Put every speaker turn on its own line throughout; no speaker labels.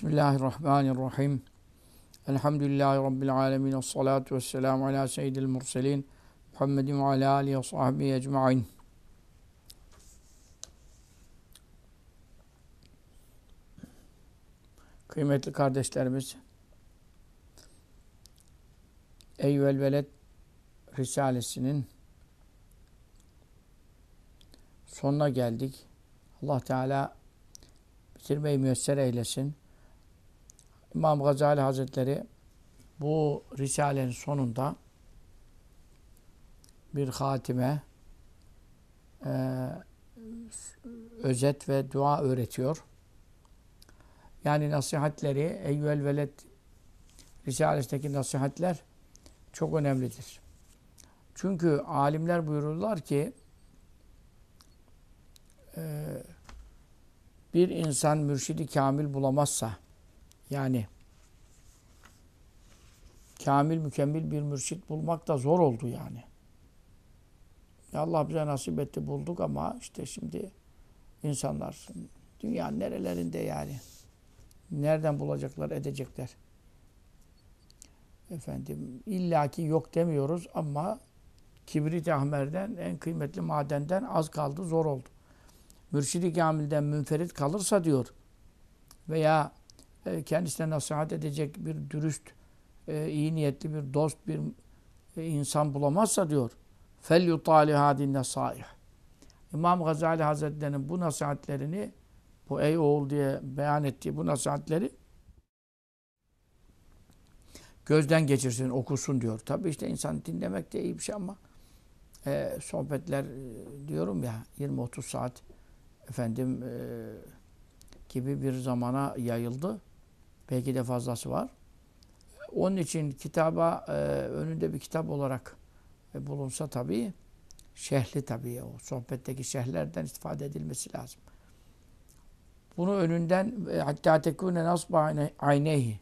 Bismillahirrahmanirrahim. Elhamdülillahi Rabbil alemin. Esselatu vesselamu ala seyyidil murselin. Muhammedin ve ala alihi ve sahbihi ecma'in. Kıymetli kardeşlerimiz, Eyyüel Veled Risalesi'nin sonuna geldik. Allah Teala bitirmeyi müyesser eylesin. İmam Gazali Hazretleri bu Risale'nin sonunda bir hatime, özet ve dua öğretiyor. Yani nasihatleri, Eyyüel Veled Risalesi'ndeki nasihatler çok önemlidir. Çünkü alimler buyururlar ki bir insan mürşidi kamil bulamazsa, yani kamil, mükemmel bir mürşit bulmak da zor oldu yani. Ya Allah bize nasip etti, bulduk ama işte şimdi insanlar dünyanın nerelerinde yani. Nereden bulacaklar, edecekler? Efendim, illaki yok demiyoruz ama kibrit-i ahmerden, en kıymetli madenden az kaldı, zor oldu. Mürşid-i kamilden münferit kalırsa diyor veya kendisine nasihat edecek bir dürüst, iyi niyetli bir dost, bir insan bulamazsa diyor فَلْيُطَالِ هَذِي النَّصَائِحِ İmam Gazali Hazretleri'nin bu nasihatlerini, bu ey oğul diye beyan ettiği bu nasihatleri gözden geçirsin, okusun diyor. Tabii işte insan dinlemek de iyi bir şey ama sohbetler diyorum ya 20-30 saat efendim gibi bir zamana yayıldı. Belki de fazlası var. Onun için kitaba önünde bir kitap olarak bulunsa tabii, şerhli tabii, o sohbetteki şerhlerden istifade edilmesi lazım. Bunu önünden hatta tekune nasba ayneyhi,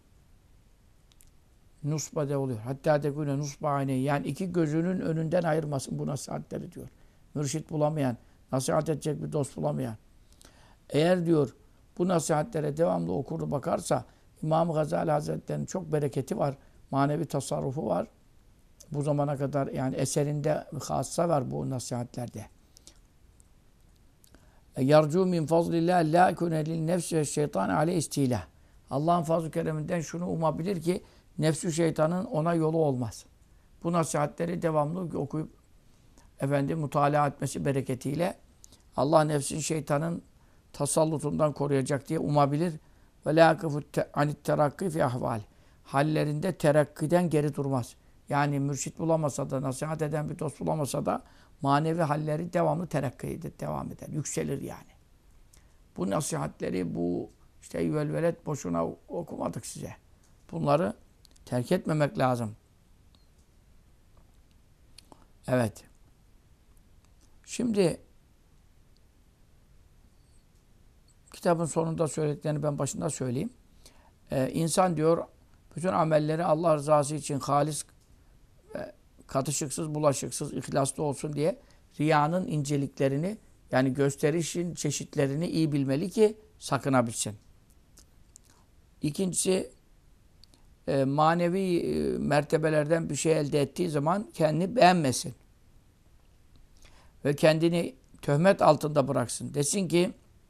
nusba de oluyor. Hatta tekune nusba ayneyhi, yani iki gözünün önünden ayırmasın bu nasihatleri diyor. Mürşit bulamayan, nasihat edecek bir dost bulamayan. Eğer diyor bu nasihatlere devamlı okur bakarsa İmam Gazali Hazretleri'nin çok bereketi var. Manevi tasarrufu var. Bu zamana kadar yani eserinde hassa var bu nasihatlerde. Yarcu min fazlillah la ikune lil nefsi ve şeytan aleyh istila. Allah'ın fazl-ı kereminden şunu umabilir ki nefsü şeytanın ona yolu olmaz. Bu nasihatleri devamlı okuyup efendim mutala etmesi bereketiyle Allah nefsin şeytanın tasallutundan koruyacak diye umabilir. Ve la yakifu anit terakki fi ahval. Hallerinde terakkiden geri durmaz. Yani mürşit bulamasa da, nasihat eden bir dost bulamasa da manevi halleri devamlı terakki devam eder. Yükselir yani. Bu nasihatleri, bu işte Eyyüel Veled boşuna okumadık size. Bunları terk etmemek lazım. Evet. Şimdi kitabın sonunda söylediklerini ben başında söyleyeyim. İnsan diyor, bütün amelleri Allah rızası için halis, katışıksız, bulaşıksız, ihlaslı olsun diye riyanın inceliklerini, yani gösterişin çeşitlerini iyi bilmeli ki sakınabilsin. İkincisi, manevi mertebelerden bir şey elde ettiği zaman kendini beğenmesin. Ve kendini töhmet altında bıraksın. Desin ki,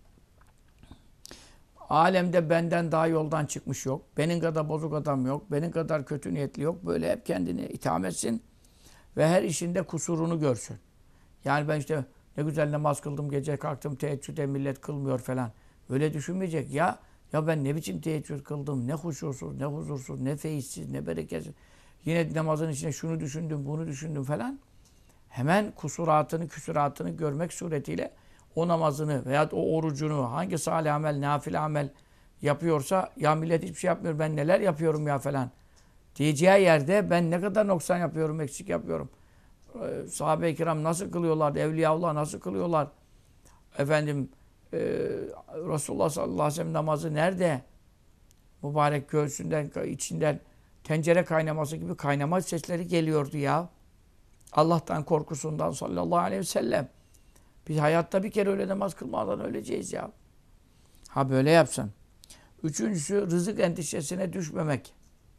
alemde benden daha yoldan çıkmış yok. Benim kadar bozuk adam yok. Benim kadar kötü niyetli yok. Böyle hep kendini itham etsin. Ve her işinde kusurunu görsün. Yani ben işte ne güzel namaz kıldım, gece kalktım, teheccüde millet kılmıyor falan. Öyle düşünmeyecek. Ya ben ne biçim teheccüd kıldım, ne huşusuz, ne huzursuz, ne feyizsiz, ne bereketsiz. Yine namazın içinde şunu düşündüm, bunu düşündüm falan. Hemen kusuratını, küsuratını görmek suretiyle o namazını veya o orucunu, hangi salih amel, nafile amel yapıyorsa, ya millet hiçbir şey yapmıyor, ben neler yapıyorum ya falan diyeceği yerde ben ne kadar noksan yapıyorum, eksik yapıyorum. Sahabe-i kiram nasıl kılıyorlardı, evliyaullah nasıl kılıyorlar? Efendim, Resulullah sallallahu aleyhi ve sellem namazı nerede? Mübarek göğsünden, içinden tencere kaynaması gibi kaynama sesleri geliyordu ya. Allah'tan korkusundan sallallahu aleyhi ve sellem. Biz hayatta bir kere öyle namaz kılmadan öleceğiz ya. Ha böyle yapsın. Üçüncüsü rızık endişesine düşmemek.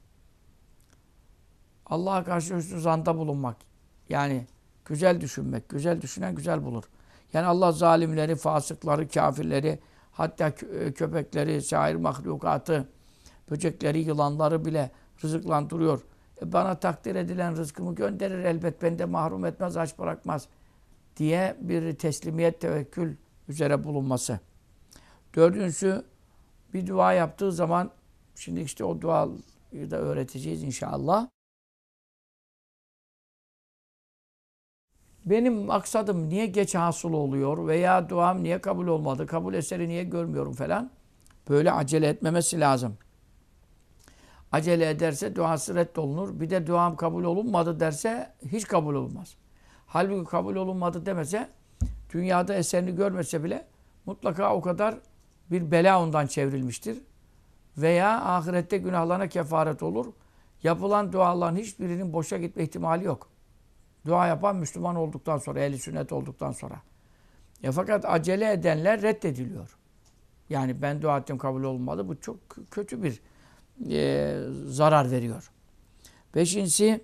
Allah'a karşı hüsnü zanda bulunmak. Yani güzel düşünmek. Güzel düşünen güzel bulur. Yani Allah zalimleri, fasıkları, kafirleri, hatta köpekleri, sair mahlukatı, böcekleri, yılanları bile rızıklandırıyor. Bana takdir edilen rızkımı gönderir elbet. Beni de mahrum etmez, aç bırakmaz diye bir teslimiyet, tevekkül üzere bulunması. Dördüncüsü, bir dua yaptığı zaman, şimdi işte o duayı da öğreteceğiz inşallah. Benim maksadım niye geç hasıl oluyor veya duam niye kabul olmadı, kabul eseri niye görmüyorum falan. Böyle acele etmemesi lazım. Acele ederse duası reddolunur. Bir de duam kabul olunmadı derse hiç kabul olmaz. Halbuki kabul olunmadı demese, dünyada eserini görmese bile mutlaka o kadar bir bela ondan çevrilmiştir. Veya ahirette günahlarına kefaret olur. Yapılan duaların hiçbirinin boşa gitme ihtimali yok. Dua yapan Müslüman olduktan sonra, ehli sünnet olduktan sonra. Fakat acele edenler reddediliyor. Yani ben dua ettim kabul olmadı. Bu çok kötü bir zarar veriyor. Beşincisi,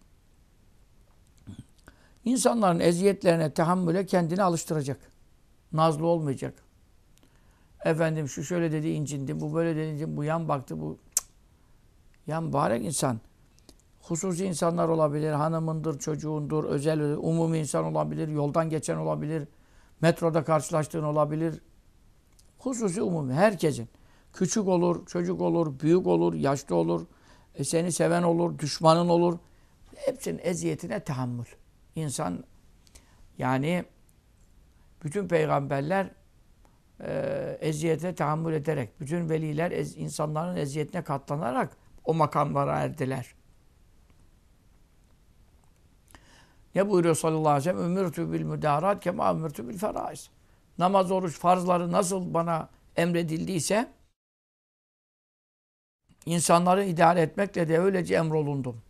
insanların eziyetlerine, tahammüle kendini alıştıracak. Nazlı olmayacak. Efendim şu şöyle dedi incindi, bu böyle dedi incindi, bu yan baktı, bu... Ya mübarek insan. Hususi insanlar olabilir, hanımındır, çocuğundur, özel, umumi insan olabilir, yoldan geçen olabilir, metroda karşılaştığın olabilir. Hususi umumi, herkesin. Küçük olur, çocuk olur, büyük olur, yaşlı olur, seni seven olur, düşmanın olur. Hepsinin eziyetine tahammül. İnsan, yani bütün peygamberler eziyete tahammül ederek, bütün veliler insanların eziyetine katlanarak o makamlara erdiler. Ne buyuruyor sallallahu aleyhi ve sellem? Ümirtü bil müdarat kema ümirtü bil feraiz. Namaz, oruç, farzları nasıl bana emredildiyse insanları idare etmekle de öylece emrolundum.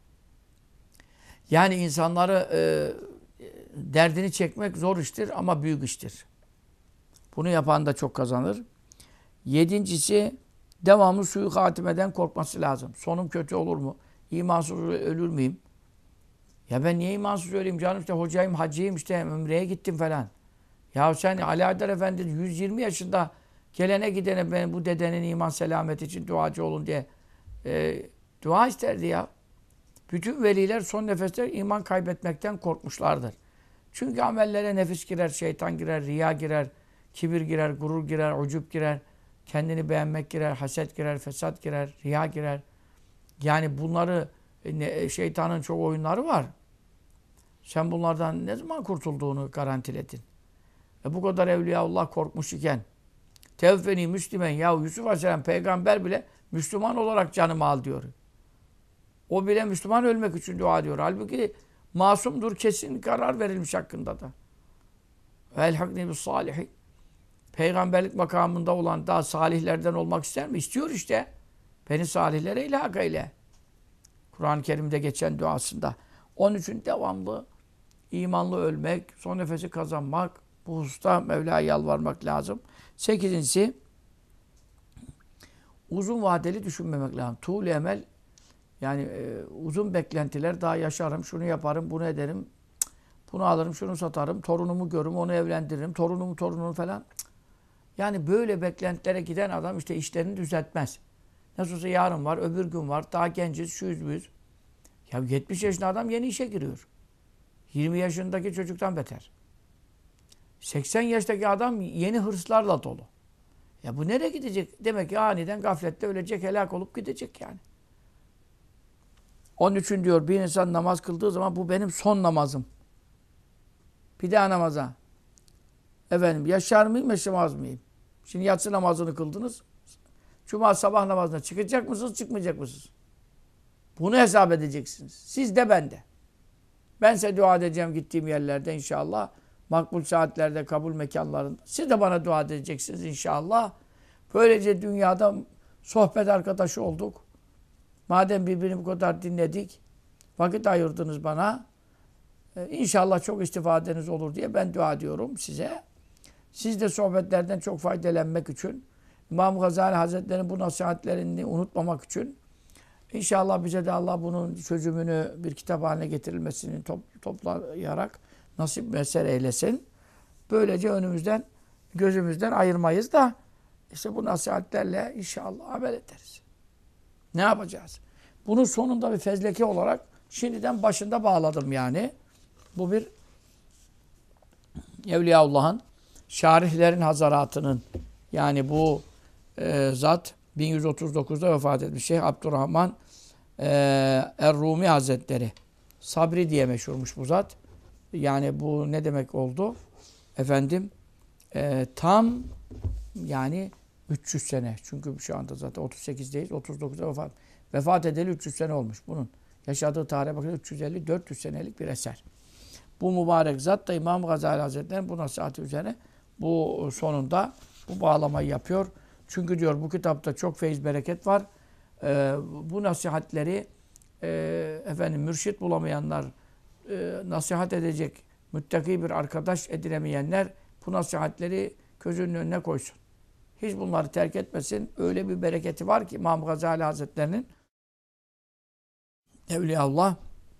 Yani insanları derdini çekmek zor iştir ama büyük iştir. Bunu yapan da çok kazanır. Yedincisi, devamlı suyu hatimeden korkması lazım. Sonum kötü olur mu? İmansız ölür müyüm? Ya ben niye imansız öleyim canım, işte hocayım, hacıyım, işte ömreye gittim falan. Ya sen Ali Haydar Efendi 120 yaşında gelene gidene ben bu dedenin iman selameti için duacı olun diye dua isterdi ya. Bütün veliler son nefeste iman kaybetmekten korkmuşlardır. Çünkü amellere nefis girer, şeytan girer, riya girer, kibir girer, gurur girer, ucup girer, kendini beğenmek girer, haset girer, fesat girer, riya girer. Yani bunları şeytanın çok oyunları var. Sen bunlardan ne zaman kurtulduğunu garantiledin. Bu kadar Evliyaullah korkmuş iken tevfeni Müslümen, ya Yusuf Aleyhisselam peygamber bile Müslüman olarak canımı al diyor. O bile Müslüman ölmek için dua diyor. Halbuki masumdur, kesin karar verilmiş hakkında da. Velhakni bis salihin. Peygamberlik makamında olan daha salihlerden olmak ister mi? İstiyor işte. Beni salihlere ilhak eyle. Kur'an-ı Kerim'de geçen duasında. Onun için devamlı imanlı ölmek, son nefesi kazanmak, bu hususta Mevla'ya yalvarmak lazım. Sekizincisi, uzun vadeli düşünmemek lazım. Tuğl emel, yani uzun beklentiler, daha yaşarım, şunu yaparım, bunu ederim, bunu alırım, şunu satarım, torunumu görürüm, onu evlendiririm, torununu falan. Yani böyle beklentilere giden adam işte işlerini düzeltmez. Nasıl olsa yarın var, öbür gün var, daha genciz, şuyuz buyuz. Ya 70 yaşında adam yeni işe giriyor. 20 yaşındaki çocuktan beter. 80 yaşındaki adam yeni hırslarla dolu. Ya bu nereye gidecek? Demek ki aniden gaflette ölecek, helak olup gidecek yani. Onun için diyor, bir insan namaz kıldığı zaman bu benim son namazım. Bir daha namaza. Efendim yaşar mıyım, yaşamaz mıyım? Şimdi yatsı namazını kıldınız. Cuma sabah namazına çıkacak mısınız, çıkmayacak mısınız? Bunu hesap edeceksiniz. Siz de ben de. Ben size dua edeceğim gittiğim yerlerde inşallah. Makbul saatlerde, kabul mekanlarında. Siz de bana dua edeceksiniz inşallah. Böylece dünyada sohbet arkadaşı olduk. Madem birbirini bu kadar dinledik, vakit ayırdınız bana. İnşallah çok istifadeniz olur diye ben dua ediyorum size. Siz de sohbetlerden çok faydalanmak için İmam Gazali Hazretleri'nin bu nasihatlerini unutmamak için İnşallah bize de Allah bunun çözümünü bir kitap haline getirilmesini toplayarak nasip mesele eylesin. Böylece önümüzden, gözümüzden ayırmayız da işte bu nasihatlerle inşallah amel ederiz. Ne yapacağız? Bunun sonunda bir fezleke olarak şimdiden başında bağladım yani. Bu bir Evliyaullah'ın, şarihlerin hazaratının yani bu zat 1139'da vefat etmiş Şeyh Abdurrahman Er-Rumi Hazretleri. Sabri diye meşhurmuş bu zat. Yani bu ne demek oldu? Efendim tam yani 300 sene. Çünkü şu anda zaten 38'deyiz. 39'da vefat edeli 300 sene olmuş bunun. Yaşadığı tarihe bakın 350-400 senelik bir eser. Bu mübarek zat da İmam Gazali Hazretleri bu nasihatı üzerine bu sonunda bu bağlamayı yapıyor. Çünkü diyor bu kitapta çok feyiz bereket var. Bu nasihatleri efendim mürşit bulamayanlar, nasihat edecek müttaki bir arkadaş edinemeyenler bu nasihatleri gözünün önüne koysun. Hiç bunları terk etmesin. Öyle bir bereketi var ki İmam Gazali Hazretleri'nin Evliyaullah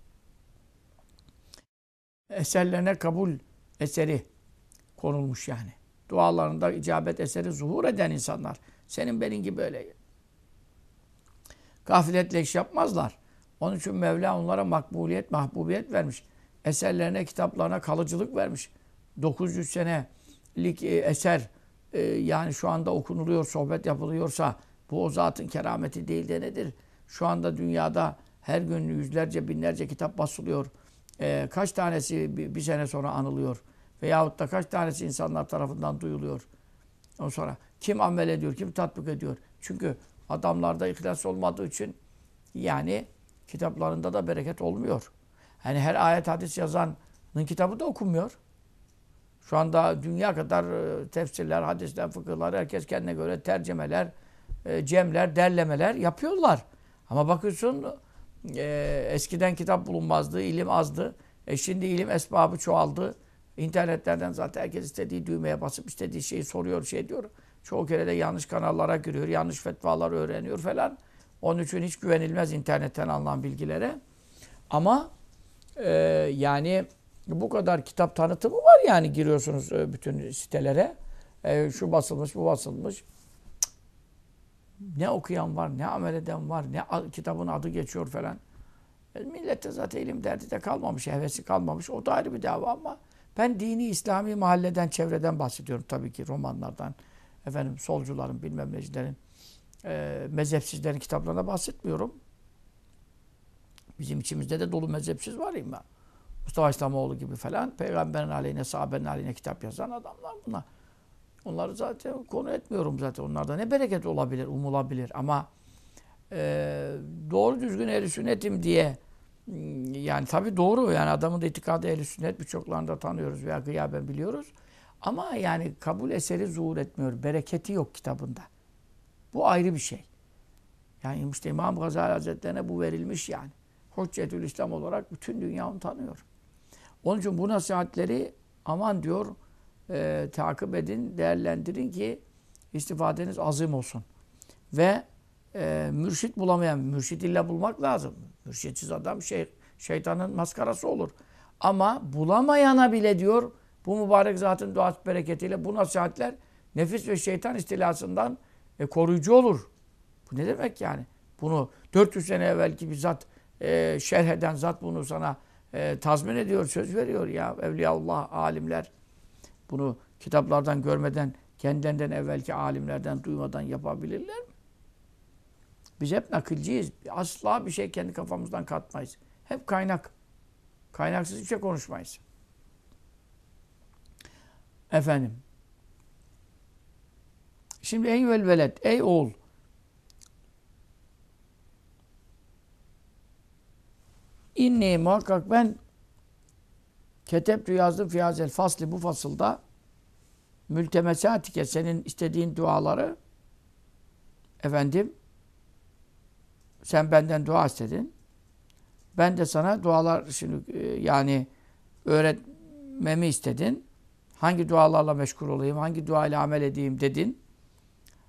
eserlerine kabul eseri konulmuş yani. Dualarında icabet eseri zuhur eden insanlar. Senin benim gibi böyle gafiletle iş yapmazlar. Onun için Mevla onlara makbuliyet, mahbubiyet vermiş. Eserlerine, kitaplarına kalıcılık vermiş. 900 senelik eser yani şu anda okunuluyor, sohbet yapılıyorsa bu o zatın kerameti değil de nedir? Şu anda dünyada her gün yüzlerce, binlerce kitap basılıyor. Kaç tanesi bir sene sonra anılıyor? Veyahut da kaç tanesi insanlar tarafından duyuluyor? Ondan sonra kim amel ediyor, kim tatbik ediyor? Çünkü adamlarda ihlas olmadığı için yani kitaplarında da bereket olmuyor. Yani her ayet hadis yazanın kitabı da okunmuyor. Şu anda dünya kadar tefsirler, hadisler, fıkıhlar, herkes kendine göre tercümeler, cemler, derlemeler yapıyorlar. Ama bakıyorsun eskiden kitap bulunmazdı, ilim azdı. Şimdi ilim esbabı çoğaldı. İnternetlerden zaten herkes istediği düğmeye basıp istediği şeyi soruyor, şey diyor. Çoğu kere de yanlış kanallara giriyor, yanlış fetvalar öğreniyor falan. Onun için hiç güvenilmez internetten alınan bilgilere. Ama yani bu kadar kitap tanıtımı var yani giriyorsunuz bütün sitelere. Şu basılmış, bu basılmış. Ne okuyan var, ne amel eden var, ne kitabın adı geçiyor falan. Millette zaten ilim derdi de kalmamış, hevesi kalmamış. O da ayrı bir dava ama ben dini, İslami mahalleden, çevreden bahsediyorum tabii ki romanlardan. Efendim solcuların, bilmem necilerin, mezhepsizlerin kitaplarına bahsetmiyorum. Bizim içimizde de dolu mezhepsiz var ya. Mustafa İslamoğlu gibi falan. Peygamberin aleyhine, sahabenin aleyhine kitap yazan adamlar bunlar. Onları zaten konu etmiyorum zaten. Onlarda ne bereket olabilir, umulabilir. Ama doğru düzgün ehl-i sünnetim diye yani tabii doğru. Yani adamın da itikadı ehl-i sünnet. Birçoklarını da tanıyoruz veya gıyaben biliyoruz. Ama yani kabul eseri zuhur etmiyor. Bereketi yok kitabında. Bu ayrı bir şey. Yani işte İmam Gazali Hazretleri'ne bu verilmiş yani. Hüccetül İslam olarak bütün dünya onu tanıyor. Onun için bu nasihatleri aman diyor takip edin, değerlendirin ki istifadeniz azim olsun. Ve mürşit bulamayan, mürşit illa bulmak lazım. Mürşitsiz adam şeytanın maskarası olur. Ama bulamayana bile diyor bu mübarek zatın duası bereketiyle bu nasihatler nefis ve şeytan istilasından koruyucu olur. Bu ne demek yani? Bunu 400 sene evvelki bir zat şerh eden zat bunu sana tazmin ediyor, söz veriyor ya. Evliyaullah, alimler bunu kitaplardan görmeden, kendilerinden evvelki alimlerden duymadan yapabilirler mi? Biz hep nakilciyiz. Asla bir şey kendi kafamızdan katmayız. Hep kaynak. Kaynaksız hiçbir şey konuşmayız. Efendim. Şimdi eyvel veled, ey oğul. İnni muhakkak ben ketebtü yazdım fiyazel fasli bu fasılda mültemesatike senin istediğin duaları efendim sen benden dua istedin. Ben de sana dualar şimdi yani öğretmemi istedin. Hangi dualarla meşgul olayım, hangi duayla amel edeyim dedin.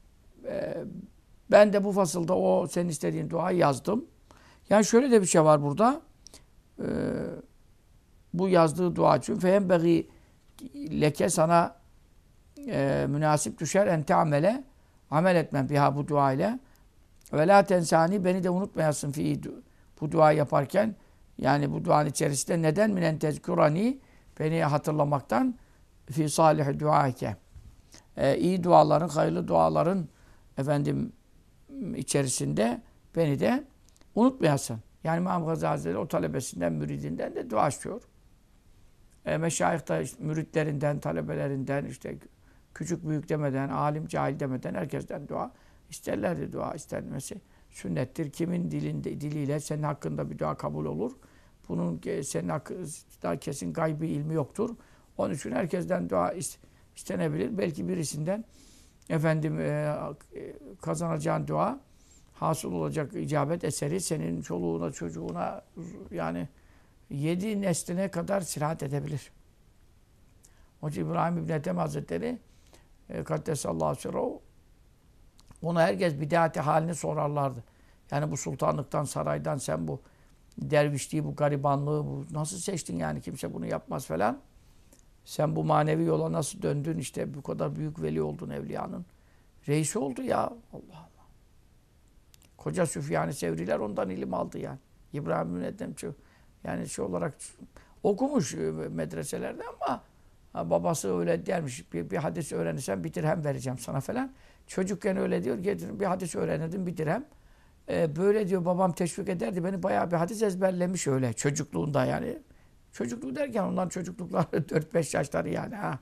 Ben de bu fasılda o senin istediğin duayı yazdım. Yani şöyle de bir şey var burada. Ee, Bu yazdığı dua için fehembegi leke sana münasip düşer ente amel etmem biha bu dua ile ve la tensani beni de unutmayasın fi bu duayı yaparken yani bu duanın içerisinde neden minen tezkurani beni hatırlamaktan fi salih duaike iyi duaların, hayırlı duaların efendim içerisinde beni de unutmayasın. Yani İmam Gazali Hazretleri o talebesinden, müridinden de dua istiyor. Meşayih da işte, müritlerinden, talebelerinden işte küçük büyük demeden, alim cahil demeden herkesten dua isterlerdi. Dua istenmesi sünnettir. Kimin diliyle senin hakkında bir dua kabul olur. Bunun senin hakkında kesin gaybi ilmi yoktur. Onun için herkesten dua istenebilir. Belki birisinden efendim kazanacağın dua hasıl olacak icabet eseri senin çoluğuna, çocuğuna yani 7 nesline kadar sirahat edebilir. Hoca İbrahim İbn Ethem Hazretleri Kaddesallahu sirruhu ona herkes bid'ati halini sorarlardı. Yani bu sultanlıktan, saraydan sen bu dervişliği, bu garibanlığı bu nasıl seçtin yani kimse bunu yapmaz falan. Sen bu manevi yola nasıl döndün işte bu kadar büyük veli oldun evliyanın. Reisi oldu ya. Allah Allah. Koca Süfyan-ı Sevriler ondan ilim aldı yani. İbrahim bin Ethem yani şey olarak okumuş medreselerde ama babası öyle dermiş. Bir hadis öğrenirsen bitirhem vereceğim sana falan. Çocukken öyle diyor. Getirin bir hadis öğrenirdim bitirhem. Böyle diyor babam teşvik ederdi. Beni bayağı bir hadis ezberlemiş öyle çocukluğunda yani. Çocukluğu derken onların çocuklukları 4-5 yaşları yani ha.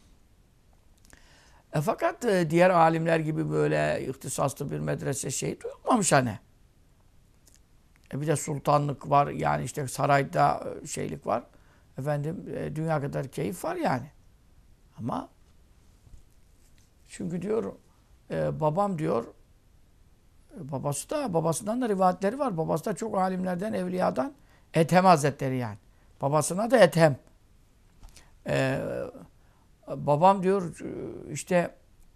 Fakat diğer alimler gibi böyle ihtisaslı bir medrese şey duyulmamış hani. Bir de sultanlık var yani işte sarayda şeylik var. Efendim dünya kadar keyif var yani. Ama çünkü diyor babam diyor babasından da rivayetleri var. Babası da çok alimlerden, evliyadan Ethem Hazretleri yani. Babasına da Ethem. Babam diyor işte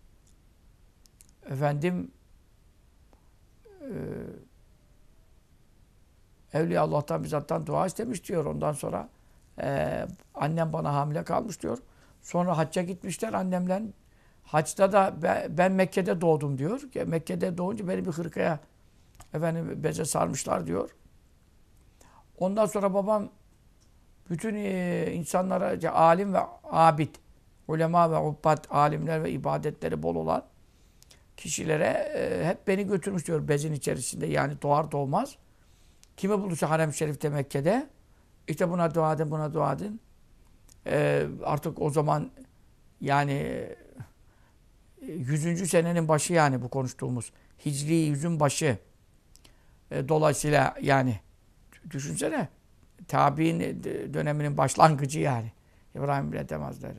efendim Evliya Allah'tan bizzattan dua istemiş diyor. Ondan sonra annem bana hamile kalmış diyor. Sonra hacca gitmişler annemle. Haçta da ben Mekke'de doğdum diyor. Mekke'de doğunca beni bir hırkaya efendim beze sarmışlar diyor. Ondan sonra babam bütün insanlara alim ve abid, ulema ve ubbat, alimler ve ibadetleri bol olan kişilere hep beni götürmüş diyor bezin içerisinde. Yani doğar doğmaz. Kimi bulursa Harem-i Şerif'te Mekke'de işte buna dua edin, buna dua edin. Artık o zaman yani 100. senenin başı yani bu konuştuğumuz. Hicri 100'ün başı. Dolayısıyla yani düşünsene tabi'in döneminin başlangıcı yani. İbrahim bin Ethem Hazretleri.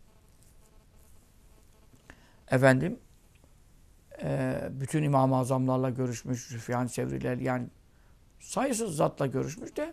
Efendim bütün İmam-ı Azamlarla görüşmüş, Süfyan-ı Sevriler yani sayısız zatla görüşmüş de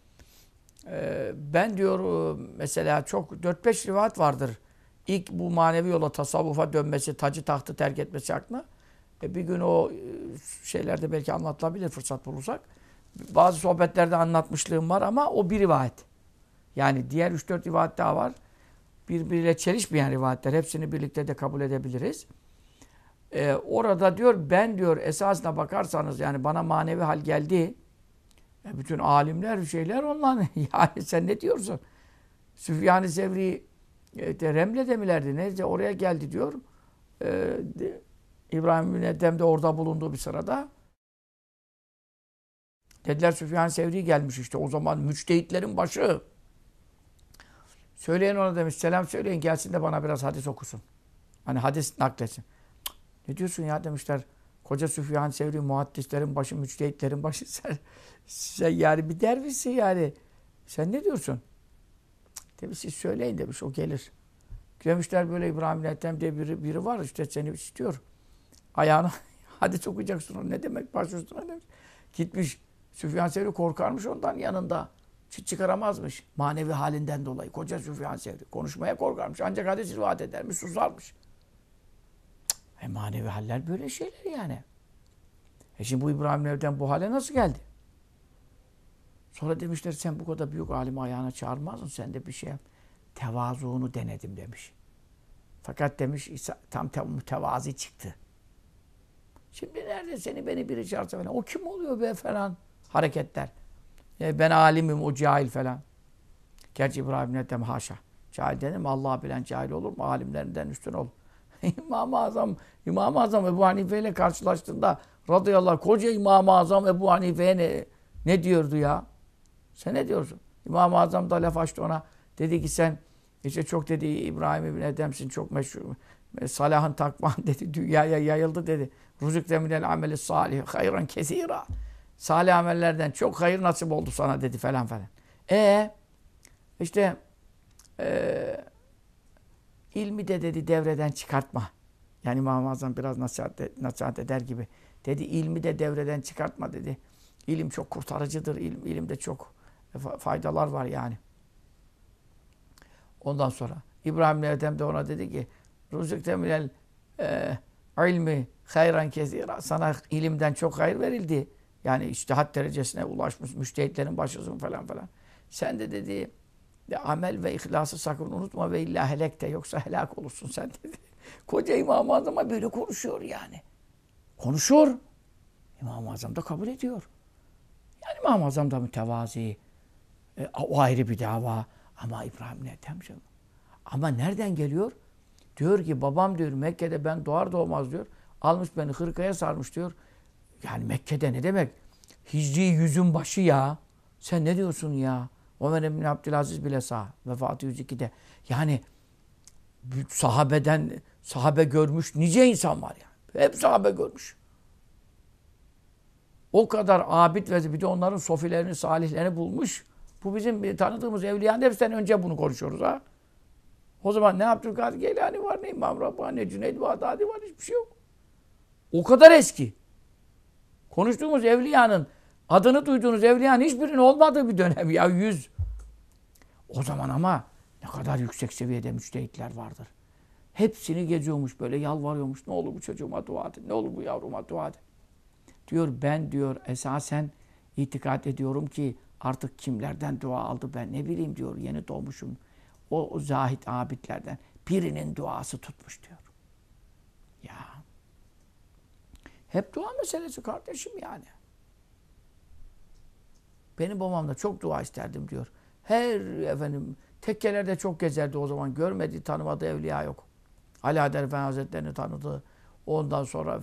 ben diyor mesela çok 4-5 rivayet vardır. İlk bu manevi yola tasavvufa dönmesi, tacı tahtı terk etmesi hakkında. Bir gün o şeylerde belki anlatılabilir fırsat bulursak. Bazı sohbetlerde anlatmışlığım var ama o bir rivayet. Yani diğer 3-4 rivayet daha var. Birbiriyle çelişmeyen rivayetler. Hepsini birlikte de kabul edebiliriz. Orada diyor ben diyor esasına bakarsanız yani bana manevi hal geldi. Bütün alimler şeyler onlar. Yani sen ne diyorsun? Süfyan-ı Sevri Remle'de milerdi? Neyse oraya geldi diyor. İbrahim bin Ethem de orada bulunduğu bir sırada. Dediler Süfyan-ı Sevri gelmiş işte. O zaman müçtehitlerin başı. Söyleyen ona demiş selam söyleyin gelsin de bana biraz hadis okusun. Hani hadis nakletsin. Ne diyorsun ya demişler. Koca Süfyan-ı Sevri muhaddislerin başı, müçtehitlerin başı. Sen yani bir dervişsin yani. Sen ne diyorsun? Demiş siz söyleyin demiş o gelir. Demişler böyle İbrahim bin Ethem diye biri var işte seni istiyor. Ayağına hadis okuyacaksın onu. Ne demek baş üstüne demiş. Gitmiş Süfyan Sevri korkarmış ondan yanında. Çıt çıkaramazmış. Manevi halinden dolayı. Koca Süfyan Sevri. Konuşmaya korkarmış. Ancak hadis rivayet edermiş, susarmış. Manevi haller böyle şeyler yani. Şimdi bu İbrahim Evden bu hale nasıl geldi? Sonra demişler sen bu kadar büyük alimi ayağına çağırmazdın. Sen de bir şey yap. Tevazuunu denedim demiş. Fakat demiş tam mütevazi çıktı. Şimdi nerede seni beni biri çağırsa falan. O kim oluyor be falan. Hareketler. Ben alimim o cahil falan. Gerçi İbrahim Ethem haşa. Cahil dedim Allah'ı bilen cahil olur mu? Alimlerinden üstün olur. İmam-ı Azam Ebu Hanife ile karşılaştığında radıyallahu anh, koca İmam-ı Azam Ebu Hanife'ye ne diyordu ya? Sen ne diyorsun? İmam-ı Azam da laf açtı ona. Dedi ki sen işte çok dedi İbrahim İbni Ethem'sin çok meşhur. Salahın takvan dedi. Dünyaya yayıldı dedi. Ruzukte minel ameli salih hayran kesira. Salih amellerden çok hayır nasip oldu sana dedi falan falan. İşte ilmi de dedi devreden çıkartma. Yani İmam-ı Azam biraz nasihat eder gibi. Dedi ilmi de devreden çıkartma dedi. İlim çok kurtarıcıdır. İlimde çok faydalar var yani. Ondan sonra İbrahim Ethem de ona dedi ki Ruzukte minel ilmi hayran kesira. Sana ilimden çok hayır verildi. Yani içtihat derecesine ulaşmış müştehitlerin başısın falan falan. Sen de dedi amel ve ihlası sakın unutma ve illa helekte yoksa helak olursun sen dedi. Koca İmam-ı Azam'a böyle konuşuyor yani. Konuşuyor. İmam-ı Azam da kabul ediyor. Yani İmam-ı Azam da mütevazi. O ayrı bir dava. Ama İbrahim Ethem canım. Ama nereden geliyor? Diyor ki babam diyor Mekke'de ben doğar doğmaz diyor. Almış beni hırkaya sarmış diyor. Yani Mekke'de ne demek? Hicri 100'ün başı ya. Sen ne diyorsun ya? Ömer bin Abdülaziz bile sağ. Vefatı 102'de. Yani sahabe görmüş nice insan var yani. Hep sahabe görmüş. O kadar abid ve bir de onların sofilerini, salihlerini bulmuş. Bu bizim tanıdığımız evliyanın hepsinden önce bunu konuşuyoruz ha. O zaman ne Abdülkadir Geylani var, ne İmam Rabbani, ne Cüneyd Bağdadi var, hiçbir şey yok. O kadar eski. Konuştuğumuz evliyanın, adını duyduğunuz evliyanın hiçbirinin olmadığı bir dönem ya 100. O zaman ama ne kadar yüksek seviyede müçtehitler vardır. Hepsini geziyormuş böyle yalvarıyormuş. Ne olur bu çocuğuma dua edin, ne olur bu yavruma dua edin. Diyor ben diyor esasen itikad ediyorum ki artık kimlerden dua aldı ben ne bileyim diyor yeni doğmuşum. O zahid abidlerden birinin duası tutmuş diyor. Ya. Hep dua meselesi kardeşim yani. Benim babam da çok dua isterdim diyor. Her tekkelerde çok gezerdi o zaman. Görmediği, tanımadığı evliya yok. Ali Adel Efendi Hazretleri'ni tanıdı. Ondan sonra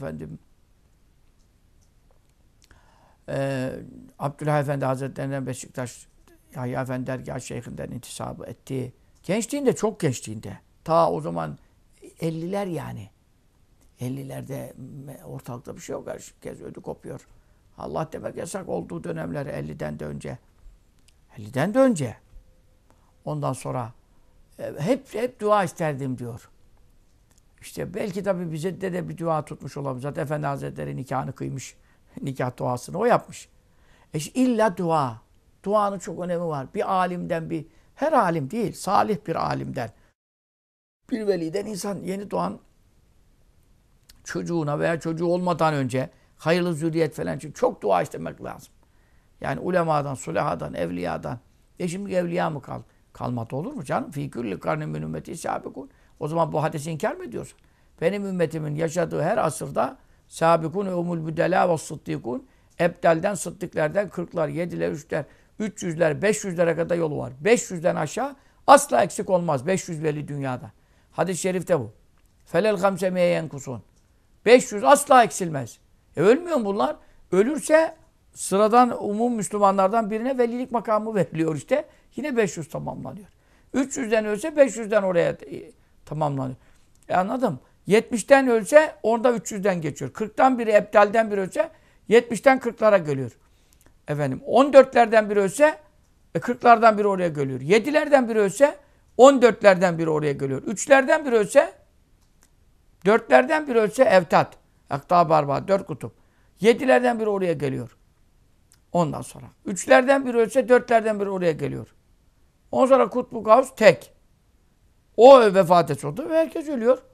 Abdülhâ Efendi Hazretleri'nden Beşiktaş Yahya Efendi Dergâh Şeyhinden intisabı etti. Gençliğinde, çok gençliğinde. Ta o zaman 50'ler yani. 50'lerde ortalıkta bir şey yok. Herkes ödü kopuyor. Allah demek yasak olduğu dönemler 50'den de önce. 50'den de önce. Ondan sonra hep dua isterdim diyor. İşte belki tabii bize de bir dua tutmuş olabilir. Zaten Efendi Hazretleri nikahını kıymış. Nikah duasını o yapmış. İlla dua. Duanın çok önemi var. Bir alimden her alim değil, salih bir alimden. Bir veliden insan yeni doğan çocuğuna veya çocuğu olmadan önce hayırlı zürriyet falan için çok dua istemek lazım. Yani ulemadan, sulahadan, evliyadan. Şimdi evliya mı kalmadı olur mu canım? Fî külli karnin min ümmeti sâbikûn. O zaman bu hadisi inkar mı ediyorsun? Benim ümmetimin yaşadığı her asırda sâbikûn ve umul büdelâ ve sıddîkûn. Ebdelden, sıddıklerden 40'lar, 7'ler, 3'ler, 300'ler, 500'lere kadar yolu var. 500'den aşağı asla eksik olmaz. 500 veli dünyada. Hadis-i şerifte bu. Felel hamse meyen kusun. 500 asla eksilmez. Ölmüyor mu bunlar? Ölürse sıradan umum Müslümanlardan birine velilik makamı veriliyor işte. Yine 500 tamamlanıyor. 300'den ölse 500'den oraya tamamlanıyor. Anladım. 70'ten ölse orada 300'den geçiyor. 40'tan biri ebdelden biri ölse 70'ten 40'lara geliyor. 14'lerden biri ölse 40'lardan biri oraya geliyor. 7'lerden biri ölse 14'lerden biri oraya geliyor. 3'lerden biri ölse 4'lerden biri ölse evtat. Akta barba 4 kutup. 7'lerden biri oraya geliyor. Ondan sonra. 3'lerden biri ölse 4'lerden biri oraya geliyor. Ondan sonra Kutbu Gavs tek. O vefat oldu ve herkes ölüyor.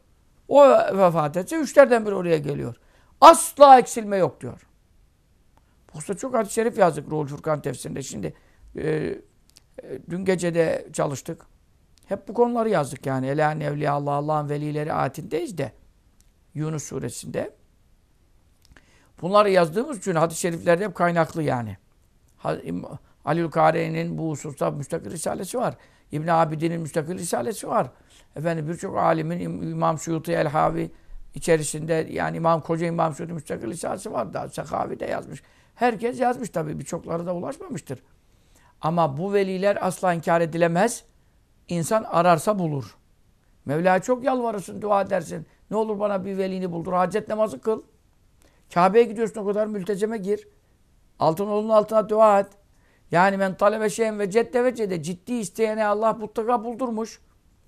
O vefat etse üçlerden biri oraya geliyor. Asla eksilme yok diyor. Bu çok hadis-i şerif yazdık Ruhul Furkan tefsirinde. Şimdi dün gece de çalıştık. Hep bu konuları yazdık yani. Ela nevliya Allah, Allah'ın velileri ayetindeyiz de. Yunus suresinde. Bunları yazdığımız için hadis-i şeriflerde hep kaynaklı yani. Aliül Kari'nin bu hususta müstakil risalesi var. İbn Abidin'in müstakil risalesi var. Efendim birçok alimin İmam Suyuti el-Havi içerisinde yani Koca İmam Suyuti müstakil risalesi var. Daha Sekavi de yazmış. Herkes yazmış tabii. Birçokları da ulaşmamıştır. Ama bu veliler asla inkar edilemez. İnsan ararsa bulur. Mevla'ya çok yalvarırsın, dua edersin. Ne olur bana bir velini buldur. Hacet namazı kıl. Kabe'ye gidiyorsun o kadar mültezeme gir. Altınoğlu'nun altına dua et. Yani men talebe şeyen ve cedde ve cedde. Ciddi isteyene Allah mutlaka buldurmuş.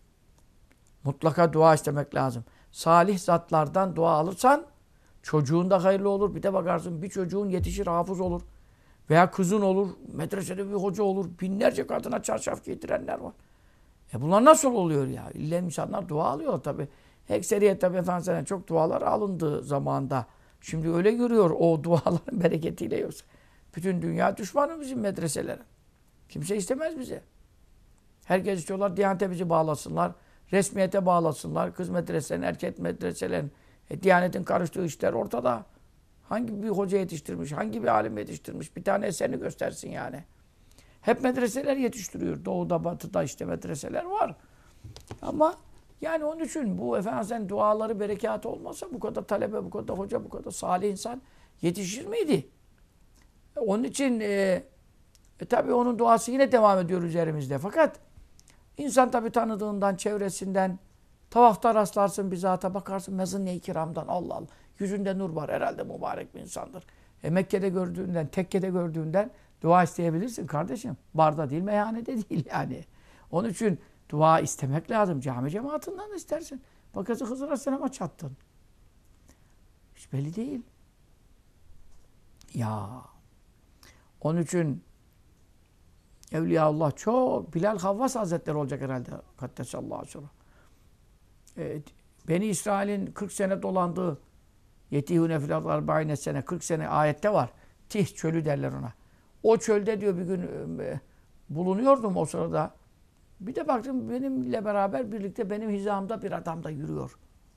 Mutlaka dua istemek lazım. Salih zatlardan dua alırsan çocuğun da hayırlı olur. Bir de bakarsın bir çocuğun yetişir, hafız olur. Veya kızın olur, medresede bir hoca olur. Binlerce kadına çarşaf giydirenler var. Bunlar nasıl oluyor ya? İlla insanlar dua alıyor tabi. Ekseriyet tabi Efendimiz'den çok dualar alındığı zamanda. Şimdi öyle görüyor o duaların bereketiyle yoksa. Bütün dünya düşmanı bizim medreselere. Kimse istemez bize. Herkes istiyorlar Diyanet'e bizi bağlasınlar. Resmiyete bağlasınlar. Kız medreselerin, erkek medreselerin. Diyanetin karıştığı işler ortada. Hangi bir hoca yetiştirmiş, hangi bir alim yetiştirmiş? Bir tane eserini göstersin yani. Hep medreseler yetiştiriyor. Doğuda, batıda işte medreseler var. Ama yani onun için bu Efendimiz'in duaları, berekatı olmasa bu kadar talebe, bu kadar hoca, bu kadar salih insan yetişir miydi? Onun için tabii onun duası yine devam ediyor üzerimizde. Fakat insan tabii tanıdığından, çevresinden, tavafta rastlarsın bir zata bakarsın mezun-i kiramdan Allah Allah. Yüzünde nur var herhalde mübarek bir insandır. Mekke'de gördüğünden, tekkede gördüğünden dua isteyebilirsin kardeşim. Barda değil, meyhanede değil yani. Onun için dua istemek lazım. Cami cemaatinden de istersin. Bakarsın Hızır Aleyhisselam'a çattın. Hiç belli değil. Ya. Onun için Evliyaullah çok. Bilal Havvas Hazretleri olacak herhalde. Kaddesallahu aleyhi ve sellem. Beni İsrail'in 40 sene dolandığı Yetihune fil ardı 40 sene 40 sene ayette var. Tih çölü derler ona. O çölde diyor bir gün bulunuyordum o sırada. Bir de baktım benimle beraber birlikte benim hizamda bir adam da yürüyor.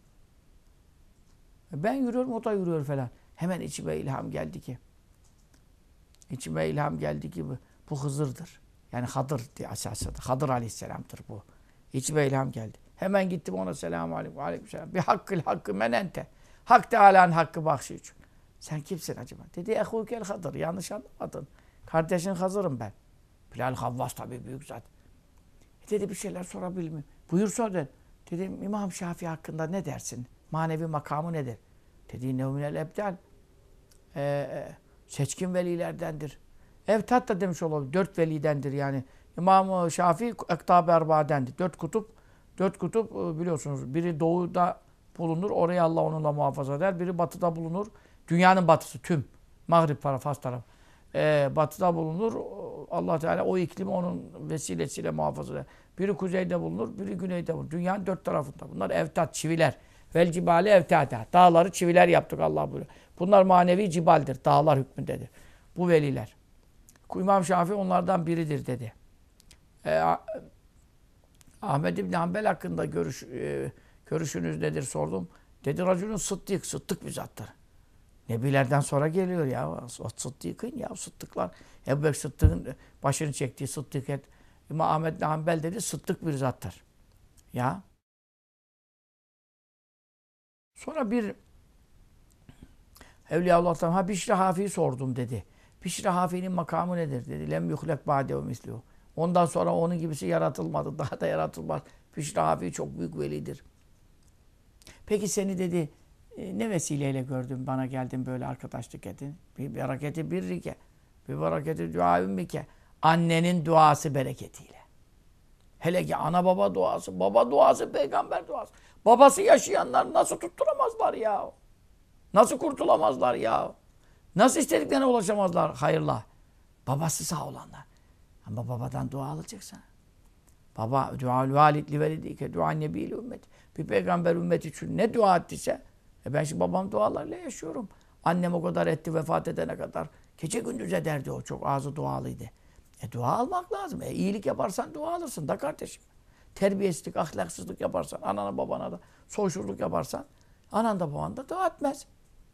Ben yürüyorum o da yürüyor falan. Hemen içime ilham geldi ki. İçime ilham geldi ki bu Hızır'dır. Yani Hadır diye asasıdır. Hadır Aleyhisselam'dır bu. İçime ilham geldi. Hemen gittim ona selamun aleyküm. Aleykümselam. Bir hakkı menente. Hak Teala'nın hakkı bahşi için. Sen kimsin acaba? Dedi ehukel Hadır. Yanlış anlamadın. Kardeşin Hızır'ım ben. Bilal Havvas tabii büyük zat. Dedi bir şeyler sorabilir mi? Buyur sor dedi. Dedim İmam Şafii hakkında ne dersin? Manevi makamı nedir? Dedi nevminel ebdal. Seçkin velilerdendir. Evtat da demiş olabilir. 4 velidendir yani. İmam Şafii Ektab-ı Erba'dendir. 4 kutup biliyorsunuz. Biri doğuda bulunur. Orayı Allah onunla muhafaza eder. Biri batıda bulunur. Dünyanın batısı tüm. Mağrib tarafı, Fas tarafı. Batıda bulunur. Allah Teala o iklimi onun vesilesiyle muhafaza eder. Biri kuzeyde bulunur, biri güneyde bulunur. Dünyanın 4 tarafında. Bunlar evtat, çiviler. Vel cibale evtada. Dağları çiviler yaptık Allah buyuruyor. Bunlar manevi cibaldir. Dağlar hükmündedir. Bu veliler. İmam Şafii onlardan biridir dedi. Ahmed İbni Hanbel hakkında görüşünüz nedir sordum. Dedi racülün sıddık. Sıddık bir zattır. Nebilerden sonra geliyor ya. O sıddıkın ya sıddıklar. Ebu Bekir Sıddık'ın başını çektiği sıddıket. İmam Ahmed İbni Hanbel dedi sıddık bir zattır. Ya. Sonra bir Evliyaullah'tan Bişri Hafi'yi sordum dedi. Bişri Hafi'nin makamı nedir dedi. Lem yuhlek ba'dehu mislihu. Ondan sonra onun gibisi yaratılmadı. Daha da yaratılmaz. Bişri Hafi çok büyük velidir. Peki seni dedi ne vesileyle gördün bana geldin böyle arkadaşlık edin. Bir bereketi birrike. Bir bereketi duaümmike. Annenin duası bereketiyle. Hele ki ana baba duası. Baba duası, peygamber duası. Babası yaşayanlar nasıl tutturamazlar ya? Nasıl kurtulamazlar ya? Nasıl istediklerine ulaşamazlar hayırla? Babası sağ olanlar. Ama babadan dua alacaksın. Baba duaül valid li velidike dua nebiyle ümmet. Bir peygamber ümmeti için ne dua ettiyse ben şimdi babam dualarla yaşıyorum. Annem o kadar etti vefat edene kadar. Gece gündüz ederdi o. Çok ağzı dualıydı. Dua almak lazım. İyilik yaparsan dua alırsın da kardeşim. Terbiyesizlik, ahlaksızlık yaparsan, anana babana da soğuşurluk yaparsan, anan da baban da dua etmez.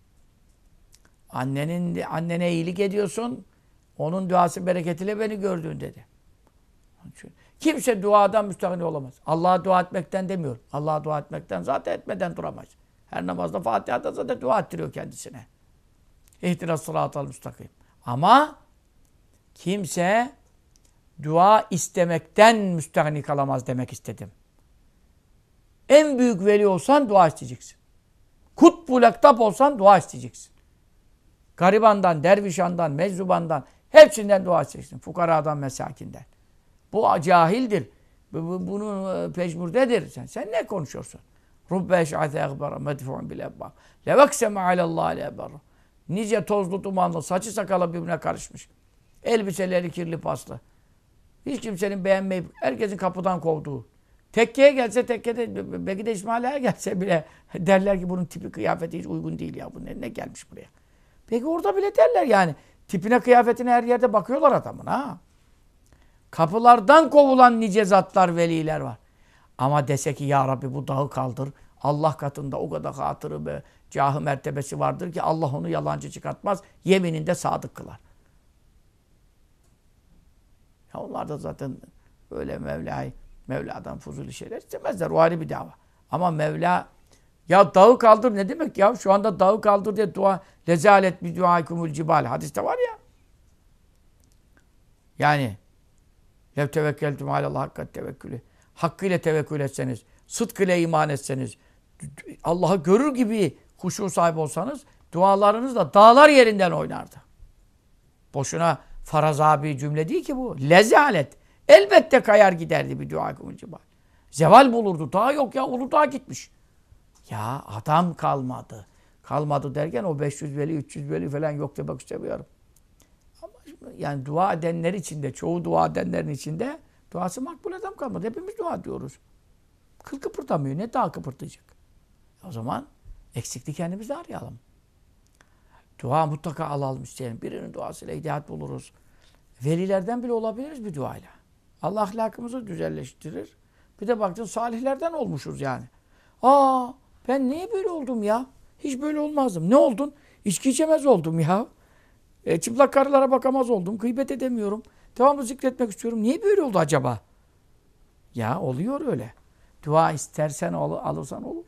Annene iyilik ediyorsun, onun duası bereketiyle beni gördün dedi. Kimse duadan müstahni olamaz. Allah'a dua etmekten demiyorum. Allah'a dua etmekten zaten etmeden duramaz. Her namazda Fatiha'da zaten dua ettiriyor kendisine. İhtinas sıratal müstakim. Ama kimse dua istemekten müstahni kalamaz demek istedim. En büyük veli olsan dua isteyeceksin. Kutbul aktap olsan dua isteyeceksin. Garibandan, dervişandan, meczubandan hepsinden dua isteyeceksin. Fukaradan, mesakinden. Bu cahildir. Bunun pecmurdedir. Sen ne konuşuyorsun? Rubbe eş'ate ekbara medfu'un bil ebbab. Levekseme alallâhi le'ebbarra. Nice tozlu dumanlı, saçı sakalı birbirine karışmış. Elbiseleri kirli paslı. Hiç kimsenin beğenmeyip herkesin kapıdan kovduğu. Tekkeye gelse tekkede, belki de İsmaila'ya gelse bile derler ki bunun tipi kıyafeti hiç uygun değil ya. Bu ne gelmiş buraya. Peki orada bile derler yani. Tipine kıyafetine her yerde bakıyorlar adamın ha. Kapılardan kovulan nice zatlar, veliler var. Ama dese ki ya Rabbi bu dağı kaldır. Allah katında o kadar hatırı ve cahı mertebesi vardır ki Allah onu yalancı çıkartmaz. Yemininde sadık kılar. Ya onlar da zaten öyle Mevla'dan fuzuli şeyler istemezler. O ayrı bir dava. Ama Mevla ya dağı kaldır ne demek ya? Şu anda dağı kaldır diye dua lezalet bi duaikumul cibal. Hadiste var ya. Yani lev tevekkeltum alallah hakkat tevekkülü. Hakkıyla tevekkül etseniz, sıdkıyla iman etseniz, Allah'ı görür gibi huşu sahibi olsanız dualarınızla dağlar yerinden oynardı. Boşuna farazabi cümle değil ki bu. Lezalet. Elbette kayar giderdi bir duaikumul cibal. Zeval bulurdu. Dağ yok ya. Uludağ gitmiş. Ya adam kalmadı. Kalmadı derken o 500 veli, 300 veli falan yok demek istemiyorum. Ama yani dua edenler içinde, çoğu dua edenlerin içinde duası makbul adam kalmadı. Hepimiz dua diyoruz. Kıl kıpırtamıyor. Ne daha kıpırtayacak? O zaman eksikliği kendimizde arayalım. Dua mutlaka alalım isteyelim. Birinin duasıyla hidayet buluruz. Velilerden bile olabiliriz bir duayla. Allah ahlakımızı güzelleştirir. Bir de baktın salihlerden olmuşuz yani. Ben niye böyle oldum ya? Hiç böyle olmazdım. Ne oldun? İçki içemez oldum ya. Çıplak karılara bakamaz oldum. Gıybet edemiyorum. Devamlı zikretmek istiyorum. Niye böyle oldu acaba? Ya oluyor öyle. Dua istersen alırsan olur.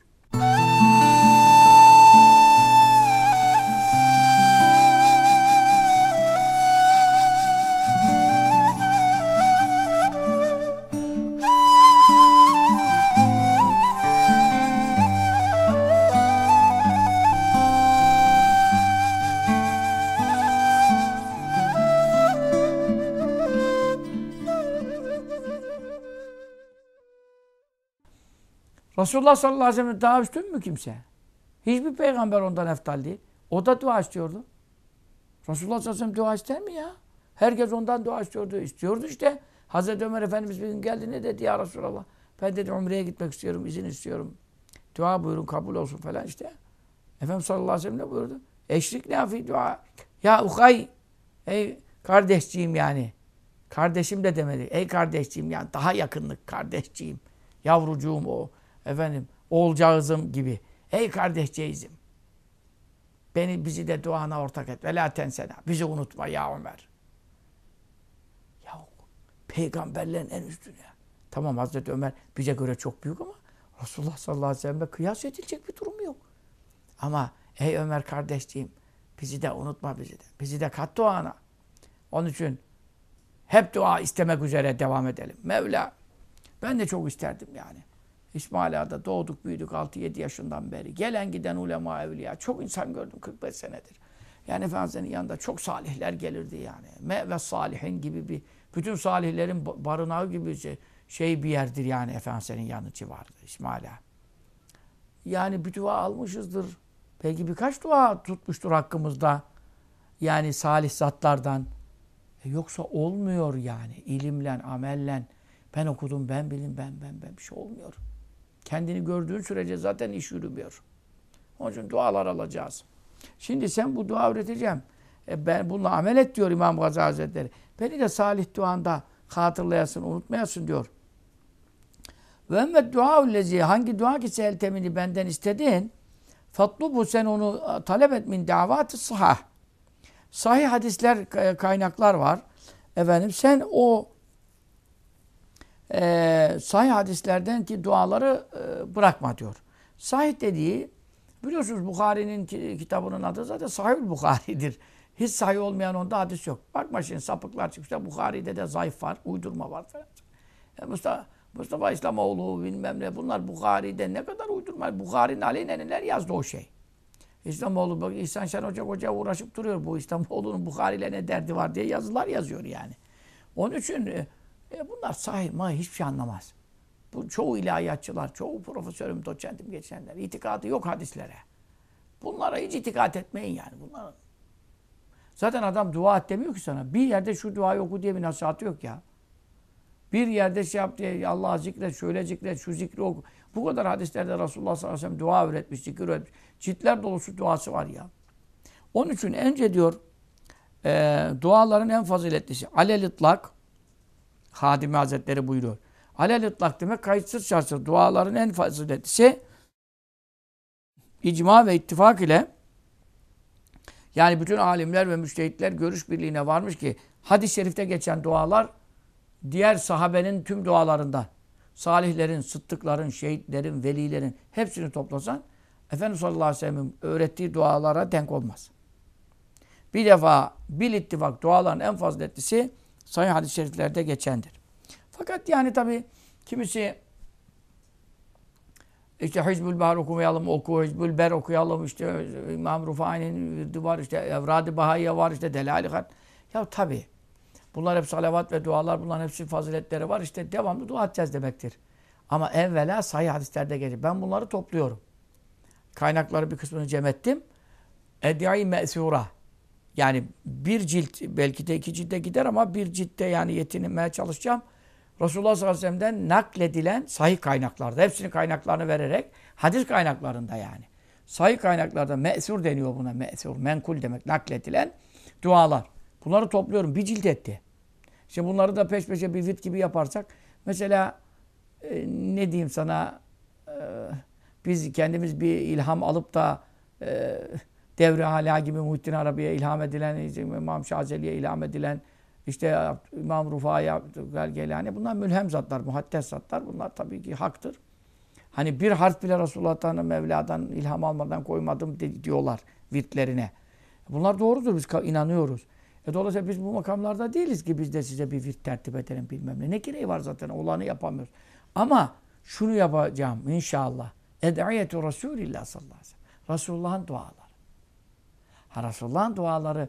Resulullah sallallahu aleyhi ve sellem daha üstün mü kimse? Hiçbir peygamber ondan eftal değil. O da dua istiyordu. Resulullah sallallahu aleyhi ve sellem dua ister mi ya? Herkes ondan dua istiyordu. İstiyordu işte. Hazreti Ömer Efendimiz bir gün geldi ne dedi ya Resulallah? Ben dedi Umre'ye gitmek istiyorum, izin istiyorum. Dua buyurun, kabul olsun falan işte. Efendimiz sallallahu aleyhi ve sellem ne buyurdu? Eşrik ne fi dua? Ya Ukay, ey kardeşciğim yani. Kardeşim de demedi. Ey kardeşciğim yani daha yakınlık kardeşciğim. Yavrucuğum o. Efendim, oğulcağızım gibi. Ey kardeşceğizim. Bizi de duana ortak et. Ve la tensena. Bizi unutma ya Ömer. Ya peygamberlerin en üstüne. Tamam Hazreti Ömer bize göre çok büyük ama Resulullah sallallahu aleyhi ve sellem'e kıyas edilecek bir durum yok. Ama ey Ömer kardeşciğim bizi de unutma bizi de. Bizi de kat duana. Onun için hep dua istemek üzere devam edelim. Mevla ben de çok isterdim yani. İsmaila'da doğduk, büyüdük 6-7 yaşından beri. Gelen giden ulema, evliya. Çok insan gördüm 45 senedir. Yani Efendimiz'in yanında çok salihler gelirdi yani. Ve salihin gibi bütün salihlerin barınağı gibi bir yerdir yani Efendimiz'in yanı civarı İsmaila. Yani bir dua almışızdır. Belki birkaç dua tutmuştur hakkımızda. Yani salih zatlardan. Yoksa olmuyor yani. İlimle, amelle. Ben okudum, ben bilin, ben bir şey olmuyor. Kendini gördüğün sürece zaten iş yürümüyor. Onun için dualar alacağız. Şimdi sen bu dua öğreteceğim. Ben bununla amel et diyor İmam Gazali Hazretleri. Beni de salih duanda hatırlayasın, unutmayasın diyor. Ve emmet duâullezî, hangi dua ki seeltemini benden istedin, fatlubu, sen onu talep et min davat-ı sahah. Sahih hadisler, kaynaklar var. Efendim sen o sahih hadislerden ki duaları bırakma diyor. Sahih dediği, biliyorsunuz Bukhari'nin kitabının adı zaten Sahih Bukhari'dir. Hiç sahih olmayan onda hadis yok. Bakma şimdi sapıklar çıkmışlar. Bukhari'de de zayıf var, uydurma var falan. Mustafa İslamoğlu bilmem ne, bunlar Bukhari'de ne kadar uydurma. Bukhari'nin aleyhine neler yazdı o şey. İslamoğlu bak, İhsan Şen Hoca uğraşıp duruyor. Bu İslamoğlu'nun Bukhari'yle ne derdi var diye yazılar yazıyor yani. Onun için bunlar sahih hiçbir şey anlamaz. Bu çoğu ilahiyatçılar, çoğu profesörüm, doçentim geçenler itikadı yok hadislere. Bunlara hiç itikat etmeyin yani. Bunlara. Zaten adam dua et demiyor ki sana. Bir yerde şu duayı oku diye bir nasihatı yok ya. Bir yerde şey yap diye Allah'a zikret, şöyle zikret, şu zikri oku. Bu kadar hadislerde Resulullah sallallahu aleyhi ve sellem dua öğretmiş, zikir öğretmiş. Ciltler dolusu duası var ya. Onun için önce diyor duaların en faziletlisi alel itlak, Hadimi Hazretleri buyuruyor. Alel itlak demek kayıtsız şartsız. Duaların en faziletlisi icma ve ittifak ile, yani bütün alimler ve müştehitler görüş birliğine varmış ki hadis-i şerifte geçen dualar diğer sahabenin tüm dualarından, salihlerin, sıddıkların, şehitlerin, velilerin hepsini toplasan Efendimiz sallallahu aleyhi ve sellem'in öğrettiği dualara denk olmaz. Bir defa bil ittifak duaların en faziletlisi sahih hadis-i şeriflerde geçendir. Fakat yani tabi kimisi işte Hizbül Bahar okumayalım, Hizbül Ber okuyalım, işte İmam Rufai'nin virdi var, işte Evrad-ı Bahaiye var, işte Delal-i Hat. Ya tabi bunlar hep salavat ve dualar, bunların hepsi faziletleri var. İşte devamlı dua edeceğiz demektir. Ama evvela sahih hadislerde gelir. Ben bunları topluyorum. Kaynakları bir kısmını cem ettim. Ed'i me'sura. Yani bir cilt, belki de iki cilde gider ama bir ciltte yani yetinmeye çalışacağım. Resulullah sallallahu aleyhi ve sellem'den nakledilen sahih kaynaklarda, hepsinin kaynaklarını vererek, hadis kaynaklarında yani. Sahih kaynaklarda me'sur deniyor buna, me'sur, menkul demek, nakledilen dualar. Bunları topluyorum, bir cilt etti. Şimdi bunları da peş peşe bir virt gibi yaparsak, mesela ne diyeyim sana, biz kendimiz bir ilham alıp da Devri Hala gibi Muhittin Arabi'ye ilham edilen, İmam Şazeli'ye ilham edilen, işte İmam Rufa'ya, Gelani, bunlar mülhem zatlar, muhaddes zatlar. Bunlar tabii ki haktır. Hani bir harf bile Resulullah'tan, Mevla'dan ilham almadan koymadım diyorlar virtlerine. Bunlar doğrudur, biz inanıyoruz. Dolayısıyla biz bu makamlarda değiliz ki biz de size bir virt tertip edelim bilmem ne. Ne gereği var zaten, olanı yapamıyoruz. Ama şunu yapacağım inşallah. Ed'iyetu Resulillah sallallahu aleyhi ve sellem. Resulullah'ın duaları. Resulullah'ın duaları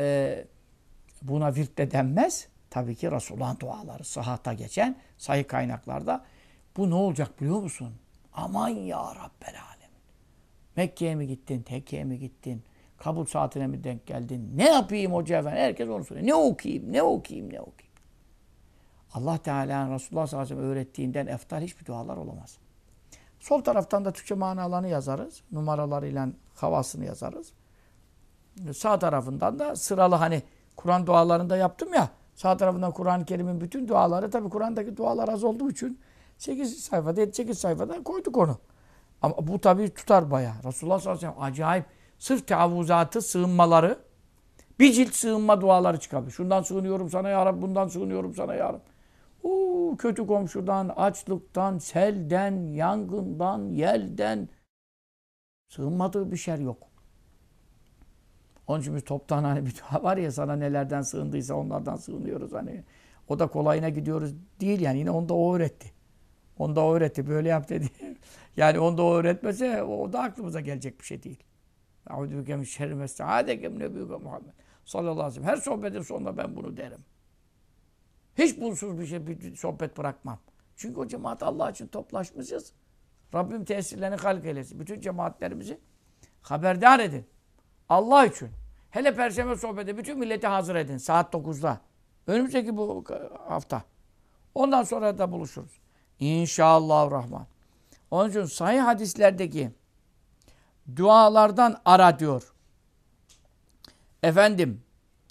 buna virt de denmez. Tabii ki Resulullah'ın duaları sıhhata geçen sahih kaynaklarda. Bu ne olacak biliyor musun? Aman ya Rabbel alemin. Mekke'ye mi gittin, Tekke'ye mi gittin? Kabul saatine mi denk geldin? Ne yapayım hoca efendi? Herkes onu soruyor. Ne okuyayım, ne okuyayım, ne okuyayım? Allah Teala'nın Resulullah sallallahu aleyhi ve sellem öğrettiğinden eftal hiçbir dualar olamaz. Sol taraftan da Türkçe manalarını yazarız. Numaralarıyla havasını yazarız. Sağ tarafından da sıralı, hani Kur'an dualarında yaptım ya, sağ tarafından Kur'an-ı Kerim'in bütün duaları, tabi Kur'an'daki dualar az olduğu için 8 sayfada, 8 sayfada koyduk onu. Ama bu tabi tutar bayağı. Resulullah sallallahu aleyhi ve sellem acayip, sırf teavuzatı, sığınmaları, bir cilt sığınma duaları çıkabilir. Şundan sığınıyorum sana ya Rabbi, bundan sığınıyorum sana ya Rabbi. Kötü komşudan, açlıktan, selden, yangından, yelden sığınmadığı bir şey yok. Onun için biz toptan hani bir dua var ya, sana nelerden sığındıysa onlardan sığınıyoruz hani. O da kolayına gidiyoruz değil yani, yine onu da o öğretti. Onu da o öğretti, böyle yap dedi. Yani onu da o öğretmese o da aklımıza gelecek bir şey değil. Eûzübike min şerri ma esta'âzeke min nebiyike Muhammed sallallahu aleyhi ve sellem. Her sohbetin sonunda ben bunu derim. Hiç bunsuz bir sohbet bırakmam. Çünkü o cemaat Allah için toplaşmışız. Rabbim tesirlerini halk eylesin. Bütün cemaatlerimizi haberdar edin. Allah için. Hele Perşembe sohbeti bütün milleti hazır edin. Saat 9'da. Önümüzdeki bu hafta. Ondan sonra da buluşuruz. İnşallahurrahman. Onun için sahih hadislerdeki dualardan ara diyor. Efendim,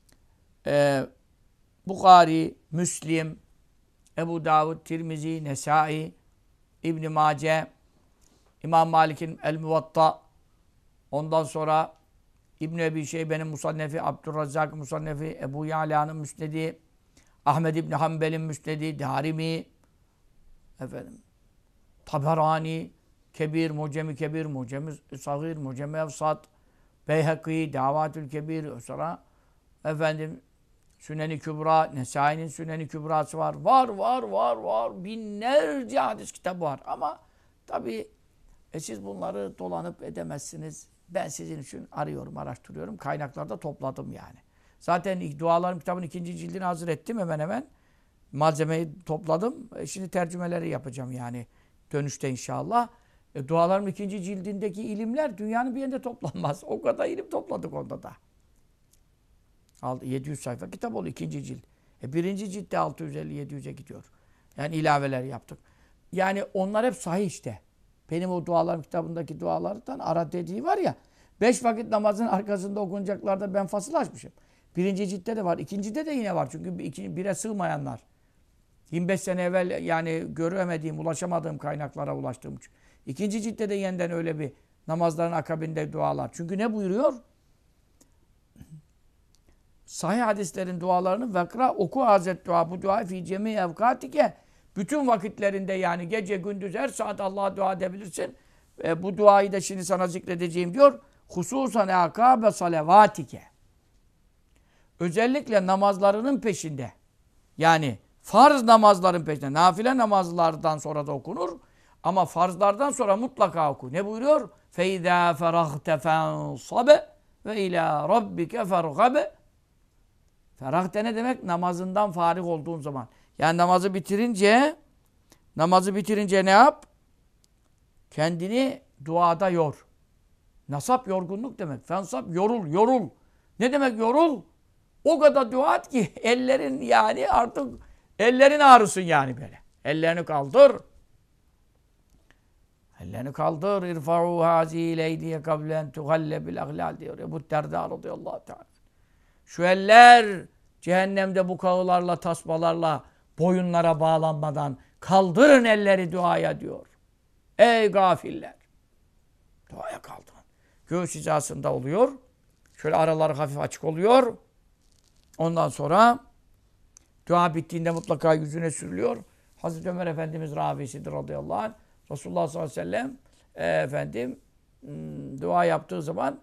Bukhari, Müslim, Ebu Davud, Tirmizi, Nesai, İbn-i Mace, İmam Malik'in El-Muvatta, ondan sonra İbn-i Ebi Şeybe'nin Musannefi, Abdurrazzak Musannefi, Ebu Ya'la'nın Müsnedi, Ahmed İbn Hanbel'in Müsnedi, Darimi, efendim, Taberani, Kebir, Mucem-i Sagir, Mucem-i Evsat, Beyhaki, Davatül Kebir, sonra efendim Sünen-i Kübra, Nesai'nin Sünen-i Kübra'sı var. Var. Binlerce hadis kitabı var. Ama tabii siz bunları dolanıp edemezsiniz. Ben sizin için arıyorum, araştırıyorum. Kaynaklarda topladım yani. Zaten dualarım kitabın 2. cildini hazır ettim hemen hemen. Malzemeyi topladım. Şimdi tercümeleri yapacağım yani dönüşte inşallah. Dualarım 2. cildindeki ilimler dünyanın bir yerinde toplanmaz. O kadar ilim topladık onda da. 700 sayfa kitap oldu 2. cilt. 1. ciltte 650-700'e gidiyor. Yani ilaveler yaptık. Yani onlar hep sahih işte. Benim o dualarım kitabındaki dualardan ara dediği var ya. 5 vakit namazın arkasında okunacaklarda ben fasıl açmışım. 1. ciltte de var. 2.'de de yine var. Çünkü bire sığmayanlar. 25 sene evvel yani göremediğim, ulaşamadığım kaynaklara ulaştığım için. 2. ciltte de yeniden öyle bir namazların akabinde dualar. Çünkü ne buyuruyor? Sahih hadislerin dualarını vekra oku hazret dua. Bu dua fi cemi evkatike. Bütün vakitlerinde yani gece gündüz her saat Allah'a dua edebilirsin. Bu duayı da şimdi sana zikredeceğim diyor. Hususan akabe salavatike. Özellikle namazlarının peşinde. Yani farz namazların peşinde. Nafile namazlardan sonra da okunur. Ama farzlardan sonra mutlaka oku. Ne buyuruyor? فَاِذَا فَرَغْتَ فَانْصَبَ وَاِلَى رَبِّكَ فَرْغَبَ. Ferahte ne demek? Namazından farih olduğun zaman. Yani namazı bitirince ne yap? Kendini duada yor. Nasap yorgunluk demek. Fensap yorul. Ne demek yorul? O kadar dua et ki ellerin yani artık ellerin ağrısın yani böyle. Ellerini kaldır. Ellerini kaldır. İrfa'u hazihi leydiye kablen tuhalle bil ahlal diyor. Ebu Derda radıyallahu teala. Şu eller cehennemde bu kağılarla, tasmalarla boyunlara bağlanmadan kaldırın elleri duaya diyor. Ey gafiller! Duaya kaldırın. Göğüs hizasında oluyor. Şöyle araları hafif açık oluyor. Ondan sonra dua bittiğinde mutlaka yüzüne sürülüyor. Hazreti Ömer Efendimiz Rabisidir radıyallahu anh. Resulullah sallallahu aleyhi ve sellem dua yaptığı zaman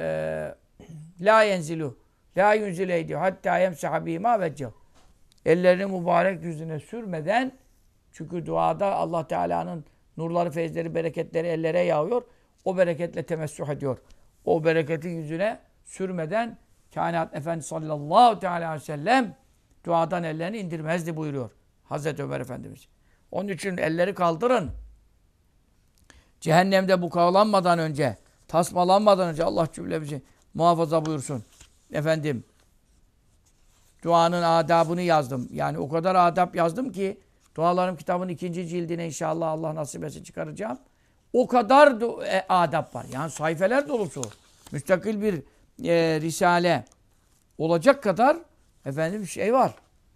la yenzilu la yunzile diyor. Hatta yemsaha bima veccehu. Ellerini mübarek yüzüne sürmeden çünkü duada Allah Teala'nın nurları, feyizleri, bereketleri ellere yağıyor. O bereketle temessüh ediyor. O bereketi yüzüne sürmeden Kainat Efendisi sallallahu teala aleyhi ve sellem duadan ellerini indirmezdi buyuruyor. Hazreti Ömer Efendimiz. Onun için elleri kaldırın. Cehennemde bukağılanmadan önce, tasmalanmadan önce Allah cümlemizi muhafaza buyursun. Efendim, duanın adabını yazdım. Yani o kadar adab yazdım ki dualarım kitabın 2. cildine inşallah Allah nasip etse çıkaracağım. O kadar adab var. Yani sayfeler dolusu. Müstakil bir risale olacak kadar efendim şey var.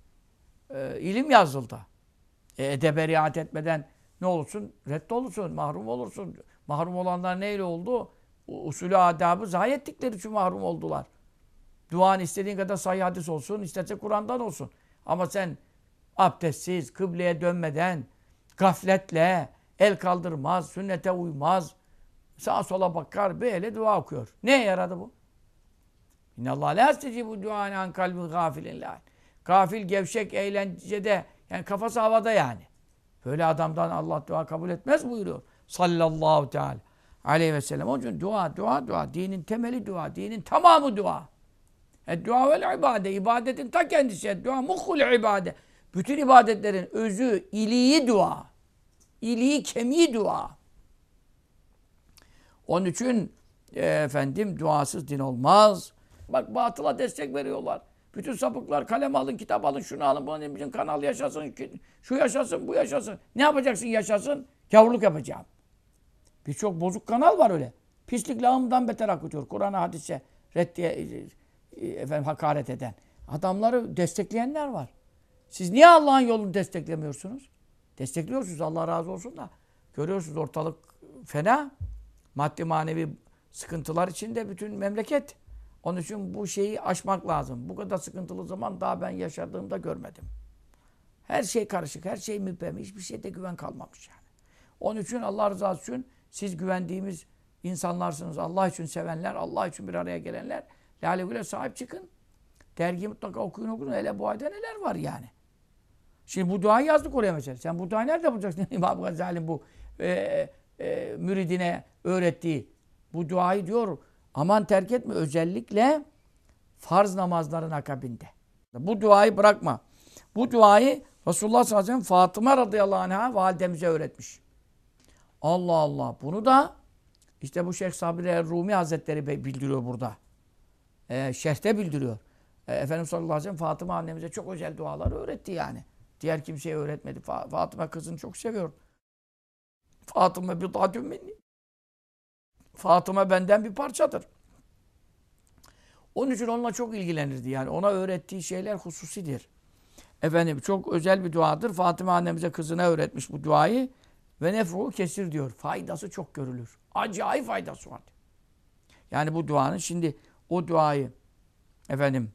İlim yazıldı. Edebe riayet etmeden ne olursun? Reddolursun, mahrum olursun. Mahrum olanlar neyle oldu? Usulü adabı zayi ettikleri için mahrum oldular. Duan istediğin kadar sahih hadis olsun, isterse Kur'an'dan olsun. Ama sen abdestsiz, kıbleye dönmeden, gafletle, el kaldırmaz, sünnete uymaz, sağa sola bakar, böyle dua okuyor. Neye yaradı bu? İnnallâhe lâ yestecibu duâne an kalbin gâfilin lâh. Gafil, gevşek, eğlencede, yani kafası havada yani. Böyle adamdan Allah dua kabul etmez buyuruyor. Sallallahu teala aleyhi ve sellem. Onun için dua. Dinin temeli dua. Dinin tamamı dua. Dua vel ibade. İbadetin ta kendisi. Dua muhul ibade. Bütün ibadetlerin özü, iliği dua. İliği, kemiği dua. Onun için efendim duasız din olmaz. Bak batıla destek veriyorlar. Bütün sapıklar kalem alın, kitap alın, şunu alın, bunu bütün kanal yaşasın, şu yaşasın, bu yaşasın. Ne yapacaksın yaşasın? Gavurluk yapacağım. Birçok bozuk kanal var öyle. Pislik lağımdan beter akıtıyor. Kur'an'a, hadise, reddiye, hakaret eden. Adamları destekleyenler var. Siz niye Allah'ın yolunu desteklemiyorsunuz? Destekliyorsunuz, Allah razı olsun da. Görüyorsunuz ortalık fena. Maddi manevi sıkıntılar içinde bütün memleket. Onun için bu şeyi aşmak lazım. Bu kadar sıkıntılı zaman daha ben yaşadığımda görmedim. Her şey karışık, her şey müphem. Hiçbir şeyde güven kalmamış yani. Onun için Allah rızası için siz güvendiğimiz insanlarsınız. Allah için sevenler, Allah için bir araya gelenler. Lale Gül'e sahip çıkın. Dergiyi mutlaka okuyun. Hele bu ayda neler var yani. Şimdi bu duayı yazdık oraya mesela. Sen bu duayı nerede bulacaksın? İmam Gazali'nin bu müridine öğrettiği bu duayı diyor. Aman terk etme. Özellikle farz namazların akabinde. Bu duayı bırakma. Bu duayı Resulullah sallallahu aleyhi ve sellem Fatıma radıyallahu anh'a validemize öğretmiş. Allah Allah. Bunu da işte bu Şeyh Sabri Rumi Hazretleri bildiriyor burada. Şerhte bildiriyor. Efendimiz sallallahu aleyhi ve sellem Fatıma annemize çok özel duaları öğretti yani. Diğer kimseye öğretmedi. Fatıma kızını çok seviyor. Fatıma bid'atun minni. Fatıma benden bir parçadır. Onun için onunla çok ilgilenirdi yani. Ona öğrettiği şeyler hususidir. Efendim çok özel bir duadır. Fatıma annemize kızına öğretmiş bu duayı. Ve nefruhu kesir diyor. Faydası çok görülür. Acayip faydası var. Yani bu duanın şimdi o duayı efendim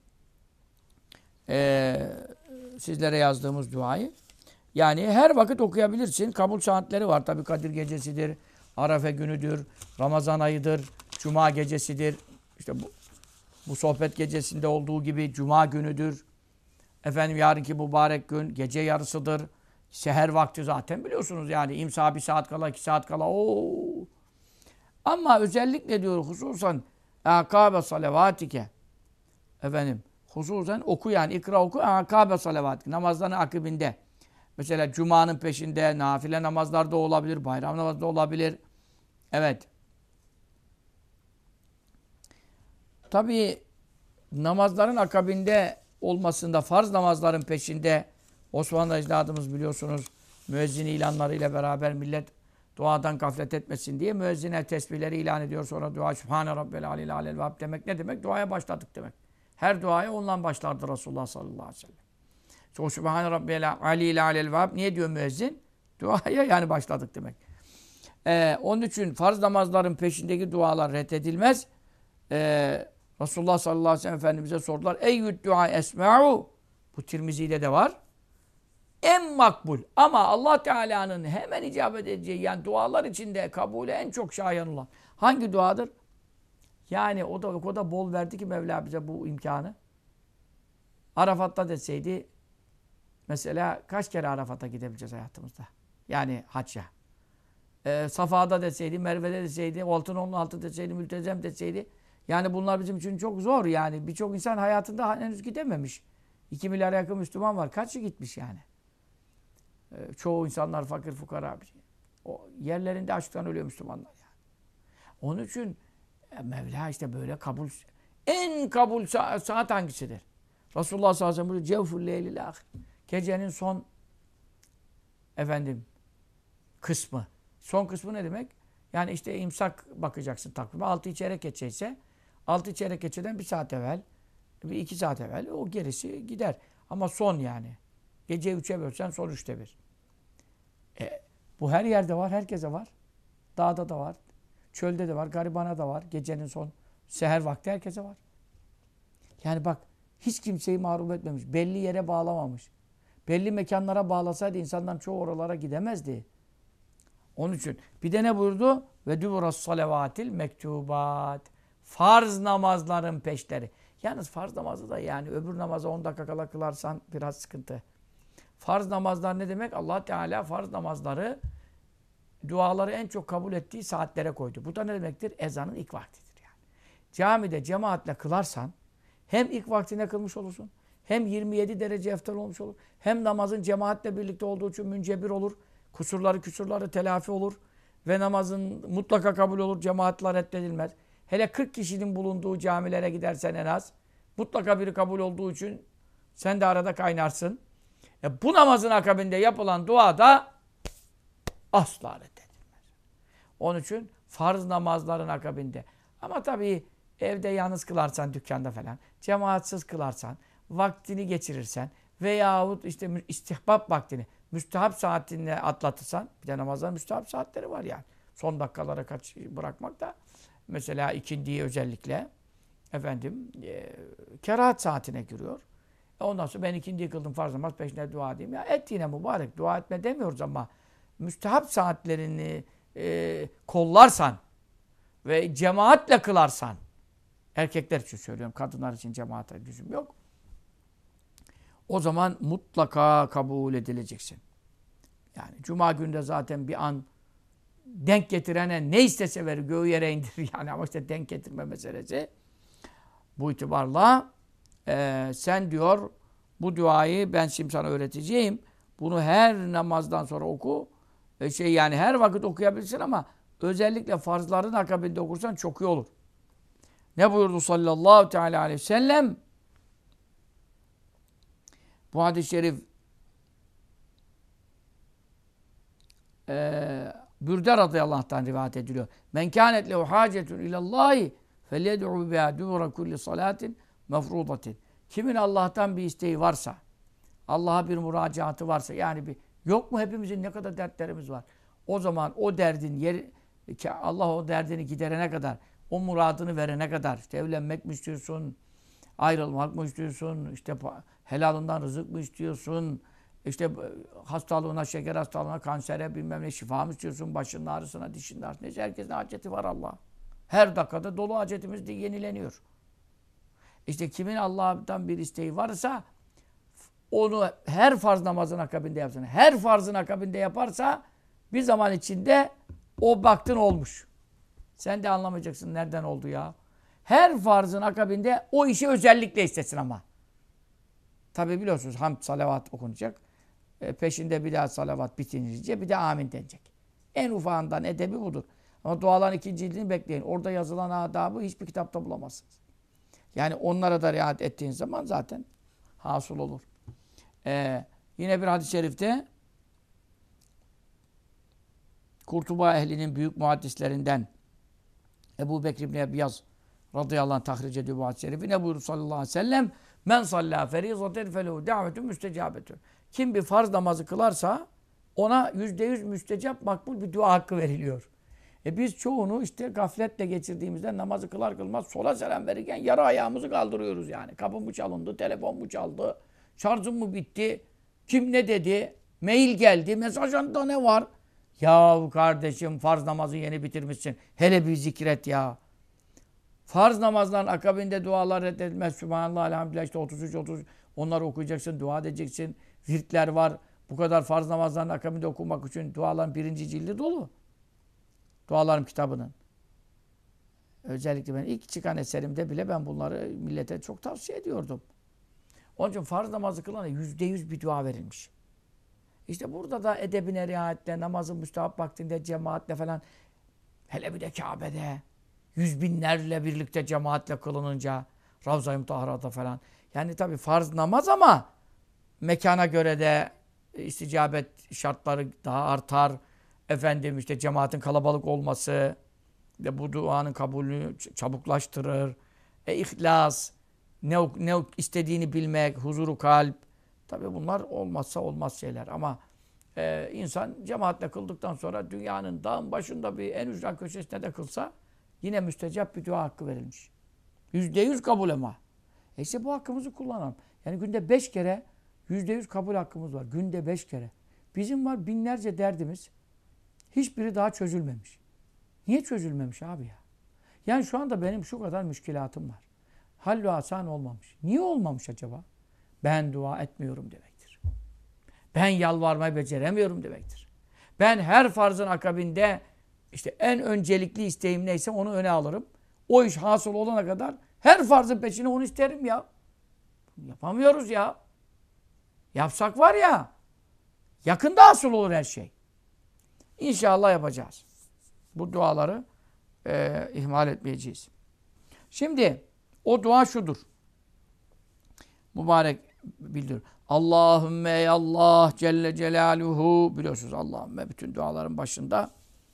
sizlere yazdığımız duayı yani her vakit okuyabilirsin. Kabul saatleri var. Tabi Kadir gecesidir, Arafe günüdür, Ramazan ayıdır, Cuma gecesidir. İşte bu sohbet gecesinde olduğu gibi Cuma günüdür. Efendim yarınki mübarek gün gece yarısıdır. Seher vakti zaten biliyorsunuz yani imsa 1 saat kala 2 saat kala ooo. Ama özellikle diyor hususan akabe salavatike efendim hususen oku yani ikra oku akabe salavatike namazların akibinde. Mesela Cuma'nın peşinde nafile namazlarda olabilir, bayram namazda olabilir. Evet. Tabii namazların akabinde olmasında farz namazların peşinde Osmanlı ecdadımız biliyorsunuz müezzin ilanlarıyla beraber millet duadan gaflet etmesin diye müezzine tesbihleri ilan ediyor. Sonra dua Sübhane Rabbel Aleyhi Aleyhi Vehhab demek ne demek? Duaya başladık demek. Her duaya ondan başlardı Resulullah sallallahu aleyhi ve sellem. O Sübhane Rabbel Aleyhi Aleyhi Vehhab niye diyor müezzin? Duaya yani başladık demek. Onun için farz namazların peşindeki dualar reddedilmez. Resulullah sallallahu aleyhi ve sellem Efendimiz'e sordular. Eyyüd dua esma'u. Bu Tirmizi'de de var. En makbul ama Allah Teala'nın hemen icabet edeceği yani dualar içinde kabulü en çok şayan olan hangi duadır? Yani o da bol verdi ki Mevla bize bu imkanı. Arafat'ta deseydi mesela kaç kere Arafat'a gidebileceğiz hayatımızda? Yani hacca. Safa'da deseydi, Merve'de deseydi, Altınoluk deseydi, Mültezem deseydi. Yani bunlar bizim için çok zor yani. Birçok insan hayatında henüz gidememiş. 2 milyara yakın Müslüman var. Kaçı gitmiş yani? Çoğu insanlar fakir fukara. O yerlerinde açlıktan ölüyor Müslümanlar yani. Onun için Mevla işte böyle kabul en kabul saat hangisidir? Resulullah sallallahu aleyhi ve sellem cevful leylil ahir. Gecenin son kısmı. Son kısmı ne demek? Yani işte imsak bakacaksın takvime. 6 çeyrek geçeyse 6 çeyrek geçeden 1 saat evvel, 2 saat evvel o gerisi gider. Ama son yani. Geceyi 3'e bölsen son 3'te 1. Bu her yerde var, herkese var. Dağda da var, çölde de var, garibana da var. Gecenin son seher vakti herkese var. Yani bak hiç kimseyi mahrum etmemiş. Belli yere bağlamamış. Belli mekanlara bağlasaydı insanların çoğu oralara gidemezdi. Onun için bir de ne buyurdu? Ve duburas salavatil mektubat. Farz namazların peşleri. Yalnız farz namazı da yani öbür namaza 10 dakika kala kılarsan biraz sıkıntı. Farz namazlar ne demek? Allah Teala farz namazları duaları en çok kabul ettiği saatlere koydu. Bu da ne demektir? Ezanın ilk vaktidir yani. Camide cemaatle kılarsan hem ilk vaktine kılmış olursun, hem 27 derece eftal olmuş olur, hem namazın cemaatle birlikte olduğu için müncebir olur, küsurları telafi olur ve namazın mutlaka kabul olur, cemaatler reddedilmez. Hele 40 kişinin bulunduğu camilere gidersen en az Mutlaka biri kabul olduğu için sen de arada kaynarsın. Bu namazın akabinde yapılan dua da asla reddedilmez. Onun için farz namazların akabinde. Ama tabii evde yalnız kılarsan dükkanda falan, cemaatsiz kılarsan, vaktini geçirirsen veyahut işte istihbap vaktini, müstehap saatini atlatırsan, bir de namazların müstehap saatleri var yani. Son dakikalara bırakmak da mesela ikindiyi özellikle kerahat saatine giriyor. Ondan sonra ben ikindiyi kıldım farz namaz peşine dua edeyim. Ya et yine mübarek. Dua etme demiyoruz ama müstehap saatlerini kollarsan ve cemaatle kılarsan, erkekler için söylüyorum, kadınlar için cemaate lüzum yok. O zaman mutlaka kabul edileceksin. Yani cuma günde zaten bir an denk getirene ne istese verir, göğü yere indirir yani, ama işte denk getirme meselesi. Bu itibarla sen diyor bu duayı ben şimdi sana öğreteceğim. Bunu her namazdan sonra oku. Yani her vakit okuyabilirsin ama özellikle farzların akabinde okursan çok iyi olur. Ne buyurdu sallallahu teala aleyhi ve sellem? Bu hadis-i şerif Bürde radıyallahu anh'tan rivayet ediliyor. Men kânet lehu hâcetun ilallâhi felyed'u biha dûra kulli salâtin mefrûdatin. Kimin Allah'tan bir isteği varsa, Allah'a bir müracaatı varsa, yani yok mu hepimizin ne kadar dertlerimiz var. O zaman o derdin yeri, Allah o derdini giderene kadar, o muradını verene kadar, işte evlenmek mi istiyorsun, ayrılmak mı istiyorsun, işte helalından rızık mı istiyorsun, işte hastalığına, şeker hastalığına, kansere, bilmem ne şifa mı istiyorsun, başının ağrısına, dişinin ağrısına. Neyse, herkesin haceti var Allah. Her dakikada dolu hacetimiz de yenileniyor. İşte kimin Allah'tan bir isteği varsa onu her farz namazın akabinde yapsın. Her farzın akabinde yaparsa bir zaman içinde o baktın olmuş. Sen de anlamayacaksın nereden oldu ya. Her farzın akabinde o işi özellikle istesin ama. Tabi biliyorsunuz hamd, salavat okunacak. Peşinde bir daha salavat bitince bir de amin denecek. En ufağından edebi budur. Ama duaların ikinci cildini bekleyin. Orada yazılan adabı hiçbir kitapta bulamazsınız. Yani onlara da riayet ettiğiniz zaman zaten hasıl olur. Yine bir hadis-i şerifte Kurtuba ehlinin büyük muhaddislerinden Ebu Bekir İbni Ebiyaz radıyallahu anh tahric ediyor bu hadis-i şerifi. Ne buyurur sallallahu aleyhi ve sellem? Men sallâ ferîzaten felehu davetun müstecâbetun. Kim bir farz namazı kılarsa ona %100 müstecap makbul bir dua hakkı veriliyor. Biz çoğunu işte gafletle geçirdiğimizde namazı kılar kılmaz sola selam verirken yarı ayağımızı kaldırıyoruz yani. Kapı mı çalındı, telefon mu çaldı, şarjım mı bitti, kim ne dedi, mail geldi, mesajında ne var? Ya kardeşim farz namazı yeni bitirmişsin. Hele bir zikret ya. Farz namazların akabinde dualar reddedilmez. Sübhanallah, elhamdülillah, işte 33 onları okuyacaksın, dua edeceksin. Virtler var. Bu kadar farz namazların akabinde okumak için duaların 1. cildi dolu. Dualarım kitabının. Özellikle ben ilk çıkan eserimde bile ben bunları millete çok tavsiye ediyordum. Onun için farz namazı kılana %100 bir dua verilmiş. İşte burada da edebine riayetle, namazın müstahap vaktinde, cemaatle falan, hele bir de Kabe'de, yüz binlerle birlikte cemaatle kılınınca, Ravza-i Mutahhara'da falan. Yani tabii farz namaz ama mekana göre de isticabet şartları daha artar. İşte cemaatin kalabalık olması de bu duanın kabulünü çabuklaştırır. İhlas, ne istediğini bilmek, huzuru kalp. Tabii bunlar olmazsa olmaz şeyler ama insan cemaatle kıldıktan sonra dünyanın dağın başında bir en ücra köşesinde de kılsa yine müstecap bir dua hakkı verilmiş. %100 kabul ama. İşte bu hakkımızı kullanalım. Yani günde 5 kere %100 kabul hakkımız var. Günde 5 kere. Bizim var binlerce derdimiz. Hiçbiri daha çözülmemiş. Niye çözülmemiş abi ya? Yani şu anda benim şu kadar müşkilatım var. Hallü asan olmamış. Niye olmamış acaba? Ben dua etmiyorum demektir. Ben yalvarmayı beceremiyorum demektir. Ben her farzın akabinde işte en öncelikli isteğim neyse onu öne alırım. O iş hasıl olana kadar her farzın peşine onu isterim ya. Yapamıyoruz ya. Yapsak var ya, yakında hasıl olur her şey. İnşallah yapacağız. Bu duaları ihmal etmeyeceğiz. Şimdi o dua şudur. mübarek bildiriyor. Allahümme ey Allah Celle Celaluhu, biliyorsunuz Allahümme bütün duaların başında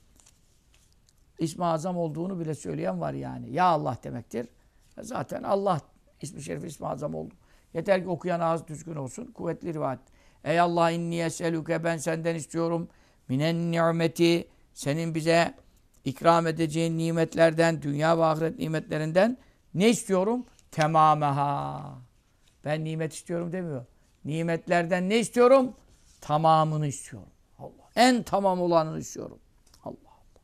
İsmi Azam olduğunu bile söyleyen var yani. Ya Allah demektir. Zaten Allah ismi şerif ismi azam oldu. Yeter ki okuyan ağız düzgün olsun. Kuvvetli rivayet. Ey Allah inni eselüke, ben senden istiyorum. Minen nimeti, senin bize ikram edeceğin nimetlerden, dünya ve ahiret nimetlerinden ne istiyorum? Temameha. Ben nimet istiyorum demiyor. Nimetlerden ne istiyorum? Tamamını istiyorum. Allah. En tamam olanını istiyorum. Allah Allah.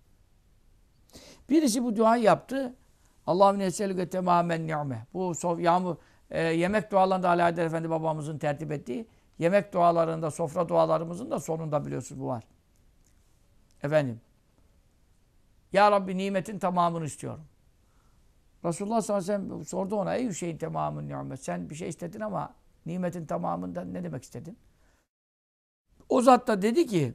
Birisi bu duayı yaptı. Allahümme neselüke temamen ni'me. Bu yağmur, yemek dualarında Ali Haydar Efendi babamızın tertip ettiği yemek dualarında, sofra dualarımızın da sonunda biliyorsunuz bu var. Efendim. Ya Rabbi nimetin tamamını istiyorum. Resulullah sallallahu aleyhi ve sellem sordu ona, ey şeyin tamamın nimet. Sen bir şey istedin ama nimetin tamamından ne demek istedin? O zat da dedi ki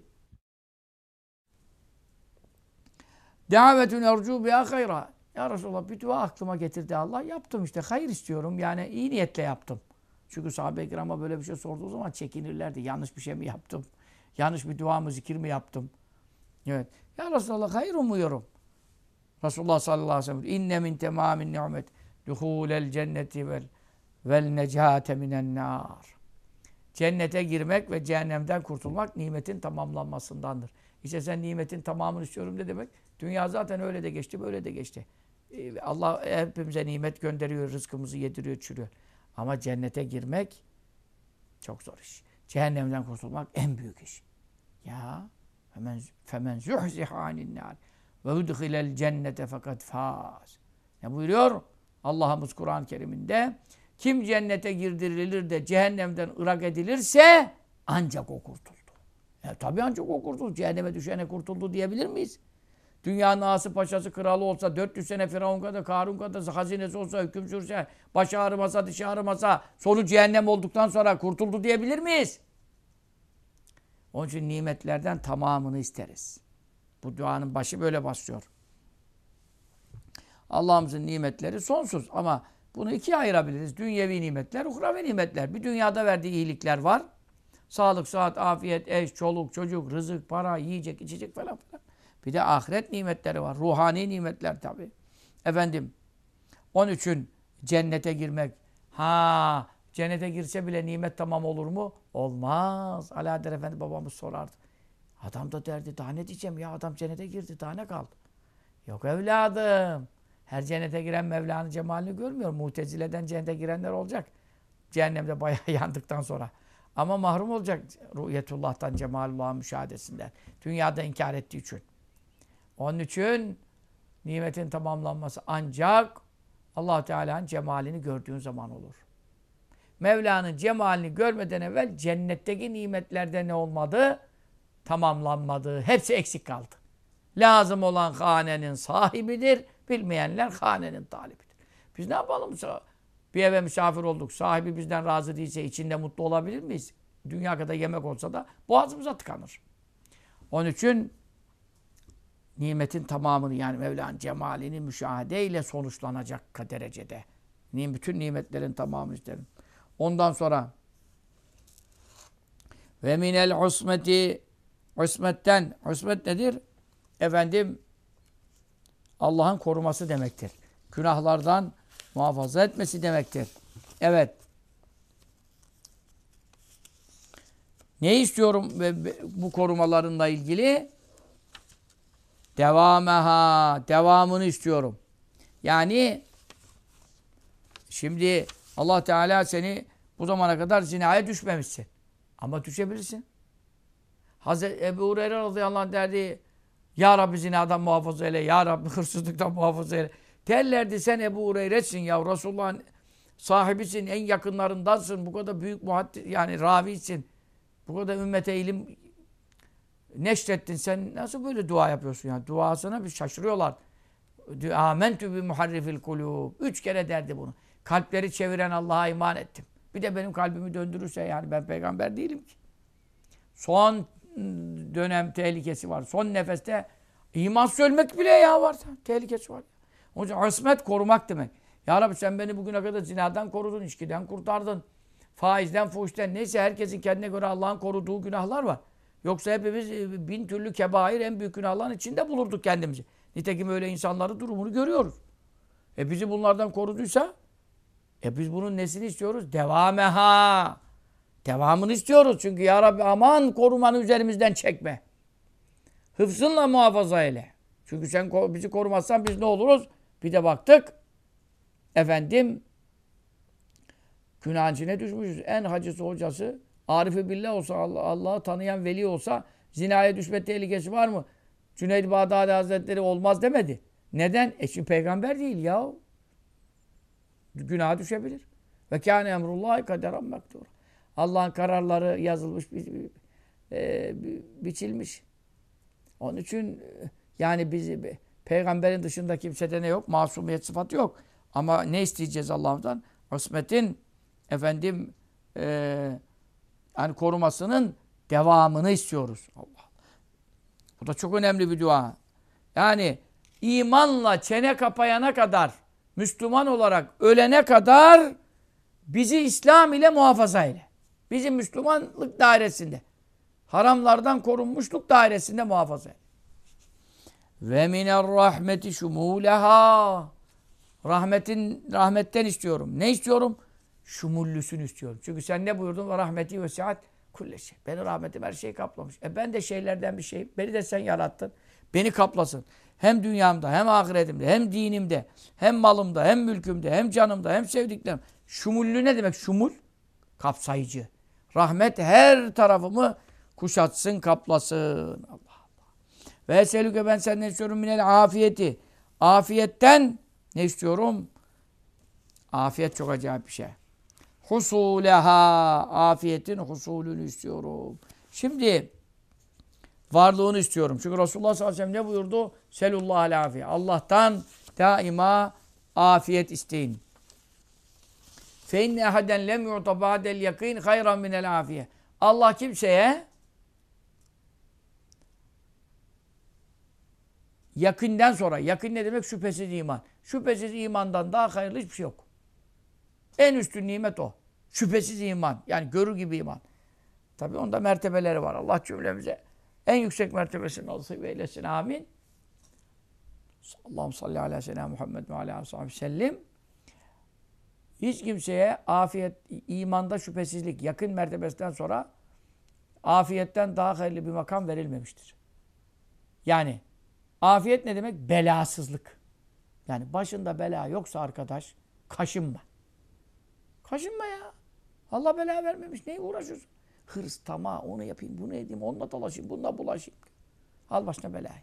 davetün ercu biha hayra. Ya Resulallah bir dua aklıma getirdi Allah. Yaptım işte. Hayır istiyorum. Yani iyi niyetle yaptım. Çünkü sahabe-i kirama böyle bir şey sorduğu zaman çekinirlerdi. Yanlış bir şey mi yaptım? Yanlış bir dua mı, zikir mi yaptım? Evet. Ya Resulallah hayır umuyorum. Resulullah sallallahu aleyhi ve sellem inne min temamin ni'met duhulel cenneti vel necate minen nar. Cennete girmek ve cehennemden kurtulmak nimetin tamamlanmasındandır. İşte sen nimetin tamamını istiyorum ne demek? Dünya zaten öyle de geçti, böyle de geçti. Allah hepimize nimet gönderiyor, rızkımızı yediriyor, içiriyor. Ama cennete girmek çok zor iş. Cehennemden kurtulmak en büyük iş. Ya femen zuhziha anin nar ve udkhilel cennete fakat faz. Ne buyuruyor? Allah'ımız Kur'an-ı Kerim'inde kim cennete girdirilir de cehennemden ırak edilirse ancak o kurtuldu. Tabii ancak o kurtuldu. Cehenneme düşene kurtuldu diyebilir miyiz? Dünyanın ağası, paşası, kralı olsa, 400 sene Firavun kadar, Karun kadar, hazinesi olsa, hüküm sürse, başı ağrımasa, dışı ağrımasa, sonu cehennem olduktan sonra kurtuldu diyebilir miyiz? Onun için nimetlerden tamamını isteriz. Bu duanın başı böyle başlıyor. Allah'ımızın nimetleri sonsuz ama bunu ikiye ayırabiliriz. Dünyevi nimetler, uhrevi nimetler. Bir dünyada verdiği iyilikler var. Sağlık, sıhhat, afiyet, eş, çoluk, çocuk, rızık, para, yiyecek, içecek falan filan. Bir de ahiret nimetleri var. Ruhani nimetler tabii. Efendim, onun için cennete girmek. Cennete girse bile nimet tamam olur mu? Olmaz. Alaeddin Efendi babamız sorardı. Adam da derdi, daha ne diyeceğim ya? Adam cennete girdi, daha ne kaldı? Yok evladım. Her cennete giren Mevla'nın cemalini görmüyor. Mutezile'den cennete girenler olacak. Cehennemde bayağı yandıktan sonra. Ama mahrum olacak ruhiyetullah'tan, cemalullah'ın müşahadesinden. Dünyada inkar ettiği için. Onun için nimetin tamamlanması ancak Allah Teala'nın cemalini gördüğün zaman olur. Mevla'nın cemalini görmeden evvel cennetteki nimetlerde ne olmadı? Tamamlanmadı. Hepsi eksik kaldı. Lazım olan hanenin sahibidir. Bilmeyenler hanenin talibidir. Biz ne yapalım? Bir eve misafir olduk. Sahibi bizden razı değilse içinde mutlu olabilir miyiz? Dünya kadar yemek olsa da boğazımıza tıkanır. Onun için nimetin tamamını yani Mevla'nın cemalini müşahedeyle sonuçlanacak derecede. Bütün nimetlerin tamamını isterim. Ondan sonra ve minel usmeti, usmetten, usmet nedir? Efendim Allah'ın koruması demektir. Günahlardan muhafaza etmesi demektir. Evet. Ne istiyorum bu korumalarınla ilgili? Devamını istiyorum. Yani şimdi Allah Teala seni bu zamana kadar zinaya düşmemişsin. Ama düşebilirsin. Hazreti Ebu Hureyre radıyallahu anh derdi, Ya Rabbi zinadan muhafaza eyle, Ya Rabbi hırsızlıktan muhafaza eyle. Derlerdi sen Ebu Hureyre'sin ya, Resulullah'ın sahibisin, en yakınlarındansın, bu kadar büyük muhaddis, yani ravisin, bu kadar ümmete ilim neşrettin, sen nasıl böyle dua yapıyorsun ya? Duasına bir şaşırıyorlar. Âmentü bi muharrifil kulûb. 3 kere derdi bunu. Kalpleri çeviren Allah'a iman ettim. Bir de benim kalbimi döndürürse yani ben peygamber değilim ki. Son dönem tehlikesi var. Son nefeste imansız ölmek bile ya var. Tehlikesi var. Onun için ismet korumak demek. Ya Rabbi sen beni bugüne kadar zinadan korudun, içkiden kurtardın. Faizden, fuhuşten neyse herkesin kendine göre Allah'ın koruduğu günahlar var. Yoksa hepimiz bin türlü kebair en büyük günahların içinde bulurduk kendimizi. Nitekim öyle insanların durumunu görüyoruz. Bizi bunlardan koruduysa biz bunun nesini istiyoruz? Devameha. Devamını istiyoruz. Çünkü ya Rabbi aman korumanı üzerimizden çekme. Hıfzınla muhafaza eyle. Çünkü sen bizi korumazsan biz ne oluruz? Bir de baktık. Efendim günahın içine düşmüşüz. En hacısı hocası Arif-i Billah olsa, Allah'ı tanıyan veli olsa zinaya düşme tehlikesi var mı? Cüneyd Bağdadi Hazretleri olmaz demedi. Neden? Şimdi peygamber değil ya. Günaha düşebilir. Ve kâne emrullâhi kaderen mektur. Allah'ın kararları yazılmış, biçilmiş. Onun için yani bizi peygamberin dışında kimsede ne yok? Masumiyet sıfatı yok. Ama ne isteyeceğiz Allah'tan? İsmetin efendim yani korumasının devamını istiyoruz. Allah. Bu da çok önemli bir dua. Yani imanla çene kapayana kadar, Müslüman olarak ölene kadar bizi İslam ile muhafaza eyle. Bizi Müslümanlık dairesinde, haramlardan korunmuşluk dairesinde muhafaza eyle. Ve miner rahmeti şumuleha. Rahmetten istiyorum. Ne istiyorum? Şumullüsünü istiyorum. Çünkü sen ne buyurdun? Ve rahmeti ve sihat kulle şey. Benim rahmetim her şeyi kaplamış. Ben de şeylerden bir şeyim. Beni de sen yarattın. Beni kaplasın. Hem dünyamda, hem ahiretimde, hem dinimde, hem malımda, hem mülkümde, hem canımda, hem sevdiklerim. Şumullü ne demek? Şumul, kapsayıcı. Rahmet her tarafımı kuşatsın, kaplasın. Allah Allah. Ve eselüke ben senden istiyorum minel afiyeti. Afiyetten ne istiyorum? Afiyet çok acayip bir şey. Husuleha. Afiyetin husulünü istiyorum. Şimdi varlığını istiyorum. Çünkü Resulullah sallallahu aleyhi ve sellem ne buyurdu? Selullahal afiye. Allah'tan daima afiyet isteyin. Fe inne ehaden lem yu'ta ba'del yakin hayran minel afiye. Allah kimseye yakından sonra, yakın ne demek? Şüphesiz iman. Şüphesiz imandan daha hayırlı hiçbir şey yok. En üstün nimet o. Şüphesiz iman. Yani görür gibi iman. Tabii onda mertebeleri var. Allah cümlemize en yüksek mertebesini nasip eylesin. Amin. Allahümme salli ala seyyidina Muhammed ve ala aleyhi sellem. Hiç kimseye afiyet, imanda şüphesizlik, yakın mertebesinden sonra afiyetten daha hayırlı bir makam verilmemiştir. Yani afiyet ne demek? Belasızlık. Yani başında bela yoksa arkadaş, kaşınma. Kaşınma ya. Allah bela vermemiş. Neye uğraşıyorsun? Hırs, tamah, onu yapayım, bunu edeyim, onunla dolaşayım, bununla bulaşayım. Al başına belayı.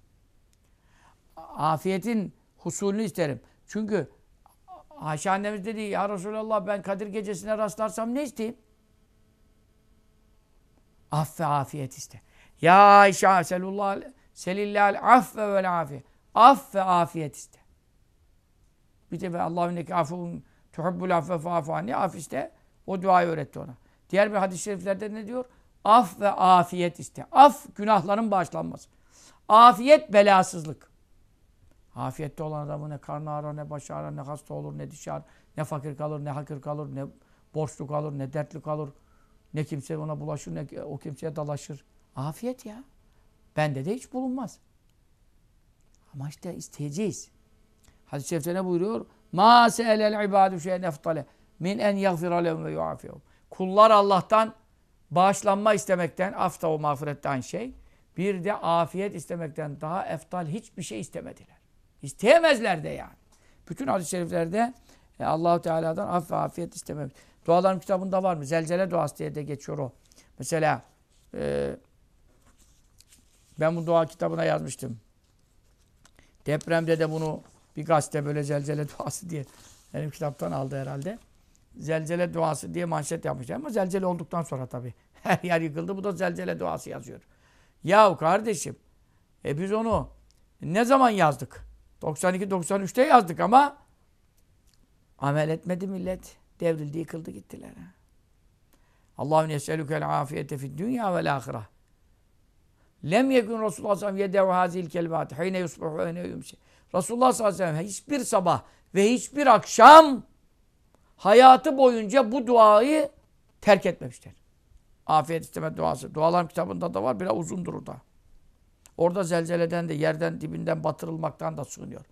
Afiyetin husulünü isterim. Çünkü Ayşe annemiz dedi, ya Resulallah ben Kadir gecesine rastlarsam ne isteyeyim? Aff ve afiyet iste. Ya Ayşe selillâl affe vel afiye. Aff ve afiyet iste. Bir de Allahünneki afun tuhubbul affe fa'fu anni. Af iste. O duayı öğretti ona. Diğer bir hadis-i şeriflerde ne diyor? Af ve afiyet iste. Af günahların bağışlanması. Afiyet belasızlık. Afiyette olan adamı ne karnı ağrır, ne başı ağrır, ne hasta olur, ne dişi ağrır, ne fakir kalır, ne hakir kalır, ne borçlu kalır, ne dertli kalır, ne kimse ona bulaşır, ne o kimseye dalaşır. Afiyet ya. Bende de hiç bulunmaz. Ama işte isteyeceğiz. Hadis-i şerifte ne buyuruyor? مَا سَأَلَ الْعِبَادُ شَيْنَ اَفْطَلَ مِنْ اَنْ يَغْفِرَ لَهُمْ وَيُعَافِيهُمْ. Kullar Allah'tan bağışlanma istemekten, af da o mağfirette aynı şey, bir de afiyet istemekten daha eftal hiçbir şey istemediler. İsteyemezler de yani. Bütün hadis-i şeriflerde Allah-u Teala'dan af ve afiyet istememiş. Duaların kitabında var mı? Zelzele duası diye de geçiyor o. Mesela ben bu dua kitabına yazmıştım. Depremde de bunu bir gazete böyle zelzele duası diye benim kitaptan aldı herhalde. Zelzele duası diye manşet yapmış. Ama zelzele olduktan sonra tabii. Her yer yıkıldı. Bu da zelzele duası yazıyor. Yahu kardeşim biz onu ne zaman yazdık? 92-93'te yazdık ama amel etmedi millet. Devrildi, yıkıldı gittiler. Allahümme yeselükel afiyete fid dünya vel ahire. Lem yekun Resulullah sallallahu aleyhi ve sellem yedev hazil kelimat hine yusbihu ve hine yumsi. Resulullah sallallahu aleyhi ve sellem hiçbir sabah ve hiçbir akşam hayatı boyunca bu duayı terk etmemiştir. Afiyet isteme duası. Dualar kitabında da var. Biraz uzundur o da. Orada zelzeleden de yerden dibinden batırılmaktan da sığınıyor.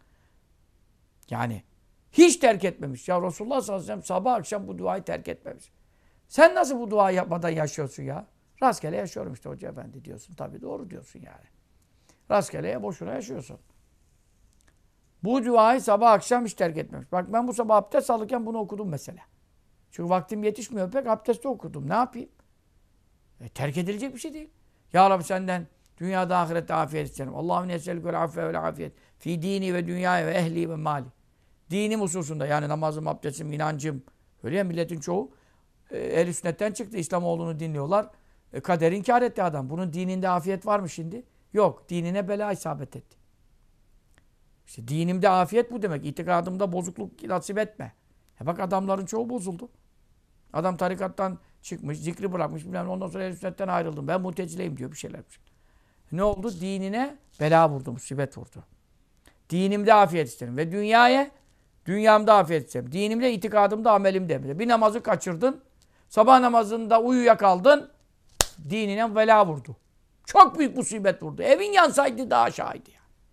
Yani hiç terk etmemiş. Ya Resulullah sallallahu aleyhi ve sellem sabah akşam bu duayı terk etmemiş. Sen nasıl bu duayı yapmadan yaşıyorsun ya? Rastgele yaşıyorum işte hoca efendi diyorsun. Tabii doğru diyorsun yani. Rastgeleye boşuna yaşıyorsun. Bu duayı sabah akşam hiç terk etmemiş. Bak ben bu sabah abdest alırken bunu okudum mesela. Çünkü vaktim yetişmiyor pek abdesti okudum. Ne yapayım? Terk edilecek bir şey değil. Ya Rabbi senden dünyada ahirette afiyet isterim. Allahümme neselükül affe vel afiyet. Fi dini ve dünyaya ve ehli ve mali. Dinim hususunda yani namazım, abdestim, inancım. Öyle ya milletin çoğu ehl-i sünnetten çıktı. İslamoğlu'nu dinliyorlar. Kader inkar etti adam. Bunun dininde afiyet var mı şimdi? Yok. Dinine bela isabet etti. İşte dinimde afiyet bu demek. İtikadımda bozukluk nasip etme. Bak adamların çoğu bozuldu. Adam tarikattan çıkmış, zikri bırakmış. Ondan sonra ehl-i sünnetten ayrıldım. Ben mutezileyim diyor bir şeyler. Ne oldu? Dinine bela vurdu, musibet vurdu. Dinimde afiyet isterim. Ve dünyamda afiyet isterim. Dinimde, itikadımda, amelimde. Bir namazı kaçırdın. Sabah namazında uyuyakaldın. Dinine bela vurdu. Çok büyük musibet vurdu. Evin yansaydı daha şahidi.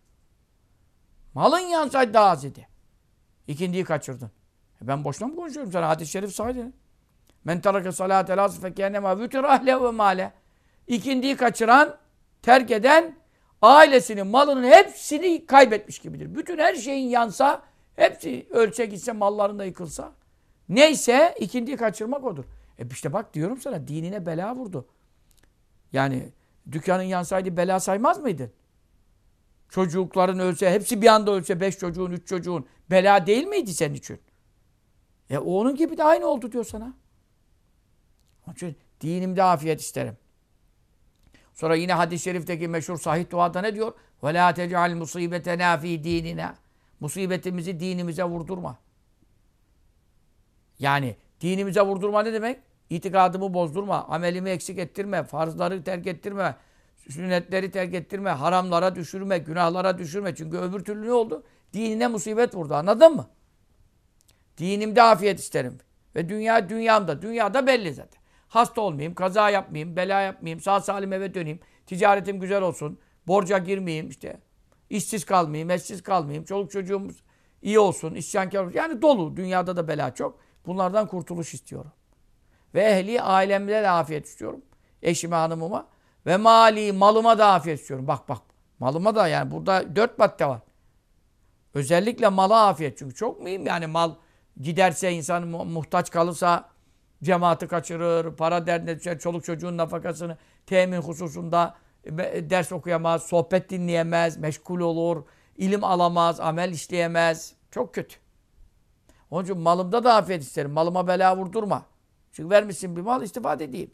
Malın yansaydı daha az idi. İkindiyi kaçırdın. Ben boşuna mı konuşuyorum sana? Hadis-i şerif saydı. Men terake salâtel asr fekennema vütür ahle ve mâle. İkindiyi kaçıran, terk eden, ailesinin, malının hepsini kaybetmiş gibidir. Bütün her şeyin yansa, hepsi ölse gitse, mallarında yıkılsa. Neyse, ikindiyi kaçırmak odur. İşte bak diyorum sana, dinine bela vurdu. Yani dükkanın yansaydı bela saymaz mıydın? Çocukların ölse, hepsi bir anda ölse, 5 çocuğun, 3 çocuğun bela değil miydi senin için? Onun gibi de aynı oldu diyor sana. Onun için dinimde afiyet isterim. Sonra yine hadis-i şerifteki meşhur sahih duada ne diyor? وَلَا تَجْعَلْ مُصِيبَتَنَا ف۪ي د۪ينِنَا Musibetimizi dinimize vurdurma. Yani dinimize vurdurma ne demek? İtikadımı bozdurma, amelimi eksik ettirme, farzları terk ettirme, sünnetleri terk ettirme, haramlara düşürme, günahlara düşürme. Çünkü öbür türlü ne oldu? Dinine musibet vurdu. Anladın mı? Dinimde afiyet isterim. Ve dünyamda. Dünyada belli zaten. Hasta olmayayım, kaza yapmayayım, bela yapmayayım, sağ salim eve döneyim, ticaretim güzel olsun, borca girmeyeyim işte. İşsiz kalmayayım, eşsiz kalmayayım, çoluk çocuğum iyi olsun, isyankar olsun. Yani dolu. Dünyada da bela çok. Bunlardan kurtuluş istiyorum. Ve ehli ailemde de afiyet istiyorum. Eşime, hanımıma. Ve mali, malıma da afiyet istiyorum. Bak. Malıma da yani burada 4 madde var. Özellikle mala afiyet. Çünkü çok mühim yani mal giderse, insan muhtaç kalırsa cemaati kaçırır, para derdine düşer, çoluk çocuğun nafakasını temin hususunda ders okuyamaz, sohbet dinleyemez, meşgul olur, ilim alamaz, amel işleyemez. Çok kötü. Onun için malımda da afiyet isterim. Malıma bela vurdurma. Çünkü vermişsin bir mal, istifade edeyim.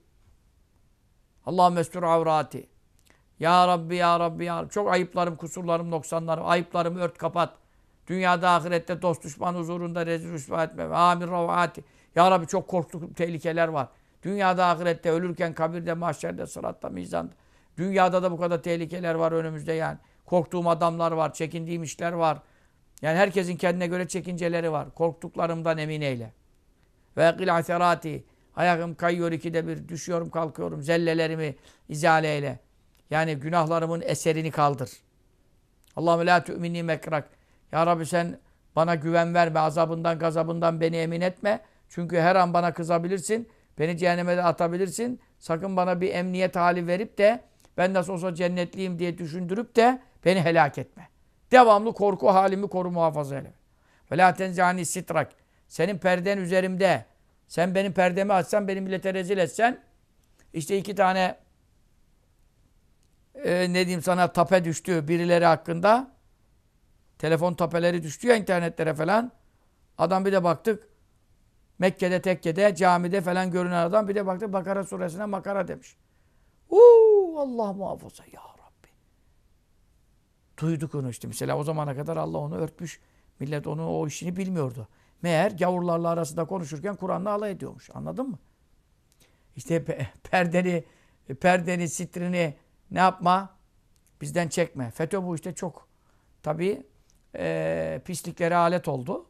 Allahümme estur avrati. Ya Rabbi, Ya Rabbi, Ya Rabbi. Çok ayıplarım, kusurlarım, noksanlarım. Ayıplarımı ört, kapat. Dünyada, ahirette dost düşman huzurunda rezil rüsva etme. Amin ravati. Ya Rabbi çok korktuğum tehlikeler var. Dünyada, ahirette, ölürken, kabirde, mahşerde, sıratta, mizanda. Dünyada da bu kadar tehlikeler var önümüzde yani. Korktuğum adamlar var, çekindiğim işler var. Yani herkesin kendine göre çekinceleri var. Korktuklarımdan emin eyle. Ve ekil aserati. Ayakım kayıyor ikide bir, düşüyorum kalkıyorum. Zellelerimi izale eyle. Yani günahlarımın eserini kaldır. Allahümme la tu'minni mekrak. Ya Rabbi sen bana güven verme. Azabından, gazabından beni emin etme. Çünkü her an bana kızabilirsin. Beni cehenneme de atabilirsin. Sakın bana bir emniyet hali verip de ben nasıl olsa cennetliyim diye düşündürüp de beni helak etme. Devamlı korku halimi koru, muhafaza eyle. Ve la tenzani sitrak. Senin perden üzerimde. Sen benim perdemi açsan, beni millete rezil etsen. İşte 2 tane ne diyeyim sana tape düştü birileri hakkında. Telefon tapeleri düştü ya internetlere falan. Adam bir de baktık Mekke'de, tekkede, camide falan görünen adam bir de baktık Bakara suresine makara demiş. Allah muhafaza ya Rabbi. Duyduk onu işte. Mesela o zamana kadar Allah onu örtmüş. Millet onun o işini bilmiyordu. Meğer gavurlarla arasında konuşurken Kur'an'la alay ediyormuş. Anladın mı? İşte perdeni, sitrini ne yapma? Bizden çekme. FETÖ bu işte çok. Tabii pisliklere alet oldu.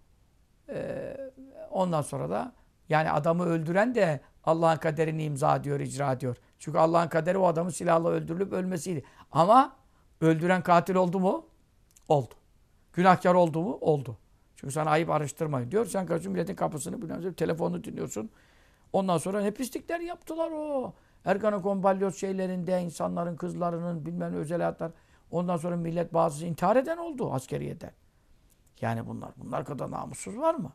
Ondan sonra da yani adamı öldüren de Allah'ın kaderini imza diyor, icra ediyor. Çünkü Allah'ın kaderi o adamın silahla öldürülüp ölmesiydi. Ama öldüren katil oldu mu? Oldu. Günahkar oldu mu? Oldu. Çünkü sana ayıp araştırmayın diyor. Sen kaçın milletin kapısını biliyorsun, telefonunu dinliyorsun. Ondan sonra ne pislikler yaptılar o. Ergenekon balyoz şeylerinde insanların, kızlarının bilmem özel hayatlar. Ondan sonra millet bazısı intihar eden oldu askeriyeden. Yani bunlar kadar namussuz var mı?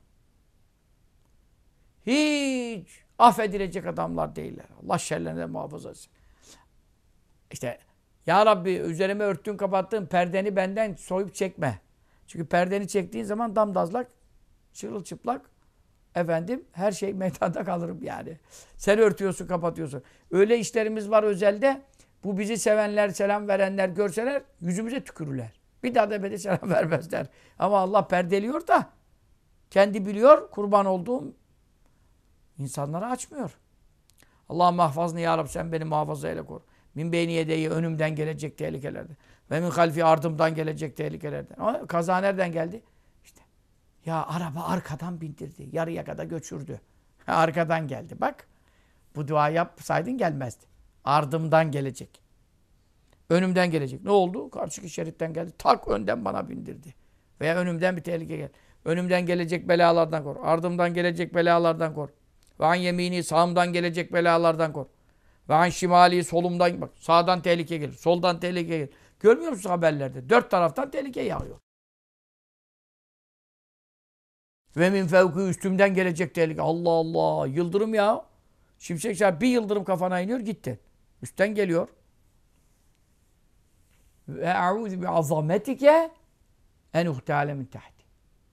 Hiç affedilecek adamlar değiller. Allah şerlerinden muhafaza etsin. İşte ya Rabbi üzerime örttün kapattın perdeni benden soyup çekme. Çünkü perdeni çektiğin zaman damdazlak, çırılçıplak efendim her şey meydanda kalırım yani. Sen örtüyorsun, kapatıyorsun. Öyle işlerimiz var özelde. Bu bizi sevenler, selam verenler görseler yüzümüze tükürürler. Bir daha da ebedi selam vermezler. Ama Allah perdeliyor da kendi biliyor kurban olduğum insanlara açmıyor. Allah mahfazni ya Rabbi sen beni muhafaza eyle koru. Min beyni yedeyi önümden gelecek tehlikelerden. Ve min halfi ardımdan gelecek tehlikelerden. Ama kaza nereden geldi? İşte ya araba arkadan bindirdi. Yarıya kadar göçürdü. Arkadan geldi. Bak bu dua yapsaydın gelmezdi. Ardımdan gelecek. Önümden gelecek. Ne oldu? Karşıki şeritten geldi. Tak önden bana bindirdi. Veya önümden bir tehlike geldi. Önümden gelecek belalardan kor. Ardımdan gelecek belalardan kor. Ve an yemini sağımdan gelecek belalardan kor. Ve an şimali solumdan bak. Sağdan tehlike gelir. Soldan tehlike gelir. Görmüyor musun haberlerde? Dört taraftan tehlike yağıyor. Ve min fevki üstümden gelecek tehlike. Allah Allah. Yıldırım ya. Şimşek çarpı bir yıldırım kafana iniyor gitti. Üstten geliyor. Ve e'ûzü bi azametike en uhtâle min tahti.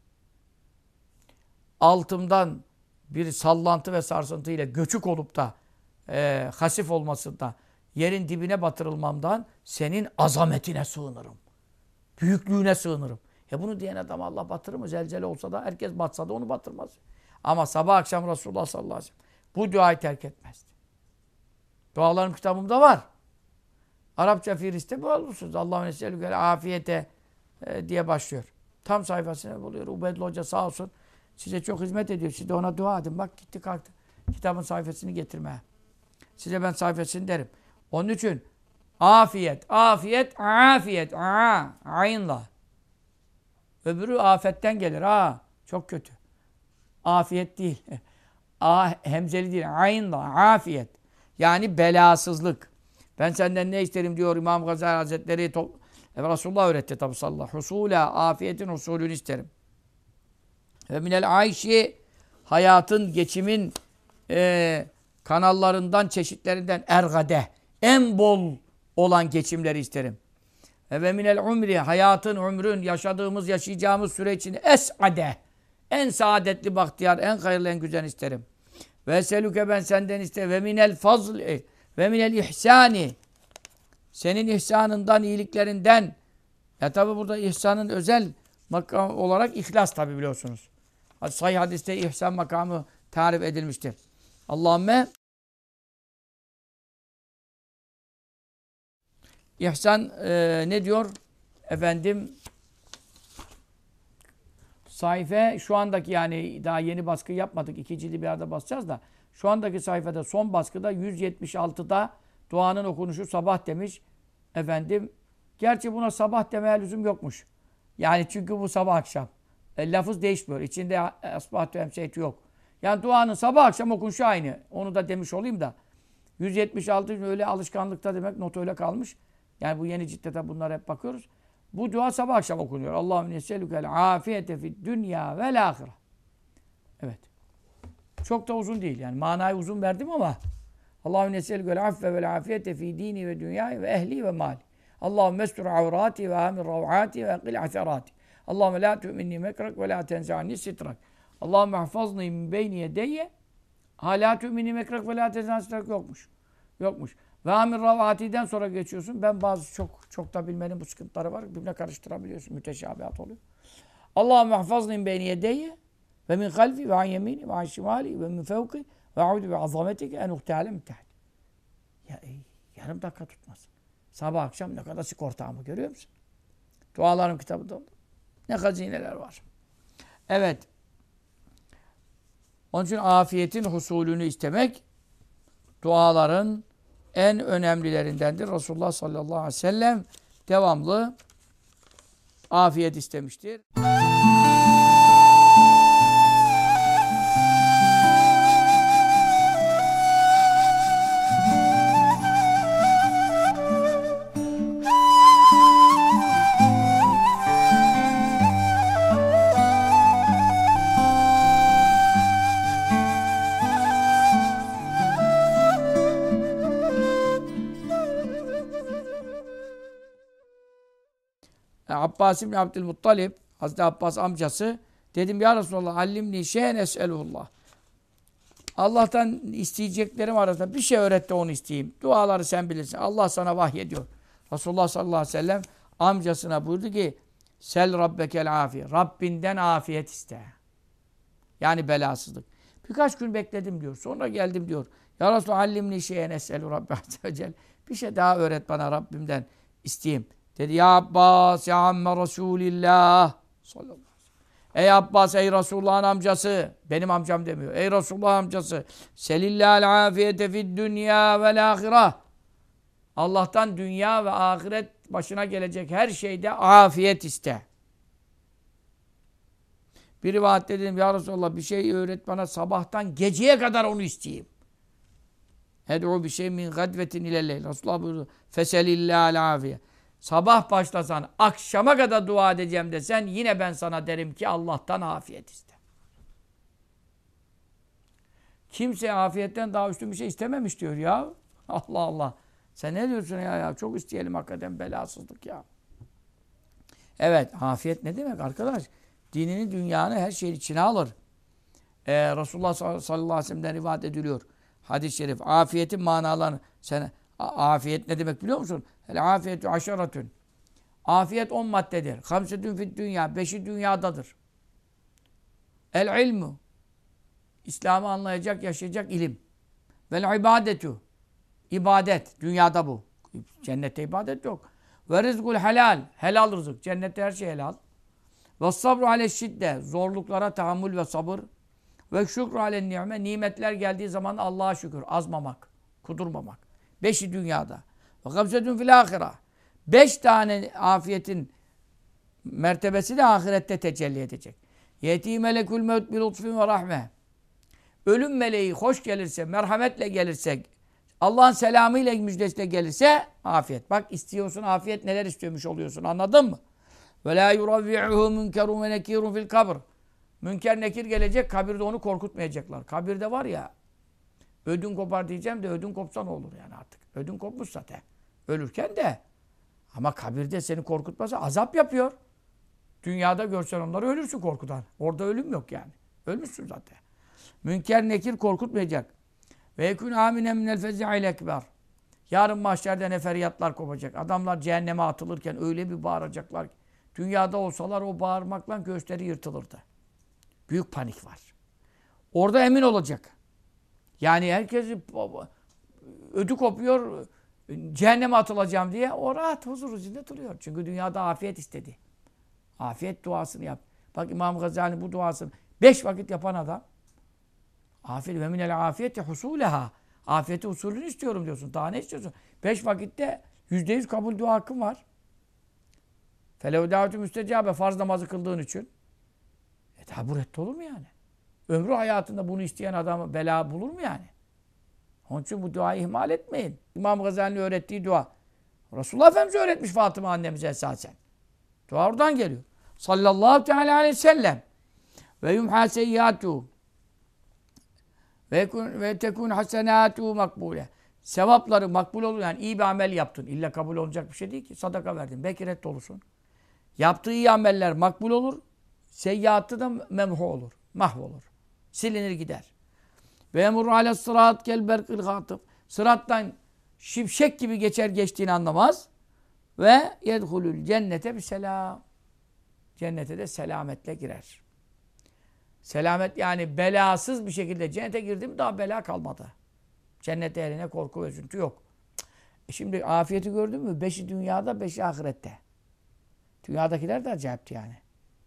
Altımdan bir sallantı ve sarsıntıyla göçük olup da hasif olmasında yerin dibine batırılmamdan senin azametine sığınırım. Büyüklüğüne sığınırım. Bunu diyen adam Allah batırır mı? Zelzele olsa da herkes batsa da onu batırmaz. Ama sabah akşam Resulullah sallallahu aleyhi ve sellem bu duayı terk etmezdi. Dualarım kitabımda var. Arapça Firis'te bu olursunuz. Allahümme nes'elükel afiyete diye başlıyor. Tam sayfasını buluyor. Ubeydullah Hoca sağ olsun. Size çok hizmet ediyor. Siz de ona dua edin. Bak gitti kalktı. Kitabın sayfasını getirmeye. Size ben sayfasını derim. Onun için afiyet, afiyet, afiyet. Aynla. Öbürü afetten gelir. Çok kötü. Afiyet değil. Hemzeli değil. Aynla. Afiyet. Yani belasızlık. Ben senden ne isterim diyor İmam Gazali Hazretleri. Resulullah öğretti tabi sallallahu aleyhi ve sellem. Husula, afiyetin usulünü isterim. Ve minel ayşi, hayatın, geçimin kanallarından, çeşitlerinden ergade, en bol olan geçimleri isterim. Ve minel umri, hayatın, ömrün, yaşayacağımız süre için es'ade, en saadetli bahtiyar, en hayırlı, en güzel isterim. Ve selüke ben senden isterim. Ve minel fazli, ve minel ihsani, senin ihsanından, iyiliklerinden. Ya tabi burada ihsanın özel makam olarak ihlas tabi biliyorsunuz. Sahih hadiste ihsan makamı tarif edilmiştir. Allahümme ihsan ne diyor? Efendim sayfa şu andaki yani daha yeni baskı yapmadık. 2 cildi bir arada basacağız da şu andaki sayfada son baskıda 176'da duanın okunuşu sabah demiş. Efendim gerçi buna sabah demeye lüzum yokmuş. Yani çünkü bu sabah akşam. Lafız değişmiyor. İçinde asbahatü emseytü yok. Yani duanın sabah akşam okunuşu aynı. Onu da demiş olayım da. 176 öyle alışkanlıkta demek not öyle kalmış. Yani bu yeni ciddete bunlara hep bakıyoruz. Bu dua sabah akşam okunuyor. Allahümme nes'elükel afiyete fid dünya vel ahire. Evet. Çok da uzun değil. Yani manayı uzun verdim ama Allahümme nes'elükel affe vel afiyete fi dini ve dünyayı ve ehli ve mali. Allahümme estur avrati ve amir rav'ati ve akil aserati. Allahümme la tu'minni mekrak ve la tenza'ni sitrak. Allahümme haffazni min beyni yedeyye. La tu'minni mekrak ve la tenza'ni sitrak yokmuş. Yokmuş. Ve amir rav'ati'den sonra geçiyorsun. Ben bazı çok da bilmenin bu sıkıntıları var. Birbirine karıştırabiliyorsun. Müteşabihat oluyor. Allahümme haffazni min beyni yedeyye ve min halfi ve an yemini ve an şimali ve min fevki ve a'udu bi azametike en uhtâle min tahti. Yarım dakika tutmaz. Sabah akşam ne kadar sık ortağımı görüyor musun? Dualarım kitabında oldu. ne hazineler var. Evet. Onun için afiyetin husulünü istemek duaların en önemlilerindendir. Resulullah sallallahu aleyhi ve sellem devamlı afiyet istemiştir. Abbas İbni Abdülmuttalib, Hazreti Abbas amcası, dedim ya Resulallah allimni şeyen es'elullah. Allah'tan isteyeceklerim arasında bir şey öğret de onu isteyeyim. Duaları sen bilirsin. Allah sana vahyediyor. Resulullah sallallahu aleyhi ve sellem amcasına buyurdu ki Sel rabbekel afiye. Rabbinden afiyet iste. Yani belasızlık. Birkaç gün bekledim diyor. Sonra geldim diyor. Ya Resulallah allimni şeyen es'elu rabbi azze ve celle. Bir şey daha öğret bana Rabbimden isteyeyim. Dedi ya Abbas ya amme Resulillah sallallahu aleyhi ve sellem. Ey Abbas ey Resulullah'ın amcası. Benim amcam demiyor. Ey Resulullah'ın amcası. Selillâhel afiyete fid dünya vel ahireh. Allah'tan dünya ve ahiret başına gelecek her şeyde afiyet iste. Bir rivayette dedim ya Resulallah bir şey öğret bana sabahtan geceye kadar onu isteyeyim. Ed'u bir şey min gadvetin ilelleyl. Resulullah buyurdu. Feselillâhel afiye. Sabah başlasan, akşama kadar dua edeceğim desen yine ben sana derim ki Allah'tan afiyet iste. Kimse afiyetten daha üstün bir şey istememiş diyor ya. Allah Allah. Sen ne diyorsun ya? Çok isteyelim hakikaten belasızlık ya. Evet, afiyet ne demek arkadaş? Dinini, dünyanı her şeyin içine alır. Resulullah sallallahu aleyhi ve sellem'den rivayet ediliyor. Hadis-i şerif. Afiyetin manalarını. Sen afiyet ne demek biliyor musun? El afiyetü aşaratün. Afiyet 10 maddedir. Hamsetün fid dünya. 5'i dünyadadır. El ilmu. İslam'ı anlayacak, yaşayacak ilim. Vel ibadetü. İbadet. Dünyada bu. Cennette ibadet yok. Ve rizkul helal. Helal rızık. Cennette her şey helal. Ve sabru aleşşidde. Zorluklara tahammül ve sabır. Ve şükru alen ni'me. Nimetler geldiği zaman Allah'a şükür. Azmamak. Kudurmamak. 5'i dünyada. Ve kamsetun fil ahira. 5 tane afiyetin mertebesi de ahirette tecelli edecek. Yeti melekül mevt bil lütfin ve rahme. Ölüm meleği hoş gelirse, merhametle gelirse, Allah'ın selamıyla müjdesiyle gelirse afiyet. Bak istiyorsun afiyet neler istiyormuş oluyorsun. Anladın mı? Ve la yuravvi'uhu münkerun ve nekirun fil kabr. Münker nekir gelecek, kabirde onu korkutmayacaklar. Kabirde var ya, ödün kopar diyeceğim de ödün kopsa ne olur yani artık. Ödün kopmuş zaten. Ölürken de. Ama kabirde seni korkutmasa azap yapıyor. Dünyada görsen onları ölürsün korkudan. Orada ölüm yok yani. Ölmüşsün zaten. Münker nekir korkutmayacak. Ve yekûn âminen minel fezi'il ekber. Yarın mahşerde ne feryatlar kopacak. Adamlar cehenneme atılırken öyle bir bağıracaklar ki. Dünyada olsalar o bağırmakla göğüsleri yırtılırdı. Büyük panik var. Orada emin olacak. Yani herkes ödü kopuyor, cehenneme atılacağım diye o rahat, huzur içinde duruyor. Çünkü dünyada afiyet istedi. Afiyet duasını yap. Bak İmam Gazali bu duasını 5 vakit yapan adam. Afiyet ve minel afiyeti husuleha. Afiyeti usulünü istiyorum diyorsun. Daha ne istiyorsun? 5 vakitte %100 kabul dua hakkın var. Felev davetü müstecabe. Farz namazı kıldığın için. Daha bu reddolur mu yani? Ömrü hayatında bunu isteyen adam bela bulur mu yani? Onun için bu duayı ihmal etmeyin. İmam Gazali'nin öğrettiği dua. Resulullah Efendimiz öğretmiş Fatıma annemize esasen. Dua oradan geliyor. Sallallahu teala aleyhi ve sellem. Ve yumhâ seyyâtuhu. Ve tekûn hasenâtuhu makbûle. Sevapları makbul olur. Yani iyi bir amel yaptın. İlla kabul olacak bir şey değil ki. Sadaka verdin. Belki reddolursun. Yaptığı iyi ameller makbul olur. Seyyiatı da memhu olur. Mahvolur. Silinir gider. Ve emurru ale sırat kel berkil gâtıf. Sırattan şimşek gibi geçer geçtiğini anlamaz. Ve yedhulul cennete bir selam. Cennete de selametle girer. Selamet yani belasız bir şekilde cennete girdim daha bela kalmadı. Cennet eline korku ve üzüntü yok. Şimdi afiyeti gördün mü? 5'i dünyada, 5'i ahirette. Dünyadakiler de acayipti yani.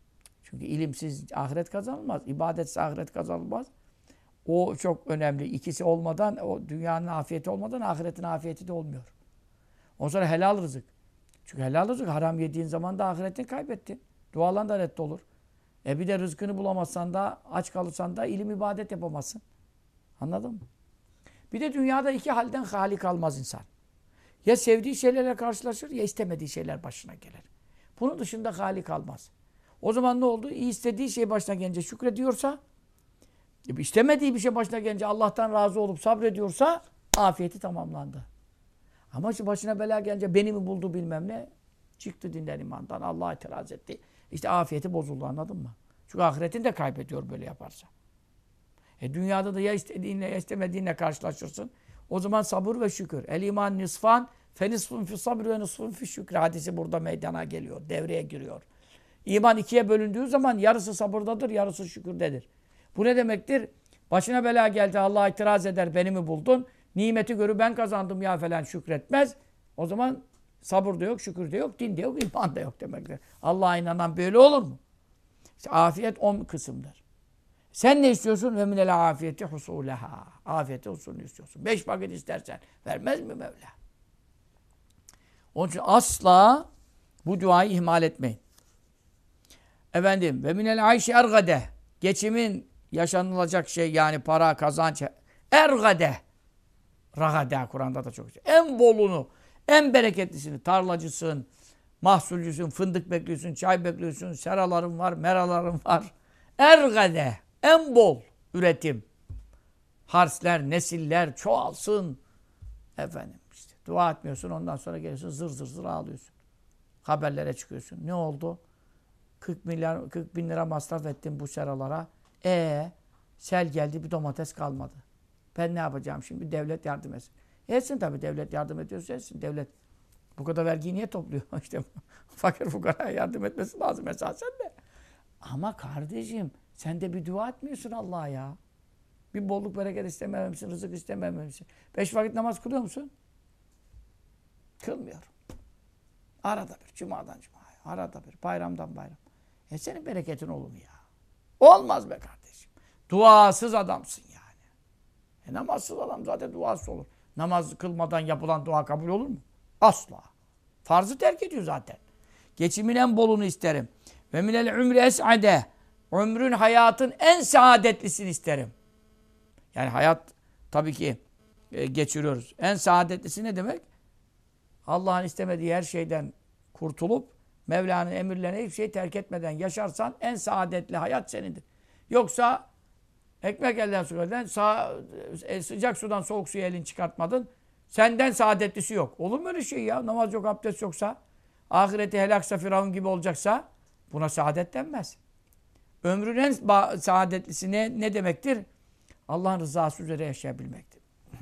Çünkü ilimsiz ahiret kazanılmaz. İbadetsiz ahiret kazanılmaz. O çok önemli. İkisi olmadan, o dünyanın afiyeti olmadan ahiretin afiyeti de olmuyor. Ondan sonra helal rızık. Çünkü helal rızık haram yediğin zaman da ahiretini kaybettin. Dualan da reddolur. Bir de rızkını bulamazsan da, aç kalırsan da ilim ibadet yapamazsın. Anladın mı? Bir de dünyada iki halden hali kalmaz insan. Ya sevdiği şeylerle karşılaşır ya istemediği şeyler başına gelir. Bunun dışında hali kalmaz. O zaman ne oldu? İyi istediği şey başına gelince şükrediyorsa, istemediği bir şey başına gelince Allah'tan razı olup sabrediyorsa afiyeti tamamlandı. Ama işte başına bela gelince beni mi buldu bilmem ne, çıktı dinden imandan, Allah'a itiraz etti. İşte afiyeti bozuldu, anladın mı? Çünkü ahiretini de kaybediyor böyle yaparsa. Dünyada da ya istediğinle ya istemediğinle karşılaşırsın. O zaman sabır ve şükür. El iman nisfan fe nisfun fi sabr ve nisfun fi şükür hadisi burada meydana geliyor. Devreye giriyor. İman ikiye bölündüğü zaman yarısı sabırdadır, yarısı şükürdedir. Bu ne demektir? Başına bela geldi, Allah'a itiraz eder, beni mi buldun? Nimeti görü ben kazandım ya falan şükretmez. O zaman sabır da yok, şükür de yok, din de yok, iman da yok demektir. Allah'a inanan böyle olur mu? İşte afiyet 10 kısımdır. Sen ne istiyorsun? Ve minel afiyeti husuleha. Afiyeti husulünü istiyorsun. 5 vakit istersen vermez mi Mevla? Onun için asla bu duayı ihmal etmeyin. Efendim ve minel ayşi ergade. Geçimin yaşanılacak şey yani para, kazanç. Ergade. Ragade Kur'an'da da çok güzel. En bolunu, en bereketlisini. Tarlacısın, mahsulcüsün, fındık bekliyorsun, çay bekliyorsun, seraların var, meraların var. Ergade. En bol üretim. Harsler, nesiller çoğalsın. Efendim işte dua etmiyorsun, ondan sonra geliyorsun zır zır zır ağlıyorsun. Haberlere çıkıyorsun. Ne oldu? 40 bin lira masraf ettim bu seralara. Sel geldi, bir domates kalmadı. Ben ne yapacağım şimdi? Devlet yardım etsin. Etsin tabii, devlet yardım ediyorsa etsin. Devlet bu kadar vergiyi niye topluyor? İşte fakir fukaraya yardım etmesi lazım esasen de. Ama kardeşim sen de bir dua etmiyorsun Allah'a ya. Bir bolluk bereket istemememişsin, rızık istemememişsin. 5 vakit namaz kılıyor musun? Kılmıyorum. Arada bir, cumadan cumaya, arada bir, bayramdan bayram. Senin bereketin olur mu ya? Olmaz be kardeşim. Duasız adamsın yani. Namazsız adam zaten duasız olur. Namaz kılmadan yapılan dua kabul olur mu? Asla. Farzı terk ediyor zaten. Geçimin en bolunu isterim. Ve minel ümri es'ade. Ömrün, hayatın en saadetlisini isterim. Yani hayat tabii ki geçiriyoruz. En saadetlisi ne demek? Allah'ın istemediği her şeyden kurtulup Mevla'nın emirlerine hiçbir şey terk etmeden yaşarsan en saadetli hayat senindir. Yoksa ekmek elden su elden sıcak sudan soğuk suya elini çıkartmadın. Senden saadetlisi yok. Olur mu öyle şey ya? Namaz yok, abdest yoksa, ahireti helaksa, Firavun gibi olacaksa buna saadet denmez. Ömrün en saadetlisi ne demektir? Allah'ın rızası üzere yaşayabilmektir.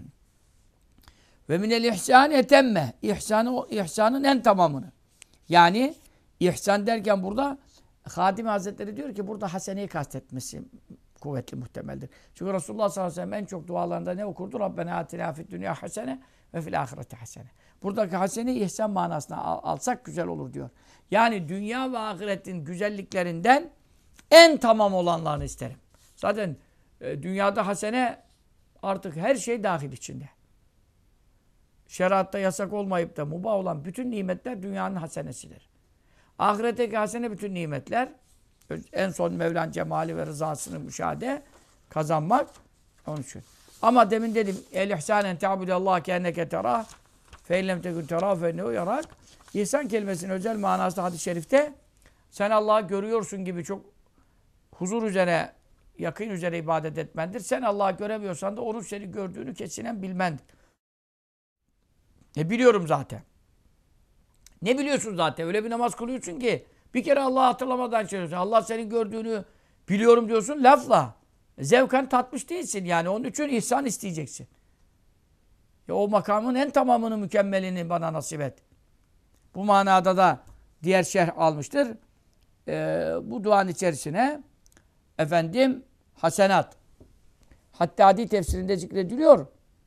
Ve minel ihsani etemme. İhsanın en tamamını. Yani ihsan derken burada Hadimi Hazretleri diyor ki burada haseneyi kastetmesi kuvvetli muhtemeldir. Çünkü Resulullah sallallahu aleyhi ve sellem en çok dualarında ne okurdu? Rabbena atina fid dünya hasene ve fil ahireti hasene. Buradaki hasene ihsan manasına alsak güzel olur diyor. Yani dünya ve ahiretin güzelliklerinden en tamam olanlarını isterim. Zaten dünyada hasene artık her şey dahil içinde. Şeriatta yasak olmayıp da mubah olan bütün nimetler dünyanın hasenesidir. Ahiretteki hasene bütün nimetler en son Mevla'nın cemali ve rızasını müşahede kazanmak onun için. Ama demin dedim el-ihsanen te'abudallah keenneke terah fe illem tekun terah fe ennehu yarak. İhsan kelimesinin özel manası hadis-i şerifte sen Allah'ı görüyorsun gibi çok huzur üzere, yakın üzere ibadet etmendir. Sen Allah'ı göremiyorsan da onun seni gördüğünü kesinen bilmendir. Biliyorum zaten. Ne biliyorsun zaten? Öyle bir namaz kılıyorsun ki bir kere Allah'ı hatırlamadan söylüyorsun. Allah senin gördüğünü biliyorum diyorsun lafla. Zevken tatmış değilsin yani. Onun için ihsan isteyeceksin. O makamın en tamamını, mükemmelini bana nasip et. Bu manada da diğer şerh almıştır. Bu duanın içerisine efendim hasenat. Hattadi tefsirinde zikrediliyor.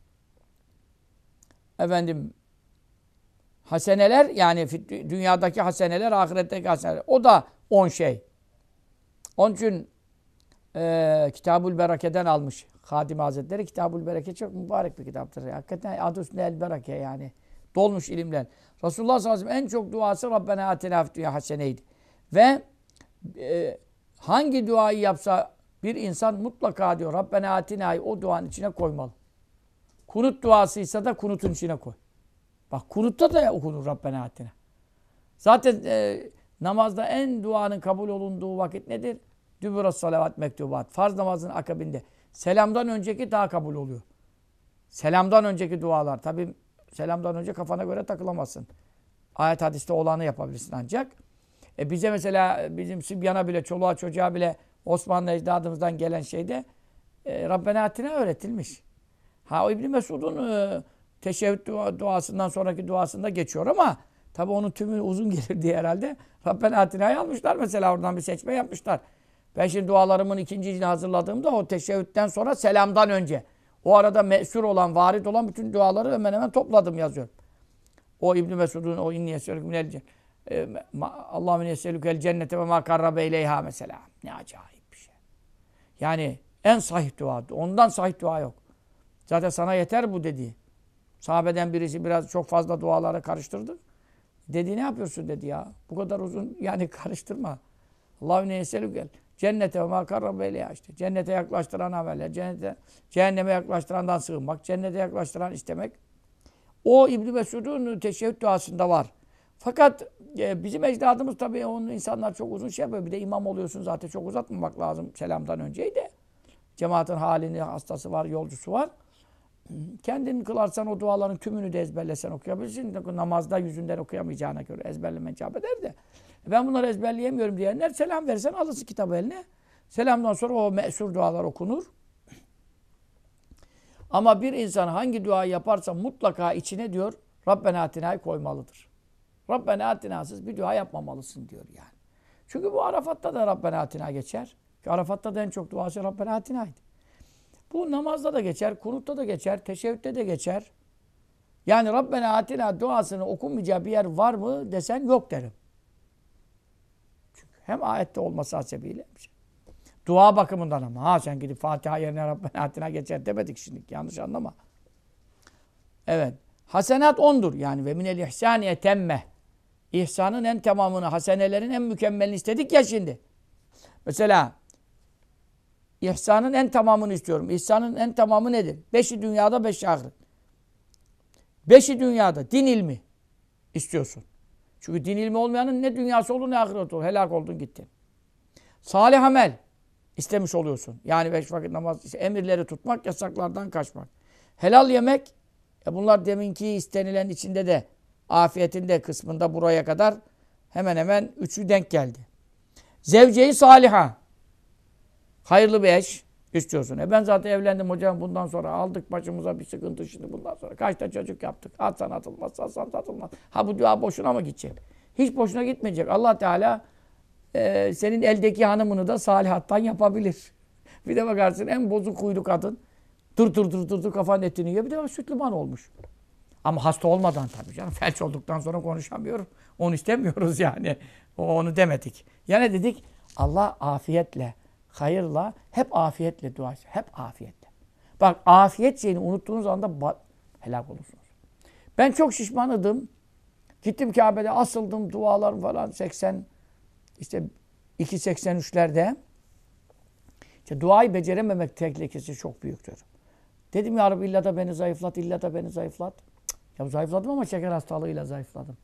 Efendim haseneler yani dünyadaki haseneler, ahiretteki haseneler. O da 10 şey. Onun için Kitab-ül Berake'den almış Hadimi Hazretleri. Kitab-ül Bereke çok mübarek bir kitaptır. Hakikaten adı üstünde El Bereke yani. Dolmuş ilimler. Resulullah sallallahu aleyhi ve sellem en çok duası Rabbena atina fid dünya haseneydi. Ve hangi duayı yapsa bir insan mutlaka diyor Rabbena atina'yı o duanın içine koymalı. Kunut duasıysa da kunutun içine koy. Bak kunutta da okunur Rabbena atina. Zaten namazda en duanın kabul olunduğu vakit nedir? Dübüras salavat mektubat. Farz namazın akabinde. Selamdan önceki daha kabul oluyor. Selamdan önceki dualar. Tabi selamdan önce kafana göre takılamazsın. Ayet hadiste olanı yapabilirsin ancak. Bize mesela bizim Sübyan'a bile, çoluğa çocuğa bile Osmanlı ecdadımızdan gelen şeyde Rabbena atina öğretilmiş. Ha o İbn Mesud'un teşehhüd duasından sonraki duasında geçiyor ama tabi onun tümü uzun gelir diye herhalde Rabbena atina'yı almışlar mesela oradan bir seçme yapmışlar. Ben şimdi dualarımın ikincisini hazırladığımda o teşehhütten sonra selamdan önce. O arada me'sur olan, varid olan bütün duaları hemen hemen topladım yazıyorum. O İbn Mesud'un o inni yeselüküm minel Allahümme yeselükel cennete ve ma karrabe ileyha mesela. Ne acayip bir şey. Yani en sahih dua. Ondan sahih dua yok. Zaten sana yeter bu dediği. Sahabeden birisi biraz çok fazla dualara karıştırdı. Dedi ne yapıyorsun dedi ya. Bu kadar uzun yani karıştırma. Allahümme yeselükel cennete ve ma karrabe ileyha işte. Cennete yaklaştıran ameller, cehenneme yaklaştırandan sığınmak, cennete yaklaştıran istemek. O İbn Mesud'un teşehhüd duasında var. Fakat bizim ecdadımız tabii onun insanlar çok uzun şey yapıyor. Bir de imam oluyorsun zaten çok uzatmamak lazım selamdan önceydi. Cemaatin halini, hastası var, yolcusu var. Kendin kılarsan o duaların tümünü de ezberlesen okuyabilirsin. Namazda yüzünden okuyamayacağına göre ezberlemen icap eder de. Ben bunları ezberleyemiyorum diyenler selam versen alırsın kitabı eline. Selamdan sonra o me'sur dualar okunur. Ama bir insan hangi duayı yaparsa mutlaka içine diyor Rabbena atina'yı koymalıdır. Rabbena atina'sız bir dua yapmamalısın diyor yani. Çünkü bu Arafat'ta da Rabbena atina geçer. Arafat'ta da en çok duası Rabbena atina'ydı. Bu namazda da geçer, kunutta da geçer, teşehhütte de geçer. Yani Rabbena atina duasını okunmayacağı bir yer var mı desen yok derim. Çünkü hem ayette olması hasebiyle bir şey. Dua bakımından ama. Ha sen gidip Fatiha yerine Rabbena atina geçer demedik şimdi. Yanlış anlama. Evet. Hasenat 10'dur. Yani ve minel ihsani etemme. İhsanın en tamamını, hasenelerin en mükemmelini istedik ya şimdi. Mesela ihsanın en tamamını istiyorum. İhsanın en tamamı nedir? 5'i dünyada, 5'i ahiret. 5'i dünyada din ilmi istiyorsun. Çünkü din ilmi olmayanın ne dünyası olur ne ahiret olur. Helak oldun gittin. Salih amel istemiş oluyorsun. Yani 5 vakit namaz, işte emirleri tutmak, yasaklardan kaçmak. Helal yemek, bunlar deminki istenilen içinde de afiyetin de kısmında buraya kadar hemen hemen 3'ü denk geldi. Zevce-i saliha. Hayırlı bir eş istiyorsun. Ben zaten evlendim hocam bundan sonra aldık başımıza bir sıkıntı şimdi bundan sonra. Kaçta çocuk yaptık. Atsan atılmaz, satsan satılmaz. Ha bu dua boşuna mı gidecek? Hiç boşuna gitmeyecek. Allah Teala senin eldeki hanımını da salihattan yapabilir. Bir de bakarsın en bozuk huylu kadın. Dur kafanın etini yiyor. Bir de bak sütlüman olmuş. Ama hasta olmadan tabii canım. Felç olduktan sonra konuşamıyorum. Onu istemiyoruz yani. Onu demedik. Ya ne dedik? Allah afiyetle, hayırla, hep afiyetle dua etsin. Hep afiyetle. Bak afiyet şeyini unuttuğunuz anda helak olursunuz. Ben çok şişmanıdım. Gittim Kabe'de asıldım dualarım falan 80 işte 2.83'lerde. İşte duayı becerememek tehlikesi çok büyüktür. Dedim ya Rabbi illa da beni zayıflat, illa da beni zayıflat. Ya zayıfladım ama şeker hastalığıyla zayıfladım.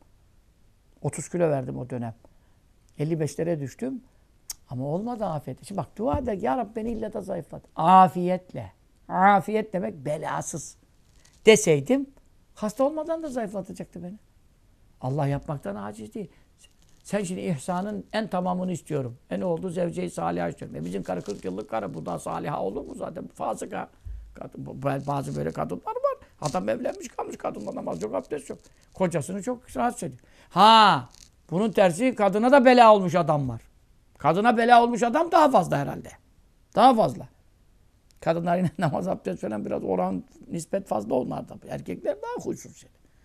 30 kilo verdim o dönem. 55'lere düştüm. Ama olmadı afiyet. Şimdi bak dua eder ya Rabbi beni illa da zayıflat. Afiyetle. Afiyet demek belasız. Deseydim hasta olmadan da zayıflatacaktı beni. Allah yapmaktan aciz değil. Sen şimdi ihsanın en tamamını istiyorum. Ne oldu? Zevce-i saliha istiyorum. Bizim karı 40 yıllık karı. Bu da saliha olur mu zaten? Fasıka. Bazı böyle kadınlar var. Adam evlenmiş kalmış kadınla namaz yok, abdest yok. Kocasını çok rahatsız ediyor. Ha, bunun tersi kadına da bela olmuş adam var. Kadına bela olmuş adam daha fazla herhalde. Daha fazla. Kadınlar yine namaz, abdest falan biraz oran nispet fazla onlardan. Erkekler daha huysuz.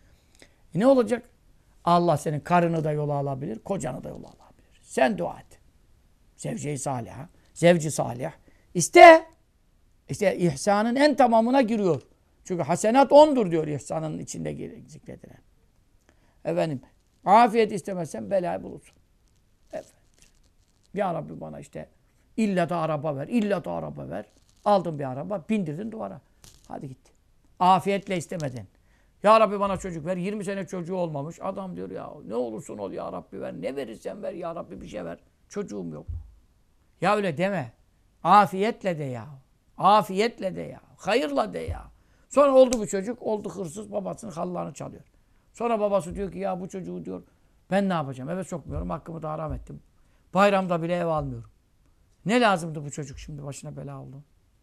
Ne olacak? Allah senin karını da yola alabilir, kocanı da yola alabilir. Sen dua et. Zevce-i saliha. Zevci salih. İste. İşte ihsanın en tamamına giriyor. Çünkü hasenat 10'dur diyor ihsanın içinde zikredilen. Efendim, afiyet istemezsen belayı bulursun. Efendim. Ya Rabbi bana işte illa da araba ver, illa da araba ver. Aldın bir araba, bindirdin duvara. Hadi gitti. Afiyetle istemedin. Ya Rabbi bana çocuk ver. 20 sene çocuğu olmamış. Adam diyor ya ne olursun ol ya Rabbi ver. Ne verirsen ver ya Rabbi bir şey ver. Çocuğum yok. Ya öyle deme. Afiyetle de ya. Afiyetle de ya. Hayırla de ya. Sonra oldu bu çocuk. Oldu hırsız. Babasının hallarını çalıyor. Sonra babası diyor ki ya bu çocuğu diyor ben ne yapacağım? Eve sokmuyorum. Hakkımı da haram ettim. Bayramda bile ev almıyorum. Ne lazımdı bu çocuk şimdi başına bela oldu?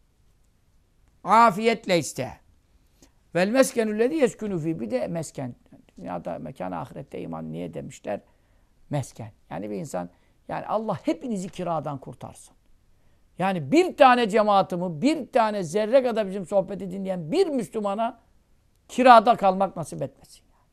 Afiyetle iste. Vel meskenüllezî yeskünü fî. Bir de mesken. Dünyada mekan ahirette iman niye demişler? Mesken. Yani bir insan yani Allah hepinizi kiradan kurtarsın. Yani bir tane cemaatimi, bir tane zerre kadar bizim sohbeti dinleyen bir Müslümana kirada kalmak nasip etmesin. Yani.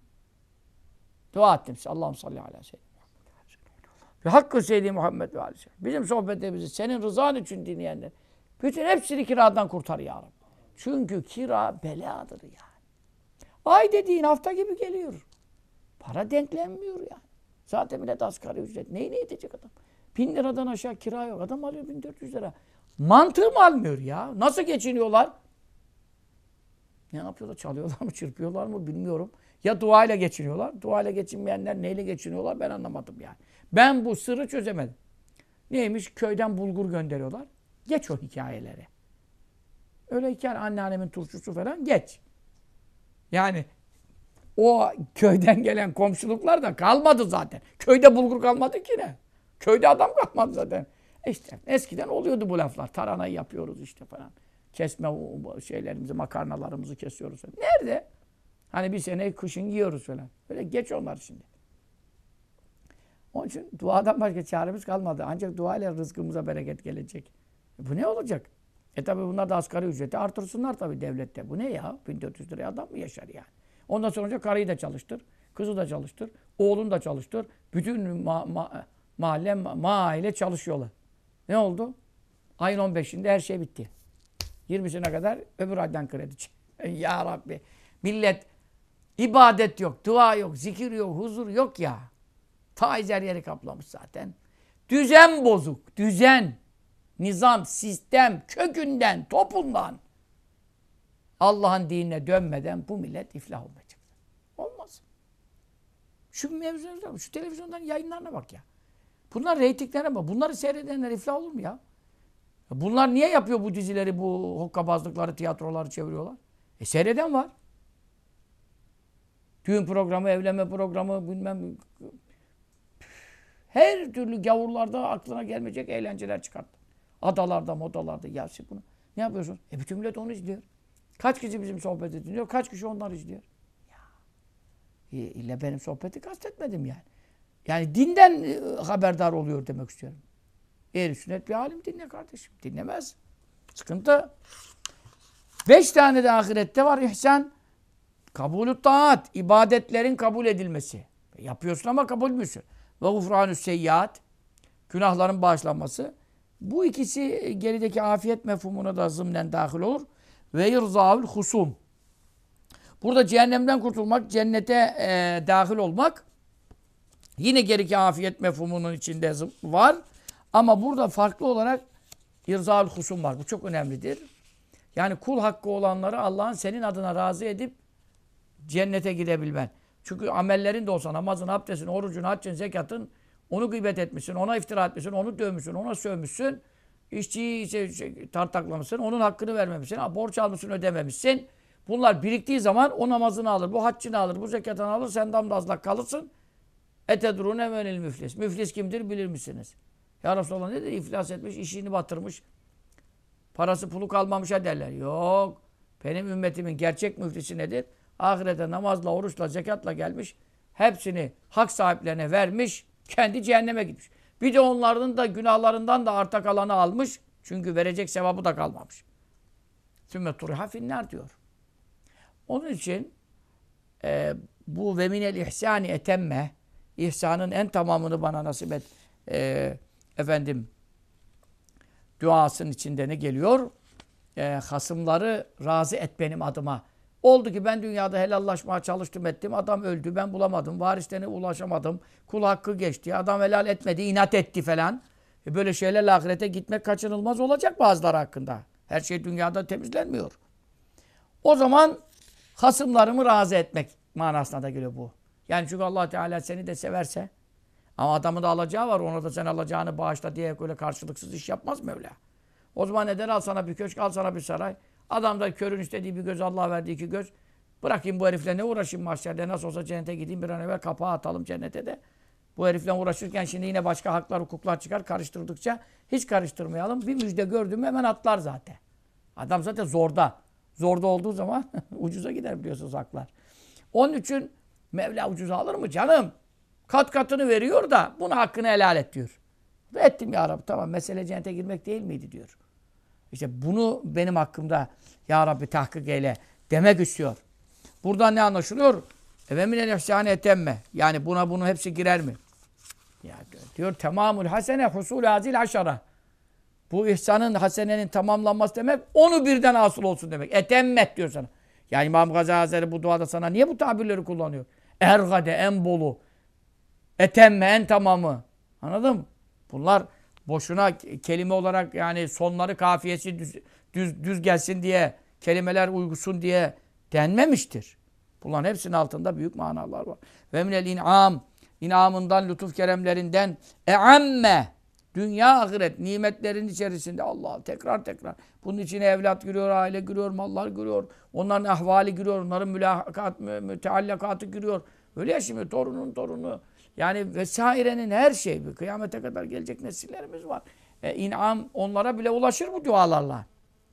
Dua ettim size. Allah'ım salli aleyhi ve sellem. Ve hakkı seyyidi Muhammed ve aleyhi. Bizim sohbetlerimizi senin rızan için dinleyenler. Bütün hepsini kiradan kurtar ya Rabbi. Çünkü kira beladır yani. Ay dediğin hafta gibi geliyor. Para denklenmiyor yani. Zaten millet asgari ücret. Neyine yetecek adam? 1000 liradan aşağı kira yok. Adam alıyor 1400 lira. Mantığım almıyor ya. Nasıl geçiniyorlar? Ne yapıyorlar? Çalıyorlar mı? Çırpıyorlar mı? Bilmiyorum. Ya duayla geçiniyorlar. Duayla geçinmeyenler neyle geçiniyorlar? Ben anlamadım yani. Ben bu sırrı çözemedim. Neymiş? Köyden bulgur gönderiyorlar. Geç o hikayeleri. Öyle hikaye anneannemin turşusu falan geç. Yani o köyden gelen komşuluklar da kalmadı zaten. Köyde bulgur kalmadı ki ne? Köyde adam kalmadı zaten. İşte eskiden oluyordu bu laflar. Taranayı yapıyoruz işte falan. Kesme şeylerimizi, makarnalarımızı kesiyoruz falan. Nerede? Hani bir sene kışın yiyoruz falan. Böyle geç onlar şimdi. Onun için duadan başka çaremiz kalmadı. Ancak dua ile rızkımıza bereket gelecek. Bu ne olacak? Tabi bunlar da asgari ücreti artırsınlar tabi devlette. Bu ne ya? 1400 liraya adam mı yaşar yani? Ondan sonra karıyı da çalıştır. Kızı da çalıştır. Oğlunu da çalıştır. Bütün aile çalışıyorlar. Ne oldu? Ayın 15'inde her şey bitti. 20'sine kadar öbür aydan kredi çek. Ya Rabbi. Millet ibadet yok, dua yok, zikir yok, huzur yok ya. Faiz her yeri kaplamış zaten. Düzen bozuk. Düzen. Nizam, sistem, kökünden, topundan Allah'ın dinine dönmeden bu millet iflah olmayacak. Olmaz. Şu mevzulara, şu televizyondan yayınlarına bak ya. Bunlar reytinglerine bak. Bunları seyredenler iflah olur mu ya? Bunlar niye yapıyor bu dizileri, bu hokkabazlıkları, tiyatroları çeviriyorlar? Seyreden var. Düğün programı, evlenme programı, bilmem her türlü gavurlarda aklına gelmeyecek eğlenceler çıkarttı. Adalarda, modalarda. Ya siz bunu ne yapıyorsun? Bütün millet onu izliyor. Kaç kişi bizim sohbeti dinliyor? Kaç kişi onlar izliyor? Ya. İlle benim sohbeti kastetmedim yani. Yani dinden haberdar oluyor demek istiyorum. Ehl-i sünnet bir alim dinle kardeşim. Dinlemez. Sıkıntı. 5 tane de ahirette var ihsan. Kabulü taat. İbadetlerin kabul edilmesi. Yapıyorsun ama kabul müsün? Ve gufranü seyyiat. Günahların bağışlanması. Bu ikisi gerideki afiyet mefhumuna da zımnen dahil olur. Ve yırzâül husum. Burada cehennemden kurtulmak, cennete dahil olmak yine gerideki afiyet mefhumunun içinde var. Ama burada farklı olarak irzâül husum var. Bu çok önemlidir. Yani kul hakkı olanları Allah'ın senin adına razı edip cennete gidebilmen. Çünkü amellerin de olsa namazın, abdestin, orucun, haccın, zekatın onu gıybet etmişsin, ona iftira etmişsin, onu dövmüşsün, ona sövmüşsün, işçiyi tartaklamışsın, onun hakkını vermemişsin, borç almışsın, ödememişsin. Bunlar biriktiği zaman o namazını alır, bu haccını alır, bu zekatını alır, sen damdazlak kalırsın. Etedrûne menil müflis. Müflis kimdir bilir misiniz? Ya Resulallah ne dedi? İflas etmiş, işini batırmış, parası pulu kalmamışa derler. Yok. Benim ümmetimin gerçek müflisi nedir? Ahirete namazla, oruçla, zekatla gelmiş. Hepsini hak sahiplerine vermiş. Kendi cehenneme gitmiş. Bir de onların da günahlarından da arta kalanı almış. Çünkü verecek sevabı da kalmamış. Sümme turiha finnâr diyor. Onun için bu ve minel ihsani etemme, ihsanın en tamamını bana nasip et efendim duasının içinde ne geliyor? Hasımları razı et benim adıma. Oldu ki ben dünyada helallaşmaya çalıştım ettim. Adam öldü. Ben bulamadım. Varislerine ulaşamadım. Kul hakkı geçti. Adam helal etmedi. İnat etti falan. Böyle şeylerle ahirete gitmek kaçınılmaz olacak bazıları hakkında. Her şey dünyada temizlenmiyor. O zaman hasımlarımı razı etmek manasına da geliyor bu. Yani çünkü Allah Teala seni de severse ama adamın da alacağı var. Ona da sen alacağını bağışla diye öyle karşılıksız iş yapmaz Mevla. O zaman neden al sana bir köşk, al sana bir saray. Adam da körün istediği bir göz, Allah verdiği iki göz. Bırakayım bu herifle ne uğraşayım mahşerde. Nasıl olsa cennete gideyim bir an evvel kapağı atalım cennete de. Bu herifle uğraşırken şimdi yine başka haklar, hukuklar çıkar. Karıştırdıkça hiç karıştırmayalım. Bir müjde gördüm hemen atlar zaten. Adam zaten zorda. Zorda olduğu zaman ucuza gider biliyorsunuz haklar. Onun için Mevla ucuza alır mı canım? Kat katını veriyor da bunu hakkını helal et diyor. Ettim ya Rabbi tamam mesele cennete girmek değil miydi diyor. İşte bunu benim hakkımda ya Rabbi tahkik eyle demek istiyor. Buradan ne anlaşılıyor? Ve minel ihsâne etemme. Yani buna bunun hepsi girer mi? Ya diyor tamamul hasene husul hazil aşara. Bu ihsanın, hasenenin tamamlanması demek onu birden hasıl olsun demek. Etemmet diyor sana. Yani İmam Gazali Hazretleri bu duada sana niye bu tabirleri kullanıyor? Ergade, en bolu. Etemme, en tamamı. Anladın mı? Bunlar boşuna kelime olarak yani sonları kafiyesi düz gelsin diye, kelimeler uygusun diye denmemiştir. Bunların hepsinin altında büyük manalar var. Ve minel in'am, inamından, lütuf keremlerinden e'amme, dünya ahiret nimetlerin içerisinde Allah tekrar. Bunun içine evlat giriyor, aile giriyor, mallar giriyor. Onların ahvali giriyor, onların müteallakatı giriyor. Öyle ya şimdi torunu. Yani vesairenin her şeyi. Kıyamete kadar gelecek nesillerimiz var. İn'am onlara bile ulaşır bu dualarla.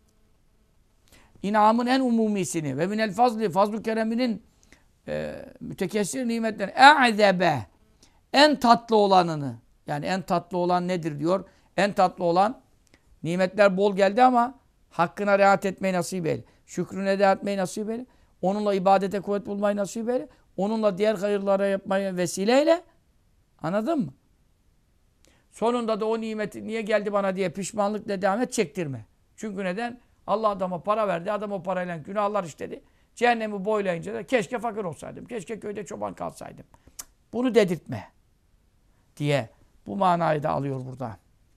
İn'amın en umumisini ve minel fazl-ı kereminin mütekessir nimetlerini e'zebe, en tatlı olanını. Yani en tatlı olan nedir diyor. En tatlı olan nimetler bol geldi ama hakkına riayet etmeyi nasip eyle. Şükrünü eda etmeyi nasip eyle. Onunla ibadete kuvvet bulmayı nasip eyle. Onunla diğer hayırlara yapmayı vesileyle. Anladın mı? Sonunda da o nimeti niye geldi bana diye pişmanlıkla devam et çektirme. Çünkü neden? Allah adama para verdi. Adam o parayla günahlar işledi. Cehennemi boylayınca da keşke fakir olsaydım. Keşke köyde çoban kalsaydım. Bunu dedirtme. Diye bu manayı da alıyor burada.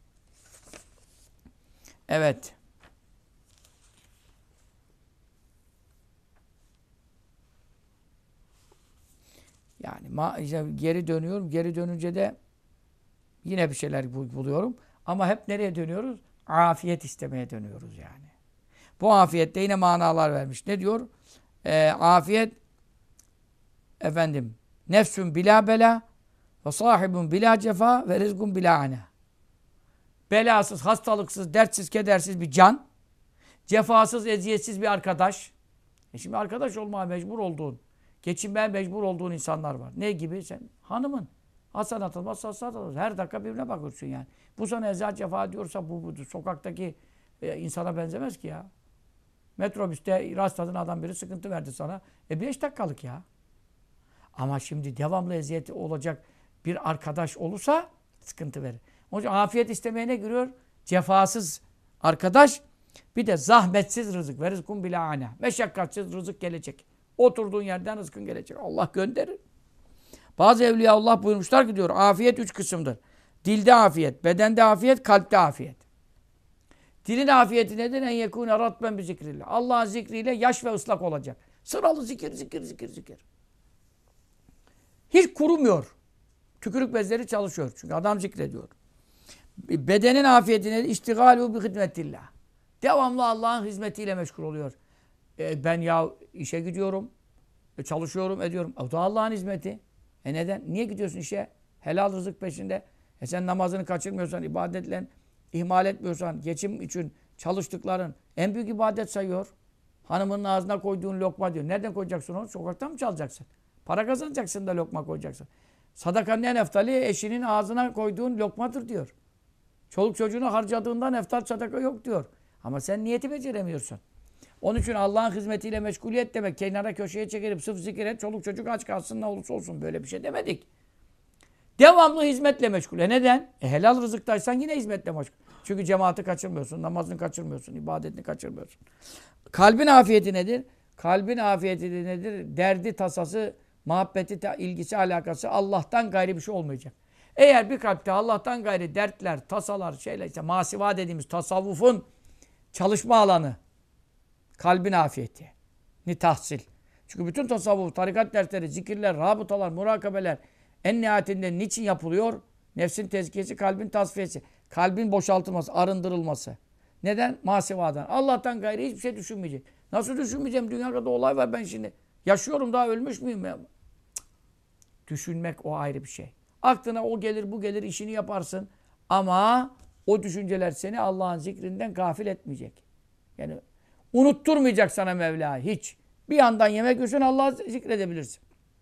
Evet. Yani işte geri dönüyorum. Geri dönünce de yine bir şeyler buluyorum. Ama hep nereye dönüyoruz? Afiyet istemeye dönüyoruz yani. Bu afiyette yine manalar vermiş. Ne diyor? Afiyet efendim nefsün bila bela ve sahibun bila cefa ve rizkun bila ana. Belasız, hastalıksız, dertsiz, kedersiz bir can. Cefasız, eziyetsiz bir arkadaş. Şimdi arkadaş olmaya mecbur olduğun, geçinmeye mecbur olduğun insanlar var. Ne gibi? Sen hanımın. Hasan atılmaz, sassan atılmaz. Her dakika birbirine bakıyorsun yani. Bu sana eziyet cefa diyorsa bu budur. Sokaktaki insana benzemez ki ya. Metrobüste rastladığın adam biri sıkıntı verdi sana. 5 dakikalık ya. Ama şimdi devamlı eziyeti olacak bir arkadaş olursa sıkıntı verir. Onun için afiyet istemeye ne giriyor? Cefasız arkadaş. Bir de zahmetsiz rızık. Ve rızkun bila ane. Meşakkatsiz rızık gelecek. Oturduğun yerden rızkın gelecek. Allah gönderir. Bazı evliyaullah buyurmuşlar ki diyor afiyet 3 kısımdır. Dilde afiyet, bedende afiyet, kalpte afiyet. Dilin afiyeti nedir? En yekûne ratben bi zikrillah. Allah'ın zikriyle yaş ve ıslak olacak. Sıralı zikir. Hiç kurumuyor. Tükürük bezleri çalışıyor. Çünkü adam zikrediyor. Bedenin afiyeti nedir? İştigalû bi hidmetillah. Devamlı Allah'ın hizmetiyle meşgul oluyor. Ben ya işe gidiyorum, çalışıyorum, ediyorum. O da Allah'ın hizmeti. Neden? Niye gidiyorsun işe? Helal rızık peşinde. Sen namazını kaçırmıyorsan, ibadetle ihmal etmiyorsan, geçim için çalıştıkların en büyük ibadet sayıyor. Hanımının ağzına koyduğun lokma diyor. Nereden koyacaksın onu? Sokaktan mı çalacaksın? Para kazanacaksın da lokma koyacaksın. Sadakanın en eftali eşinin ağzına koyduğun lokmadır diyor. Çoluk çocuğunu harcadığından eftal sadaka yok diyor. Ama sen niyeti beceremiyorsun. Onun için Allah'ın hizmetiyle meşguliyet demek. Kenara köşeye çekilip sırf zikir et, çoluk çocuk aç kalsın ne olursa olsun. Böyle bir şey demedik. Devamlı hizmetle meşgul. Neden? Helal rızıktaysan yine hizmetle meşgul. Çünkü cemaati kaçırmıyorsun, namazını kaçırmıyorsun, ibadetini kaçırmıyorsun. Kalbin afiyeti nedir? Kalbin afiyeti nedir? Derdi, tasası, muhabbeti, ilgisi, alakası Allah'tan gayri bir şey olmayacak. Eğer bir kalpte Allah'tan gayri dertler, tasalar, şeyler, işte masiva dediğimiz tasavvufun çalışma alanı, kalbin afiyeti, ni tahsil. Çünkü bütün tasavvuf, tarikat dersleri, zikirler, rabıtalar, murakabeler en nihayetinde niçin yapılıyor? Nefsin tezkiyesi, kalbin tasfiyesi. Kalbin boşaltılması, arındırılması. Neden? Masivadan. Allah'tan gayri hiçbir şey düşünmeyecek. Nasıl düşünmeyeceğim? Dünya kadar olay var ben şimdi. Yaşıyorum daha ölmüş müyüm ya? Cık. Düşünmek o ayrı bir şey. Aklına o gelir bu gelir işini yaparsın. Ama o düşünceler seni Allah'ın zikrinden gafil etmeyecek. Yani unutturmayacak sana Mevla'yı hiç. Bir yandan yemek yiyorsun Allah'ı zikredebilirsin.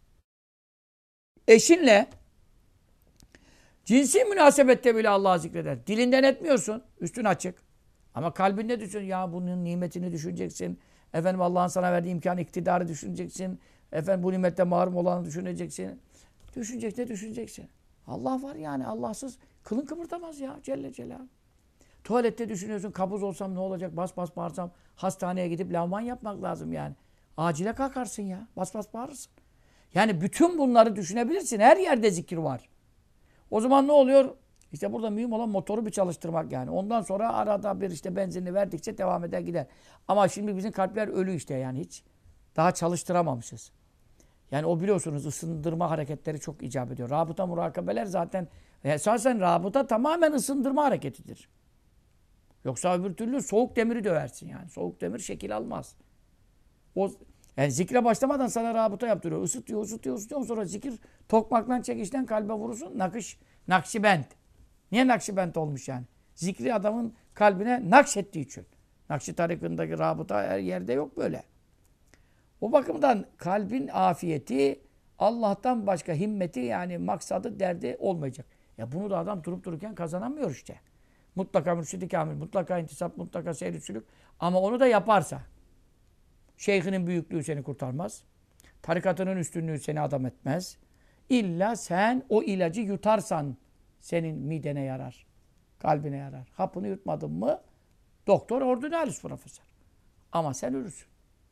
Eşinle cinsi münasebette bile Allah'ı zikreder. Dilinden etmiyorsun. Üstün açık. Ama kalbinde düşün. Ya bunun nimetini düşüneceksin. Efendim Allah'ın sana verdiği imkanı, iktidarı düşüneceksin. Efendim bu nimette mahrum olanı düşüneceksin. Düşüneceksin. Allah var yani. Allahsız kılın kıpırdamaz ya. Celle Celaluhu. Tuvalette düşünüyorsun. Kabuz olsam ne olacak? Bas bas bağırsam. Hastaneye gidip lavman yapmak lazım yani. Acile kalkarsın ya. Bas bas bağırırsın. Yani bütün bunları düşünebilirsin. Her yerde zikir var. O zaman ne oluyor? İşte burada mühim olan motoru bir çalıştırmak yani. Ondan sonra arada bir işte benzinini verdikçe devam eder gider. Ama şimdi bizim kalpler ölü işte yani hiç. Daha çalıştıramamışız. Yani o biliyorsunuz ısındırma hareketleri çok icap ediyor. Rabıta murakabeler zaten esasen rabıta tamamen ısındırma hareketidir. Yoksa öbür türlü soğuk demiri döversin yani. Soğuk demir şekil almaz. O yani zikre başlamadan sana rabıta yaptırıyor. Isıtıyor. Sonra zikir tokmaktan çekişten kalbe vurursun. Nakşibend. Niye Nakşibend olmuş yani? Zikri adamın kalbine nakşettiği için. Nakşi tarikındaki rabıta her yerde yok böyle. O bakımdan kalbin afiyeti Allah'tan başka himmeti yani maksadı, derdi olmayacak. Ya bunu da adam durup dururken kazanamıyor işte. Mutlaka mürşid-i kamil, mutlaka intisap, mutlaka seyr-i sülük. Ama onu da yaparsa şeyhinin büyüklüğü seni kurtarmaz. Tarikatının üstünlüğü seni adam etmez. İlla sen o ilacı yutarsan senin midene yarar. Kalbine yarar. Hapını yutmadın mı doktor ordinalis profesör. Ama sen ölürsün.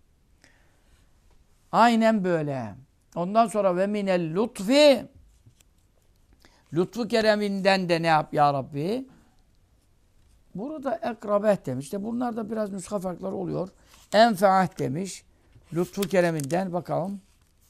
Aynen böyle. Ondan sonra ve minel lütfi lütfu kereminden de ne yap ya Rabbi? Burada ekrabeh demiş. İşte bunlarda biraz nüsha farkları oluyor. Enfeah demiş. Lütfu kereminden bakalım.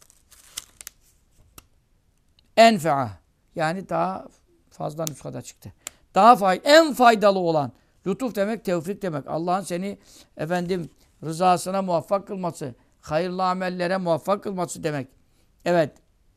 Enfeah. Yani daha fazla nüshada çıktı. En faydalı olan. Lütuf demek, tevfik demek. Allah'ın seni rızasına muvaffak kılması, hayırlı amellere muvaffak kılması demek. Evet.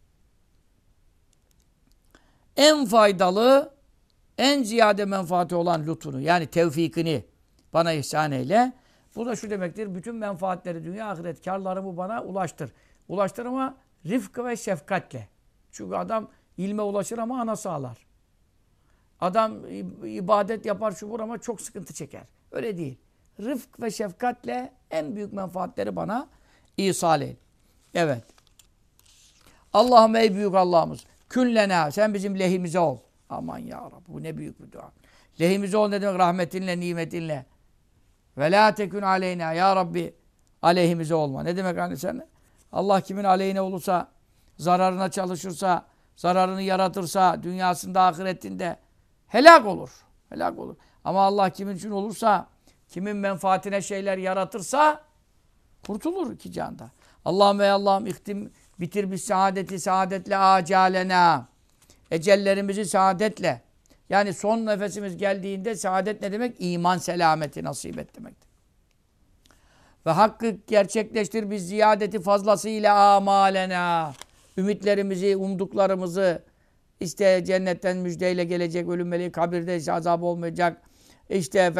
En faydalı, en ziyade menfaati olan lütfunu, yani tevfikini bana ihsan eyle. Bu da şu demektir. Bütün menfaatleri, dünya ahiret karlarımı bana ulaştır. Ulaştır ama rifkı ve şefkatle. Çünkü adam ilme ulaşır ama anası ağlar. Adam ibadet yapar şubur ama çok sıkıntı çeker. Öyle değil. Rıfk ve şefkatle en büyük menfaatleri bana ihsal eyle. Evet. Allah'ım ey büyük Allah'ımız. Küllena. Sen bizim lehimize ol. Aman ya Rabbi. Bu ne büyük bir dua. Lehimize ol ne demek? Rahmetinle, nimetinle. Ve la tekün aleyna. Ya Rabbi aleyhimize olma. Ne demek hani sen? Allah kimin aleyhine olursa, zararına çalışırsa, zararını yaratırsa, dünyasında, ahiretinde helak olur. Helak olur. Ama Allah kimin için olursa, kimin menfaatine şeyler yaratırsa kurtulur iki canda. Allah'ım ey Allah'ım bitir biz saadetle acalena. Ecellerimizi saadetle. Yani son nefesimiz geldiğinde saadet ne demek? İman selameti nasip et demektir. Ve hakkı gerçekleştir biz ziyadeti fazlasıyla amalena. Ümitlerimizi, umduklarımızı işte cennetten müjdeyle gelecek ölüm meleği, kabirde azap olmayacak. İşte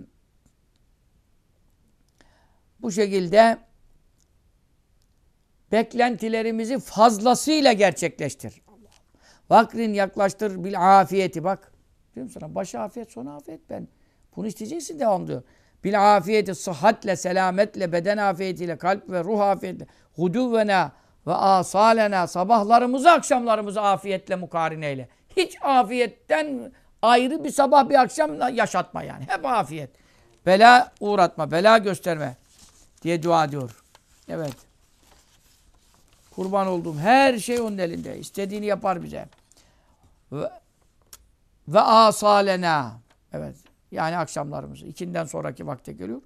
bu şekilde beklentilerimizi fazlasıyla gerçekleştir. Vakrin yaklaştır bil afiyeti. Bak diyorum sana başı afiyet sonu afiyet ben. Bunu isteyeceksin devam diyor. Bil afiyeti sıhhatle, selametle, beden afiyetiyle, kalp ve ruh afiyetiyle. Huduvvena Ve asalena, sabahlarımızı akşamlarımızı afiyetle mukarine eyle. Hiç afiyetten ayrı bir sabah bir akşam yaşatma yani. Hep afiyet. Bela uğratma, bela gösterme diye dua ediyor. Evet. Kurban olduğum her şey onun elinde. İstediğini yapar bize. Ve asalena. Evet. Yani akşamlarımızı. İkinden sonraki vakte geliyor.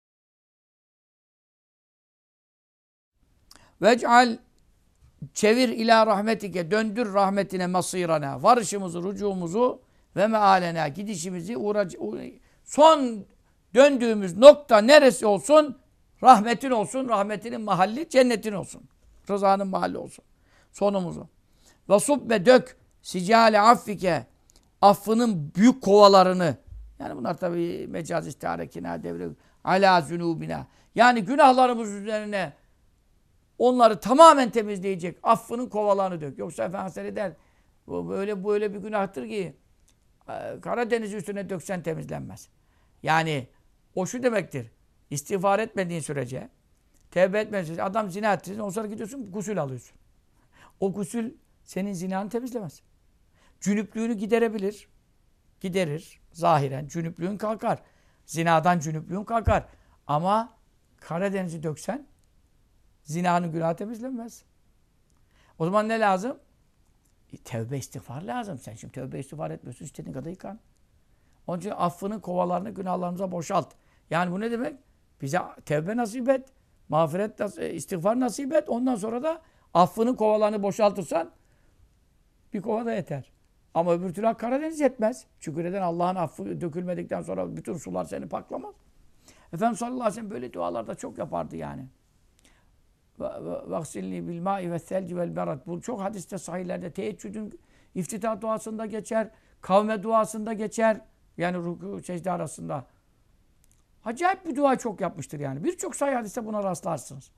Vec'al, çevir ila rahmetike, döndür rahmetine masirana. Varışımızı, rücumuzu ve mealena, gidişimizi, son döndüğümüz nokta neresi olsun? Rahmetin olsun, rahmetinin mahalli, cennetin olsun. Rızanın mahalli olsun. Sonumuzu. Ve subbe dök, sicale affike, affının büyük kovalarını. Yani bunlar tabii mecaz istiharekina devre ala zünubina. Yani günahlarımız üzerine onları tamamen temizleyecek affının kovalarını dök. Yoksa Efendimiz der, bu böyle bir günahtır ki Karadeniz üstüne döksen temizlenmez. Yani o şu demektir. İstiğfar etmediğin sürece, tevbe etmediğin sürece, adam zina ettin, ondan sonra gidiyorsun gusül alıyorsun. O gusül senin zinanı temizlemez. Cünüplüğünü giderebilir. Giderir. Zahiren cünüplüğün kalkar. Zinadan cünüplüğün kalkar. Ama Karadeniz'i döksen zinanın günahı temizlenmez. O zaman ne lazım? Tevbe istiğfar lazım. Sen şimdi tevbe istiğfar etmiyorsun. İstediğin kadar yıkan. Onun için affını, kovalarını, günahlarımıza boşalt. Yani bu ne demek? Bize tevbe nasip et. Mağfiret, istiğfar nasip et. Ondan sonra da affını, kovalarını boşaltırsan bir kova da yeter. Ama öbür türlü Karadeniz yetmez. Çünkü neden? Allah'ın affı dökülmedikten sonra bütün sular seni paklamaz. Efendimiz sallallahu aleyhi ve sellem böyle dualarda çok yapardı yani. Vaksilni bil ma'i ve selci vel berat. Bu çok hadiste sahihlerde. Teheccüdün iftitah duasında geçer. Kavme duasında geçer. Yani rükû, secde arasında. Acayip bir dua çok yapmıştır yani. Birçok sahih hadiste buna rastlarsınız.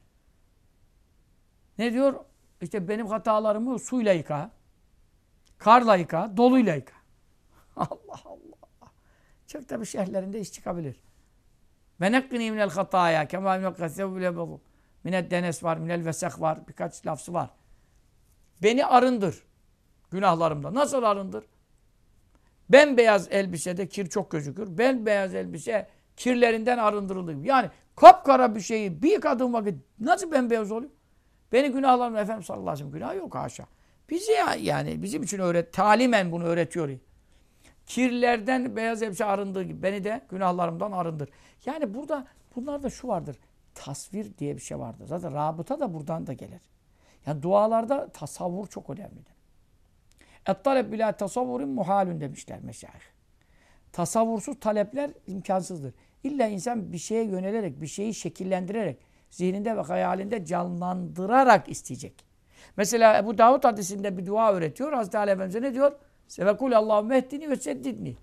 Ne diyor? İşte benim hatalarımı suyla yıka. Karla yıka. Doluyla yıka. Allah Allah. Çok tabi şerhlerinde iş çıkabilir. Ve nekkini minel hataya kemâ yukkâsev bile bulu. Minel denes var, minel vesek var. Birkaç lafzı var. Beni arındır günahlarımda. Nasıl arındır? Bembeyaz elbisede kir çok gözükür. Bembeyaz elbise kirlerinden arındırılır. Yani kapkara bir şeyi bir yıkadığım vakit nasıl bembeyaz oluyor? Beni günahlarımda Efendimiz sallallahu aleyhi ve sellem günah yok haşa. Bizi yani bizim için talimen bunu öğretiyor. Kirlerden beyaz elbise arındığı gibi beni de günahlarımdan arındır. Yani bunlarda şu vardır. Tasvir diye bir şey vardır. Zaten rabıta da buradan da gelir. Yani dualarda tasavvur çok önemlidir. Et-talep bilâ tasavvurin muhalün demişler meşayih. Tasavvursuz talepler imkansızdır. İlla insan bir şeye yönelerek, bir şeyi şekillendirerek, zihninde ve hayalinde canlandırarak isteyecek. Mesela Ebu Davud hadisinde bir dua öğretiyor. Hazreti Ali Efendimiz'e ne diyor? Sevekul Allahümme ehdini ve seddidni.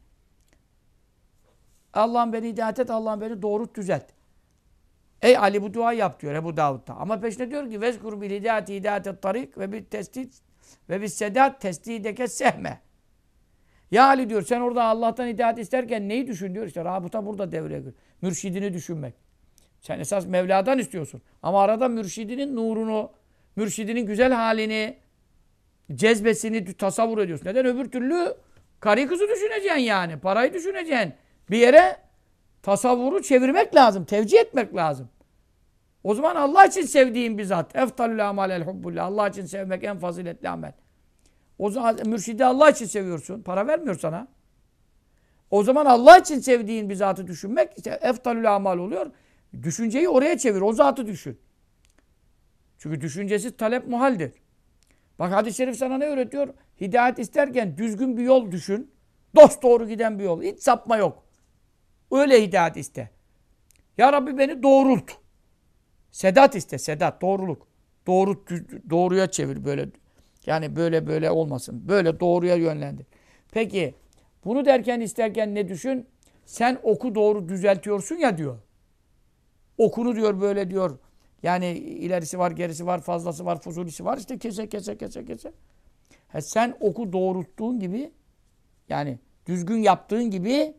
Allah'ım beni hidayet et, Allah'ım beni doğrult, düzelt. Ey Ali bu duayı yap diyor Ebu Davud'da. Ama peşine diyor ki vezkur bil hidayeti hidayetet tarik ve bil tesdid ve bil sedat tesdideke sehme. Ya Ali diyor sen orada Allah'tan hidayet isterken neyi düşün diyor. İşte rabıta burada devreye giriyor. Mürşidini düşünmek. Sen esas Mevla'dan istiyorsun. Ama arada mürşidinin nurunu, mürşidinin güzel halini, cezbesini tasavvur ediyorsun. Neden? Öbür türlü karı kızı düşüneceksin yani. Parayı düşüneceksin. Bir yere tasavvuru çevirmek lazım. Tevcih etmek lazım. O zaman Allah için sevdiğin bir zat. Eftalül amalel hubbullah. Allah için sevmek en faziletli amel. O zaman mürşidi Allah için seviyorsun. Para vermiyor sana. O zaman Allah için sevdiğin bir zatı düşünmek işte eftalül amal oluyor. Düşünceyi oraya çevir. O zatı düşün. Çünkü düşüncesiz talep muhaldir. Bak hadis-i şerif sana ne öğretiyor? Hidayet isterken düzgün bir yol düşün. Dosdoğru giden bir yol. Hiç sapma yok. Öyle hidayet iste. Ya Rabbi beni doğrult. Sedat iste. Sedat. Doğruluk. Doğruya çevir böyle. Yani böyle olmasın. Böyle doğruya yönlendir. Peki bunu derken isterken ne düşün? Sen oku doğru düzeltiyorsun ya diyor. Okunu diyor böyle diyor. Yani ilerisi var, gerisi var, fazlası var, fuzulisi var. İşte kese. Sen oku doğrulttuğun gibi yani düzgün yaptığın gibi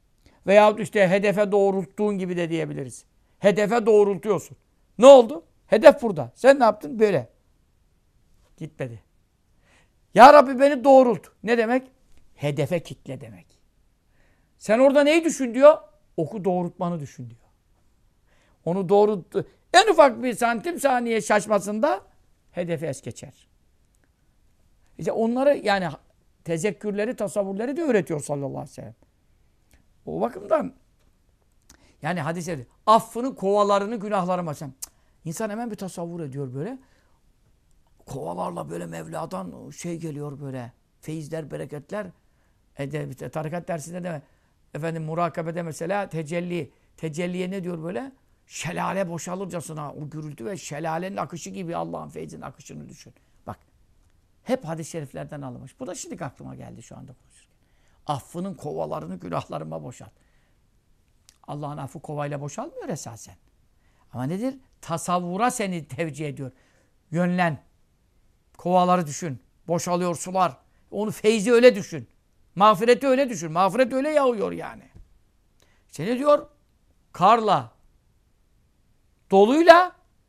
veyahut işte hedefe doğrulttuğun gibi de diyebiliriz. Hedefe doğrultuyorsun. Ne oldu? Hedef burada. Sen ne yaptın? Böyle. Gitmedi. Ya Rabbi beni doğrult. Ne demek? Hedefe kitle demek. Sen orada neyi düşün diyor? Oku doğrultmanı düşün diyor. Onu doğrulttu. En ufak bir santim saniye şaşmasında hedefi es geçer. İşte onları yani tezekkürleri, tasavvurları da öğretiyor sallallahu aleyhi ve sellem. O bakımdan yani hadis-i affının kovalarını günahlarıma sen. İnsan hemen bir tasavvur ediyor böyle. Kovalarla böyle Mevla'dan şey geliyor böyle. Feyizler, bereketler. Tarikat dersinde de efendim murakabede mesela tecelli. Tecelliye ne diyor böyle? Şelale boşalırcasına o gürültü ve şelalenin akışı gibi Allah'ın feyzinin akışını düşün. Bak. Hep hadis-i şeriflerden alınmış. Bu da şimdi aklıma geldi şu anda konuşurken. Affının kovalarını günahlarıma boşalt. Allah'ın affı kovayla boşalmıyor esasen. Ama nedir? Tasavvura seni tevcih ediyor. Yönlen. Kovaları düşün. Boşalıyor sular. Onu feyzi öyle düşün. Mağfireti öyle düşün. Mağfiret öyle yağıyor yani. İşte ne diyor? Karla, doluyla,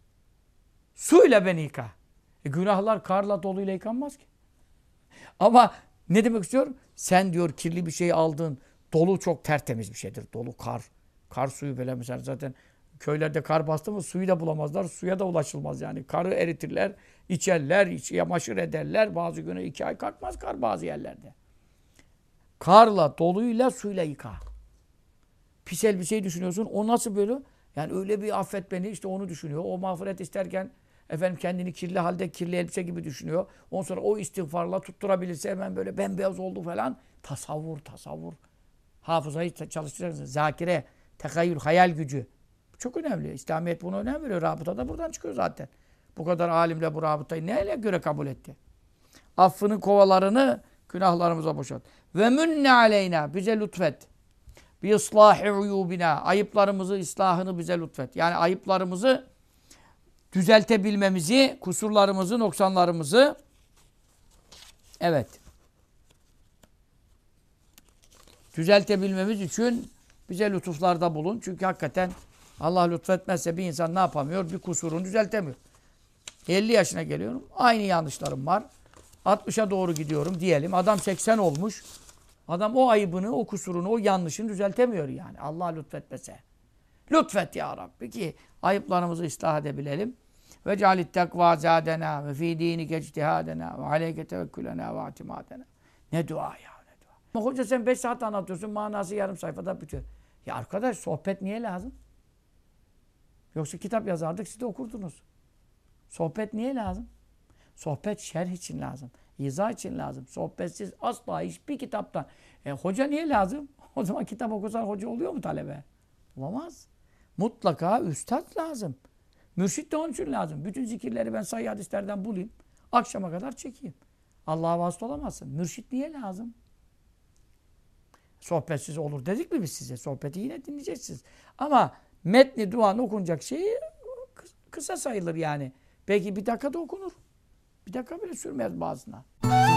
suyla beni yıka. Günahlar karla, doluyla yıkanmaz ki. Ama ne demek istiyor? Sen diyor kirli bir şey aldın. Dolu çok tertemiz bir şeydir. Dolu kar. Kar suyu böyle mesela zaten köylerde kar bastı mı suyu da bulamazlar. Suya da ulaşılmaz yani. Karı eritirler, içerler, yamaşır ederler. Bazı güne 2 ay kalkmaz kar bazı yerlerde. Karla, doluyla, suyla yıka. Pis elbiseyi düşünüyorsun. O nasıl böyle? Yani öyle bir affet beni işte onu düşünüyor. O mağfiret isterken efendim kendini kirli halde kirli elbise gibi düşünüyor. Ondan sonra o istiğfarla tutturabilirse hemen böyle bembeyaz oldu falan. Tasavvur. Hafızayı çalıştıracaksın. Zakire, tekayyül, hayal gücü. Çok önemli. İslamiyet buna önem veriyor. Rabıta da buradan çıkıyor zaten. Bu kadar alimle bu rabıtayı neyle göre kabul etti? Affının kovalarını günahlarımıza boşalt. Ve münne aleyna. Bize lütfet. Bi ıslâhi uyûbina. Ayıplarımızı, ıslahını bize lütfet. Yani ayıplarımızı düzeltebilmemizi, kusurlarımızı, noksanlarımızı evet düzeltebilmemiz için bize lütuflarda bulun. Çünkü hakikaten Allah lütfetmezse bir insan ne yapamıyor? Bir kusurunu düzeltemiyor. 50 yaşına geliyorum. Aynı yanlışlarım var. 60'a doğru gidiyorum diyelim. Adam 80 olmuş. Adam o ayıbını, o kusurunu, o yanlışını düzeltemiyor yani. Allah lütfetmese. Lütfet ya Rabbi ki ayıplarımızı ıslah edebilelim. Ve cealit tekva zâdena ve fî dînike ictihâdena ve aleyke tevekkülena ve atimâdena. Ne dua ya, ne dua. Ama hoca sen 5 saat anlatıyorsun, manası yarım sayfada bitiyor. Ya arkadaş sohbet niye lazım? Yoksa kitap yazardık, siz de okurdunuz. Sohbet niye lazım? Sohbet şerh için lazım. İzah için lazım. Sohbetsiz asla hiçbir kitaptan. Hoca niye lazım? O zaman kitap okusan hoca oluyor mu talebe? Olamaz. Mutlaka üstad lazım. Mürşit de onun için lazım. Bütün zikirleri ben sahih hadislerden bulayım. Akşama kadar çekeyim. Allah'a vasıta olamazsın. Mürşit niye lazım? Sohbetsiz olur dedik mi biz size? Sohbeti yine dinleyeceksiniz. Ama metni duanı okunacak şey kısa sayılır yani. Belki bir dakikada okunur. Bir dakika bile sürmez bazına.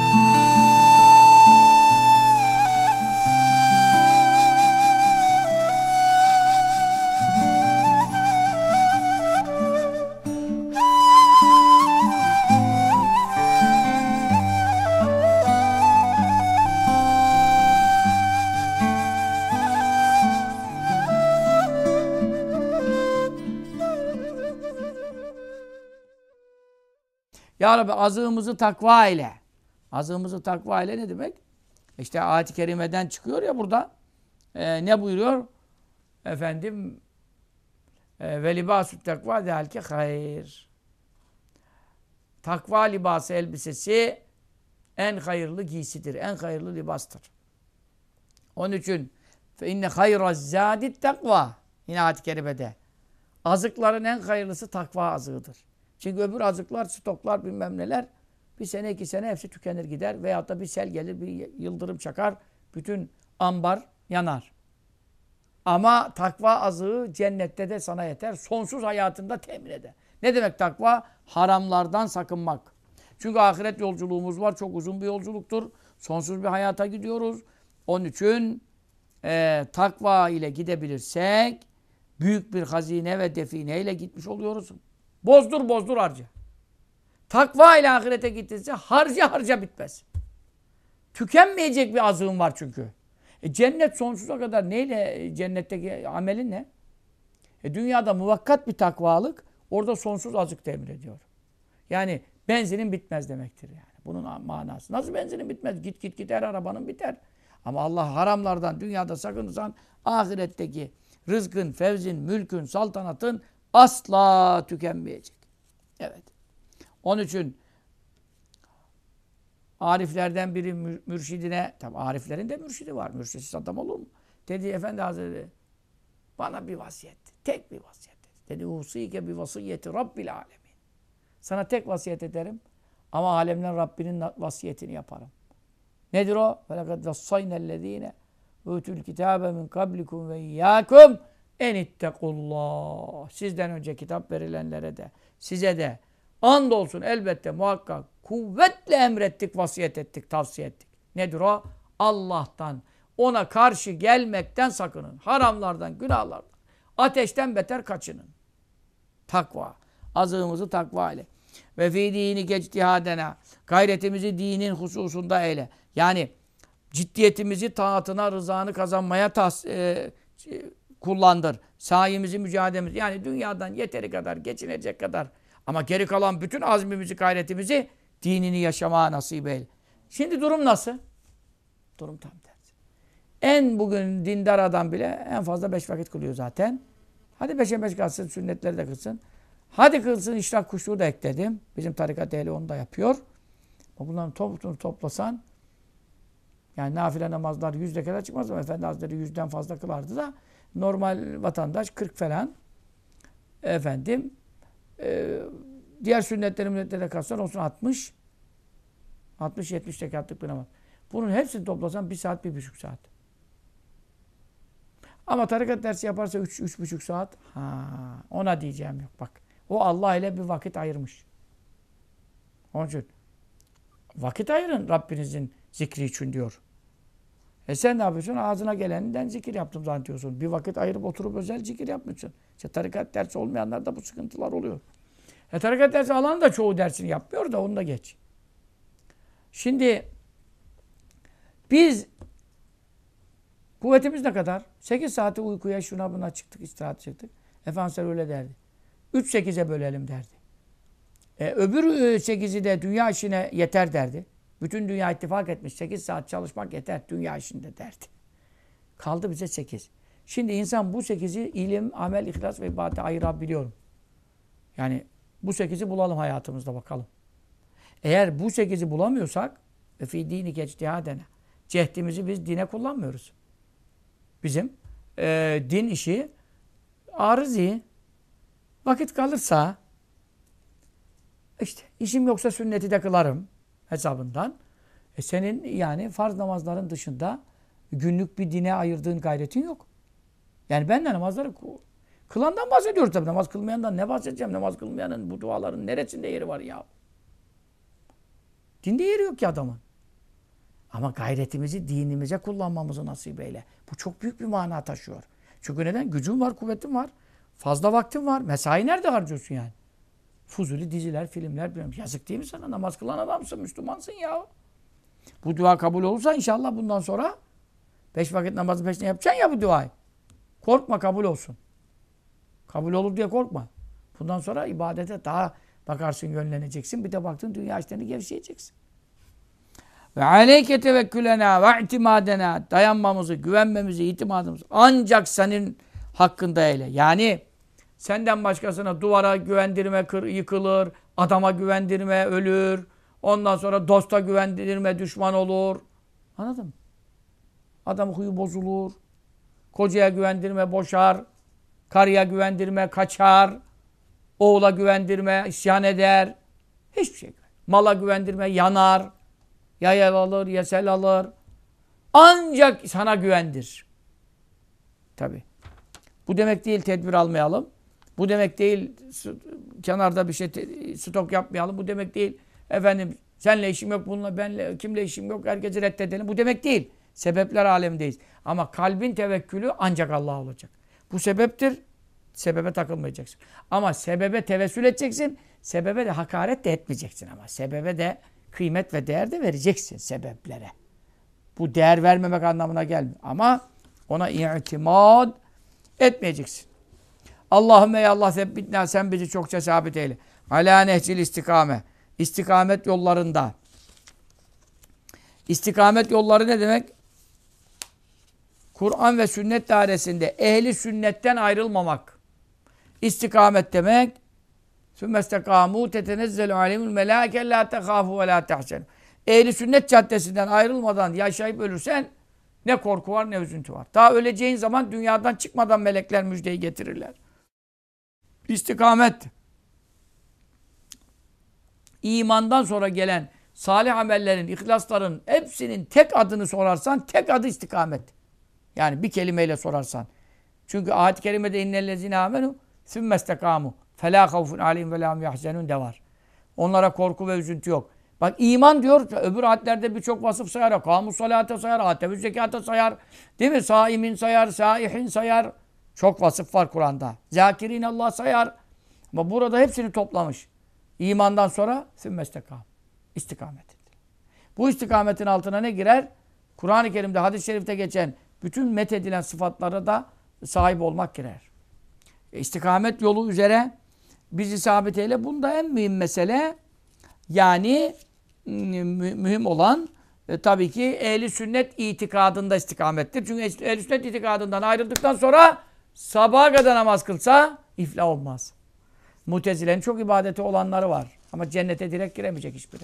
Ya Rabbi azığımızı takva ile. Azığımızı takva ile ne demek? İşte ayet-i kerimeden çıkıyor ya burada. Ne buyuruyor? Efendim ve libâsü takva zelke hayır. Takva libası elbisesi en hayırlı giysidir. En hayırlı libastır. Onun için fe inne hayraz zâdit takva. Yine ayet-i kerimede. Azıkların en hayırlısı takva azığıdır. Çünkü öbür azıklar, stoklar bilmem neler bir sene 2 sene hepsi tükenir gider. Veyahut da bir sel gelir, bir yıldırım çakar. Bütün ambar yanar. Ama takva azığı cennette de sana yeter. Sonsuz hayatında temin eder. Ne demek takva? Haramlardan sakınmak. Çünkü ahiret yolculuğumuz var. Çok uzun bir yolculuktur. Sonsuz bir hayata gidiyoruz. Onun için takva ile gidebilirsek büyük bir hazine ve define ile gitmiş oluyoruz. Bozdur bozdur harca. Takva ile ahirete gittinse harca harca bitmez. Tükenmeyecek bir azığın var çünkü. Cennet sonsuza kadar neyle cennetteki amelin ne? Dünyada muvakkat bir takvalık orada sonsuz azık temin ediyor. Yani benzinin bitmez demektir yani. Bunun manası. Nasıl benzinin bitmez? Git git gider arabanın biter. Ama Allah haramlardan dünyada sakınırsan ahiretteki rızkın, fevzin, mülkün, saltanatın asla tükenmeyecek. Evet. Onun için ariflerden biri mürşidine, tabi ariflerin de mürşidi var. Mürşidsiz adam olur mu? Dedi Efendi Hazretleri bana bir vasiyet. Tek bir vasiyet. Dedi usike bi vasiyeti Rabbil alemin. Sana tek vasiyet ederim. Ama alemlerin Rabbinin vasiyetini yaparım. Nedir o? وَلَقَدْ وَصَّيْنَا الَّذ۪ينَ اُوتُوا الْكِتَابَ مِنْ قَبْلِكُمْ وَاِيَّاكُمْ اَنِ اتَّقُوا اللّٰهِ Sizden önce kitap verilenlere de, size de andolsun elbette muhakkak kuvvetle emrettik, vasiyet ettik, tavsiye ettik. Nedir o? Allah'tan, ona karşı gelmekten sakının. Haramlardan, günahlardan, ateşten beter kaçının. Takva. Azığımızı takva ile. Ve fî dînike ictihâdena. Gayretimizi dinin hususunda eyle. Yani ciddiyetimizi taatına, rızanı kazanmaya kullandır. Sayimizi, mücadelemizi. Yani dünyadan yeteri kadar, geçinecek kadar. Ama geri kalan bütün azmimizi, gayretimizi dinini yaşamaya nasip eyle. Şimdi durum nasıl? Durum tam tersi. En bugün dindar adam bile en fazla 5 vakit kılıyor zaten. Hadi 5'e 5 kalsın, sünnetleri de kılsın. Hadi kılsın, işrak kuşluğu da ekledim. Bizim tarikat ehli onu da yapıyor. Bunların toplusunu toplasan, yani nafile namazlar 100 kadar çıkmaz ama Efendi Hazretleri 100'den fazla kılardı da normal vatandaş 40 falan. Efendim diğer sünnetleri münnetlere kalsan olsun 60. 60-70 rekatlık bir namaz. Bunun hepsini toplasan 1 saat, 1,5 saat. Ama tarikat dersi yaparsa 3-3,5 saat. Ona diyeceğim yok bak. O Allah ile bir vakit ayırmış. Onun için vakit ayırın Rabbinizin zikri için diyor. Sen ne yapıyorsun? Ağzına geleninden zikir yaptım zannediyorsun. Bir vakit ayırıp oturup özel zikir yapmışsın. İşte tarikat dersi olmayanlarda bu sıkıntılar oluyor. Tarikat dersi alan da çoğu dersini yapmıyor da onu da geç. Şimdi biz kuvvetimiz ne kadar? 8 saati uykuya şuna buna çıktık, istirahat çıktık. Efendimiz öyle derdi. 3-8'e bölelim derdi. Öbür 8'i de dünya işine yeter derdi. Bütün dünya ittifak etmiş. 8 saat çalışmak yeter dünya işinde derdi. Kaldı bize 8. Şimdi insan bu 8'i ilim, amel, ihlas ve ibadete ayırabiliyorum. Yani bu 8'i bulalım hayatımızda bakalım. Eğer bu 8'i bulamıyorsak ve fî dînike ictihâdena. Cehdimizi biz dine kullanmıyoruz. Bizim din işi arızi. Vakit kalırsa işte işim yoksa sünneti de kılarım hesabından. Senin yani farz namazların dışında günlük bir dine ayırdığın gayretin yok. Yani ben de namazları kılandan bahsediyoruz tabii. Namaz kılmayandan ne bahsedeceğim? Namaz kılmayanın bu duaların neresinde yeri var ya? Dinde yeri yok ki adamın. Ama gayretimizi dinimize kullanmamızı nasip eyle. Bu çok büyük bir mana taşıyor. Çünkü neden? Gücün var, kuvvetin var. Fazla vaktin var. Mesai nerede harcıyorsun yani? Fuzuli diziler, filmler. Yazık değil mi sana? Namaz kılan adamsın, Müslümansın ya. Bu dua kabul olursa inşallah bundan sonra 5 vakit namazı peşine yapacaksın ya bu duayı. Korkma kabul olsun. Kabul olur diye korkma. Bundan sonra ibadete daha bakarsın, yönleneceksin. Bir de baktın dünya işlerini gevşeyeceksin. Ve aleyke tevekkülena ve itimadena. Dayanmamızı, güvenmemizi, itimadımızı ancak senin hakkında eyle. Yani senden başkasına duvara güvendirme yıkılır, adama güvendirme ölür, ondan sonra dosta güvendirme düşman olur. Anladın mı? Adamın huyu bozulur, kocaya güvendirme boşar, karıya güvendirme kaçar, oğula güvendirme isyan eder, hiçbir şey güvendirme. Mala güvendirme yanar, ya yel alır, ya sel alır. Ancak sana güvendir. Tabii. Bu demek değil tedbir almayalım. Bu demek değil kenarda bir şey stok yapmayalım. Bu demek değil efendim senle işim yok, bununla benle kimle işim yok, herkesi reddedelim. Bu demek değil. Sebepler alemindeyiz. Ama kalbin tevekkülü ancak Allah'a olacak. Bu sebeptir. sebebe takılmayacaksın. Ama sebebe tevessül edeceksin. Sebebe de hakaret de etmeyeceksin ama. Sebebe de kıymet ve değer de vereceksin sebeplere. Bu değer vermemek anlamına gelmiyor. Ama ona i'timad etmeyeceksin. Allahümme ya Allah sebbitna, sen bizi çokça sabit eyle. Alâ nehcil istikame. İstikamet yollarında. İstikamet yolları ne demek? Kur'an ve sünnet dairesinde ehli sünnetten ayrılmamak. İstikamet demek sümmestekâmû tetenezzelu aleyhimul melâike lâ tehâfû ve lâ tehsenû. Ehli sünnet caddesinden ayrılmadan yaşayıp ölürsen ne korku var ne üzüntü var. Daha öleceğin zaman dünyadan çıkmadan melekler müjdeyi getirirler. İstikamet. İmandan sonra gelen salih amellerin, ihlasların hepsinin tek adını sorarsan tek adı istikamet. Yani bir kelimeyle sorarsan. Çünkü ayet-i kerimede innellezine amenu sümmestekâmû felâ havfun aleyhim ve lâhum yahzenûn de var. Onlara korku ve üzüntü yok. Bak iman diyor, öbür ayetlerde birçok vasıf sayar. Kâmus salâte sayar, atevü zekâte sayar. Değil mi? Saimin sayar, saihin sayar. Çok vasıf var Kur'an'da. Zâkirin Allah sayar. Ama burada hepsini toplamış. İmandan sonra sümmestekâm. İstikamet. Bu istikametin altına ne girer? Kur'an-ı Kerim'de, hadis-i şerifte geçen bütün methedilen sıfatlara da sahip olmak girer. İstikamet yolu üzere bizi sabit eyle. Bunda en mühim mesele, yani mühim olan tabii ki ehli sünnet itikadında istikamettir. Çünkü ehli sünnet itikadından ayrıldıktan sonra sabaha kadar namaz kılsa iflah olmaz. Mutezile'nin çok ibadeti olanları var. Ama cennete direkt giremeyecek hiçbiri.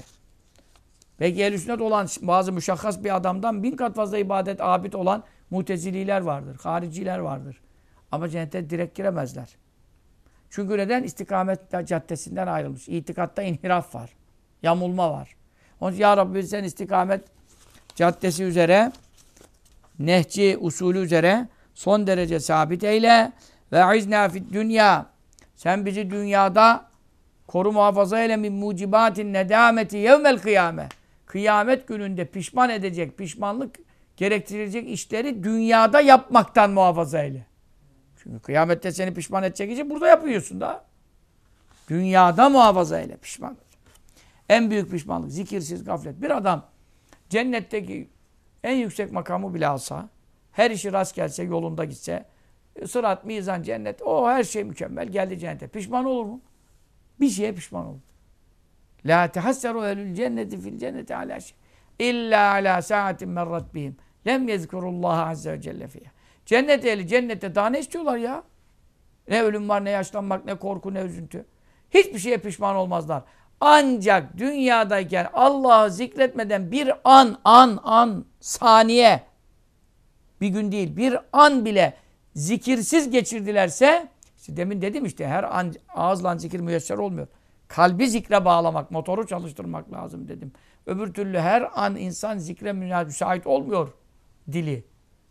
Peki ehl-i sünnet olan bazı müşahhas bir adamdan 1000 kat fazla ibadet, abid olan mutezililer vardır. Hariciler vardır. Ama cennete direkt giremezler. Çünkü neden? İstikamet caddesinden ayrılmış. İtikatta inhiraf var. Yamulma var. Onun için ya Rabbi sen istikamet caddesi üzere, nehci usulü üzere son derece sabit eyle. Ve izna fid dünya. Sen bizi dünyada koru muhafaza eyle min mucibatin nedameti yevmel kıyame. Kıyamet gününde pişman edecek, pişmanlık gerektirecek işleri dünyada yapmaktan muhafaza eyle. Çünkü kıyamette seni pişman edecek işi burada yapıyorsun da. Dünyada muhafaza eyle pişman. En büyük pişmanlık zikirsiz gaflet. Bir adam cennetteki en yüksek makamı bile alsa, her işi rast gelse, yolunda gitse, sırat, mizan, cennet, o her şey mükemmel, geldi cennete. Pişman olur mu? Bir şeye pişman olur. La tehasseru ehlül cenneti fil cenneti ala şey. İlla ala saatin merrat bihim. Lem yezkurullaha azze ve celle fiyah. Cennet ehli cennette daha ne istiyorlar ya? Ne ölüm var, ne yaşlanmak, ne korku, ne üzüntü. Hiçbir şeye pişman olmazlar. Ancak dünyadayken Allah'ı zikretmeden bir an, saniye, bir gün değil, bir an bile zikirsiz geçirdilerse, işte demin dedim işte her an ağızla zikir müyesser olmuyor. Kalbi zikre bağlamak, motoru çalıştırmak lazım dedim. Öbür türlü her an insan zikre müsait olmuyor dili.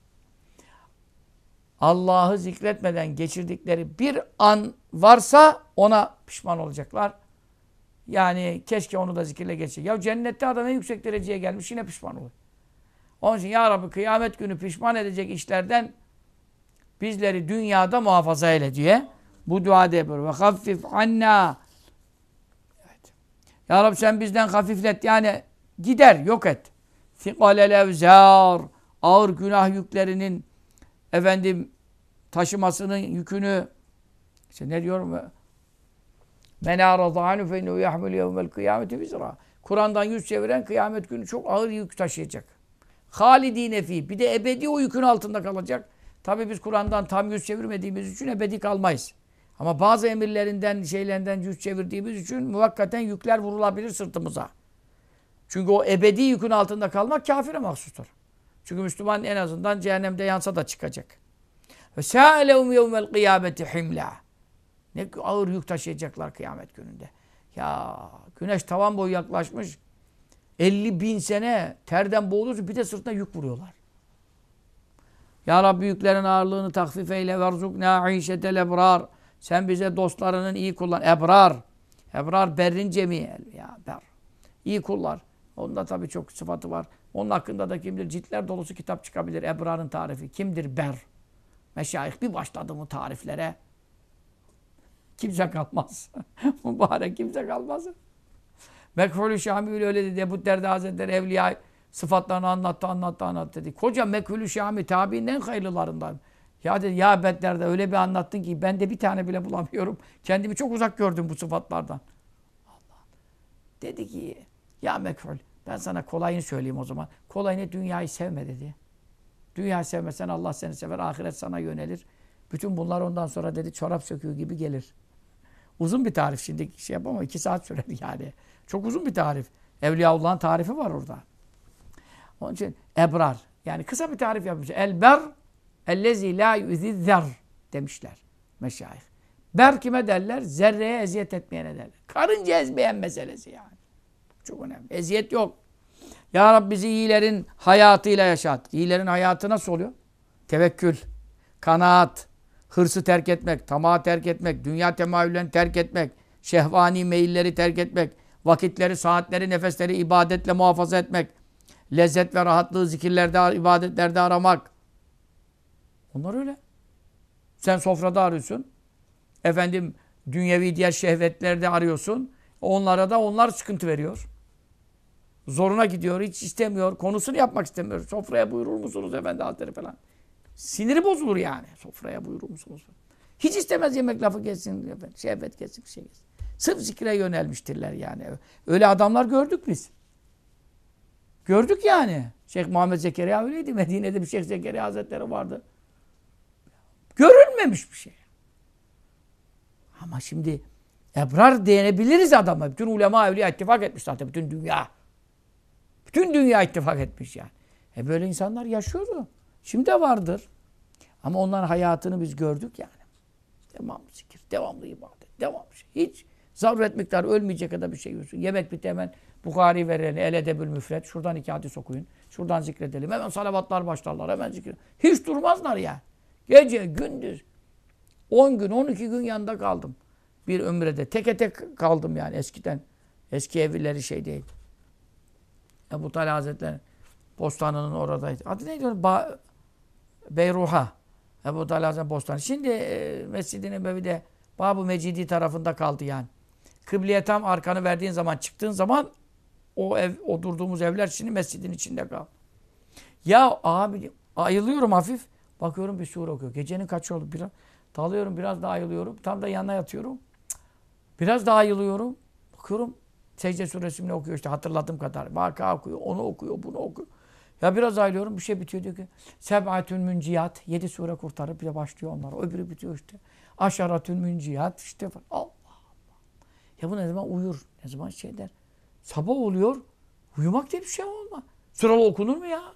Allah'ı zikretmeden geçirdikleri bir an varsa ona pişman olacaklar. Yani keşke onu da zikirle geçecek. Ya cennette adam en yüksek dereceye gelmiş yine pişman olur. Onun için ya Rabbi kıyamet günü pişman edecek işlerden bizleri dünyada muhafaza eyle diye bu duada yapıyor. Ve haffif anna. Evet. Ya Rabbi sen bizden hafiflet, yani gider, yok et. Fiqalel evzar. Ağır günah yüklerinin taşımasının yükünü, işte ne diyorum? Men a'rada anhu fe innehu yahmilu yevmel kıyameti vizra. Kur'an'dan yüz çeviren kıyamet günü çok ağır yük taşıyacak. Halidine fi. Bir de ebedi o yükün altında kalacak. Tabii biz Kur'an'dan tam yüz çevirmediğimiz için ebedi kalmayız. Ama bazı emirlerinden, şeylerinden yüz çevirdiğimiz için muvakkaten yükler vurulabilir sırtımıza. Çünkü o ebedi yükün altında kalmak kafire mahsustur. Çünkü Müslüman en azından cehennemde yansa da çıkacak. Ve sâlehum yevmel kıyameti himla. Ne ağır yük taşıyacaklar kıyamet gününde. Ya güneş tavan boyu yaklaşmış. 50.000 sene terden boğulursun, bir de sırtına yük vuruyorlar. Ya Rabbi yüklerin ağırlığını takfif eyle. Verzuknâ işetel ebrar. Sen bize dostlarının iyi kullan. Ebrar. Ebrar berrin cemi. Ya ber. İyi kullar. Onda tabii çok sıfatı var. Onun hakkında da kimdir? Ciltler dolusu kitap çıkabilir. Ebrar'ın tarifi. Kimdir ber? Meşayih bir başladı mı tariflere? Kimse kalmaz. Mübarek kimse kalmaz. Mekhul-ü Şami öyle dedi. Ebu Derda Hazretleri evliya sıfatlarını anlattı dedi. Koca Mekhul-ü Şami tabiinin en hayırlılarından. Ya dedi ya Ebu Derda öyle bir anlattın ki ben de bir tane bile bulamıyorum. Kendimi çok uzak gördüm bu sıfatlardan. Allah. Dedi ki ya Mekhul ben sana kolayını söyleyeyim o zaman. Kolayını dünyayı sevme dedi. Dünyayı sevmesen Allah seni sever. Ahiret sana yönelir. Bütün bunlar ondan sonra dedi çorap söküğü gibi gelir. Uzun bir tarif şimdi şey yapamam. 2 saat sürer yani. Çok uzun bir tarif. Evliyaullah'ın tarifi var orada. Onun için ebrar. Yani kısa bir tarif yapmış. Elber ellezî lâ yu'zizzer demişler meşayih. Ber kime derler? Zerreye eziyet etmeyene derler. Karınca ezmeyen meselesi yani. Çok önemli. Eziyet yok. Ya Rabbi bizi iyilerin hayatıyla yaşat. İyilerin hayatı nasıl oluyor? Tevekkül, kanaat, hırsı terk etmek, tamahı terk etmek, dünya temayüllerini terk etmek, şehvani meyilleri terk etmek, vakitleri, saatleri, nefesleri ibadetle muhafaza etmek, lezzet ve rahatlığı zikirlerde, ibadetlerde aramak. Onlar öyle. Sen sofrada arıyorsun. Efendim dünyevi diğer şehvetlerde arıyorsun. Onlara da onlar sıkıntı veriyor. Zoruna gidiyor, hiç istemiyor. Konusunu yapmak istemiyor. Sofraya buyurur musunuz efendi hazretleri falan. Siniri bozulur yani. Sofraya buyurur musunuz? Hiç istemez yemek lafı geçsin, efendim. Şehvet geçsin, bir şey geçsin. Sırf zikre yönelmiştirler yani. Öyle adamlar gördük biz. Gördük yani. Şeyh Muhammed Zekeriya öyleydi. Medine'de bir Şeyh Zekeriya Hazretleri vardı. Görülmemiş bir şey. Ama şimdi ebrar diyebiliriz adama. Bütün ulema evliya ittifak etmiş zaten. Bütün dünya. Bütün dünya ittifak etmiş yani. Böyle insanlar yaşıyordu. Şimdi de vardır. Ama onların hayatını biz gördük yani. Devamlı zikir, devamlı ibadet, devamlı şey. Hiç zaruret miktarı ölmeyecek kadar bir şey yiyorsun. Yemek bitti hemen Bukhari vereni, El Edebül Müfred. Şuradan 2 hadis okuyun. Şuradan zikredelim. Hemen salavatlar başlarlar. Hemen zikir. Hiç durmazlar ya. Gece, gündüz. 10 gün, 12 gün yanında kaldım. Bir ömrede. Teke tek kaldım yani eskiden. Eski evlileri şey değil. Ebu Talha Hazretleri Bostanı'nın oradaydı. Adı neydi onun? Beyruha. Ebu Talha Hazretleri Bostanı. Şimdi Mescid-i Nebevi'de Bab-ı Mecidi tarafında kaldı yani. Kıbleye tam arkanı verdiğin zaman, çıktığın zaman o ev, o durduğumuz evler şimdi mescidin içinde kaldı. Ya abi ayılıyorum hafif. Bakıyorum bir sure okuyor. Gecenin kaçı oldu? Biraz dalıyorum, biraz daha ayılıyorum. Tam da yanına yatıyorum. Biraz daha ayılıyorum. Bakıyorum Secde suresini okuyor işte hatırladığım kadar. Vaka okuyor, onu okuyor, bunu okuyor. Ya biraz ayılıyorum bir şey bitiyor diyor ki Seb'atün münciyat. 7 sure kurtarıp bir de başlıyor onlar. Öbürü bitiyor işte. Aşaratün münciyat işte falan. Allah Allah. Ya bu ne zaman uyur? Ne zaman şey der? Sabah oluyor. Uyumak diye bir şey olmaz. Sıralı okunur mu ya?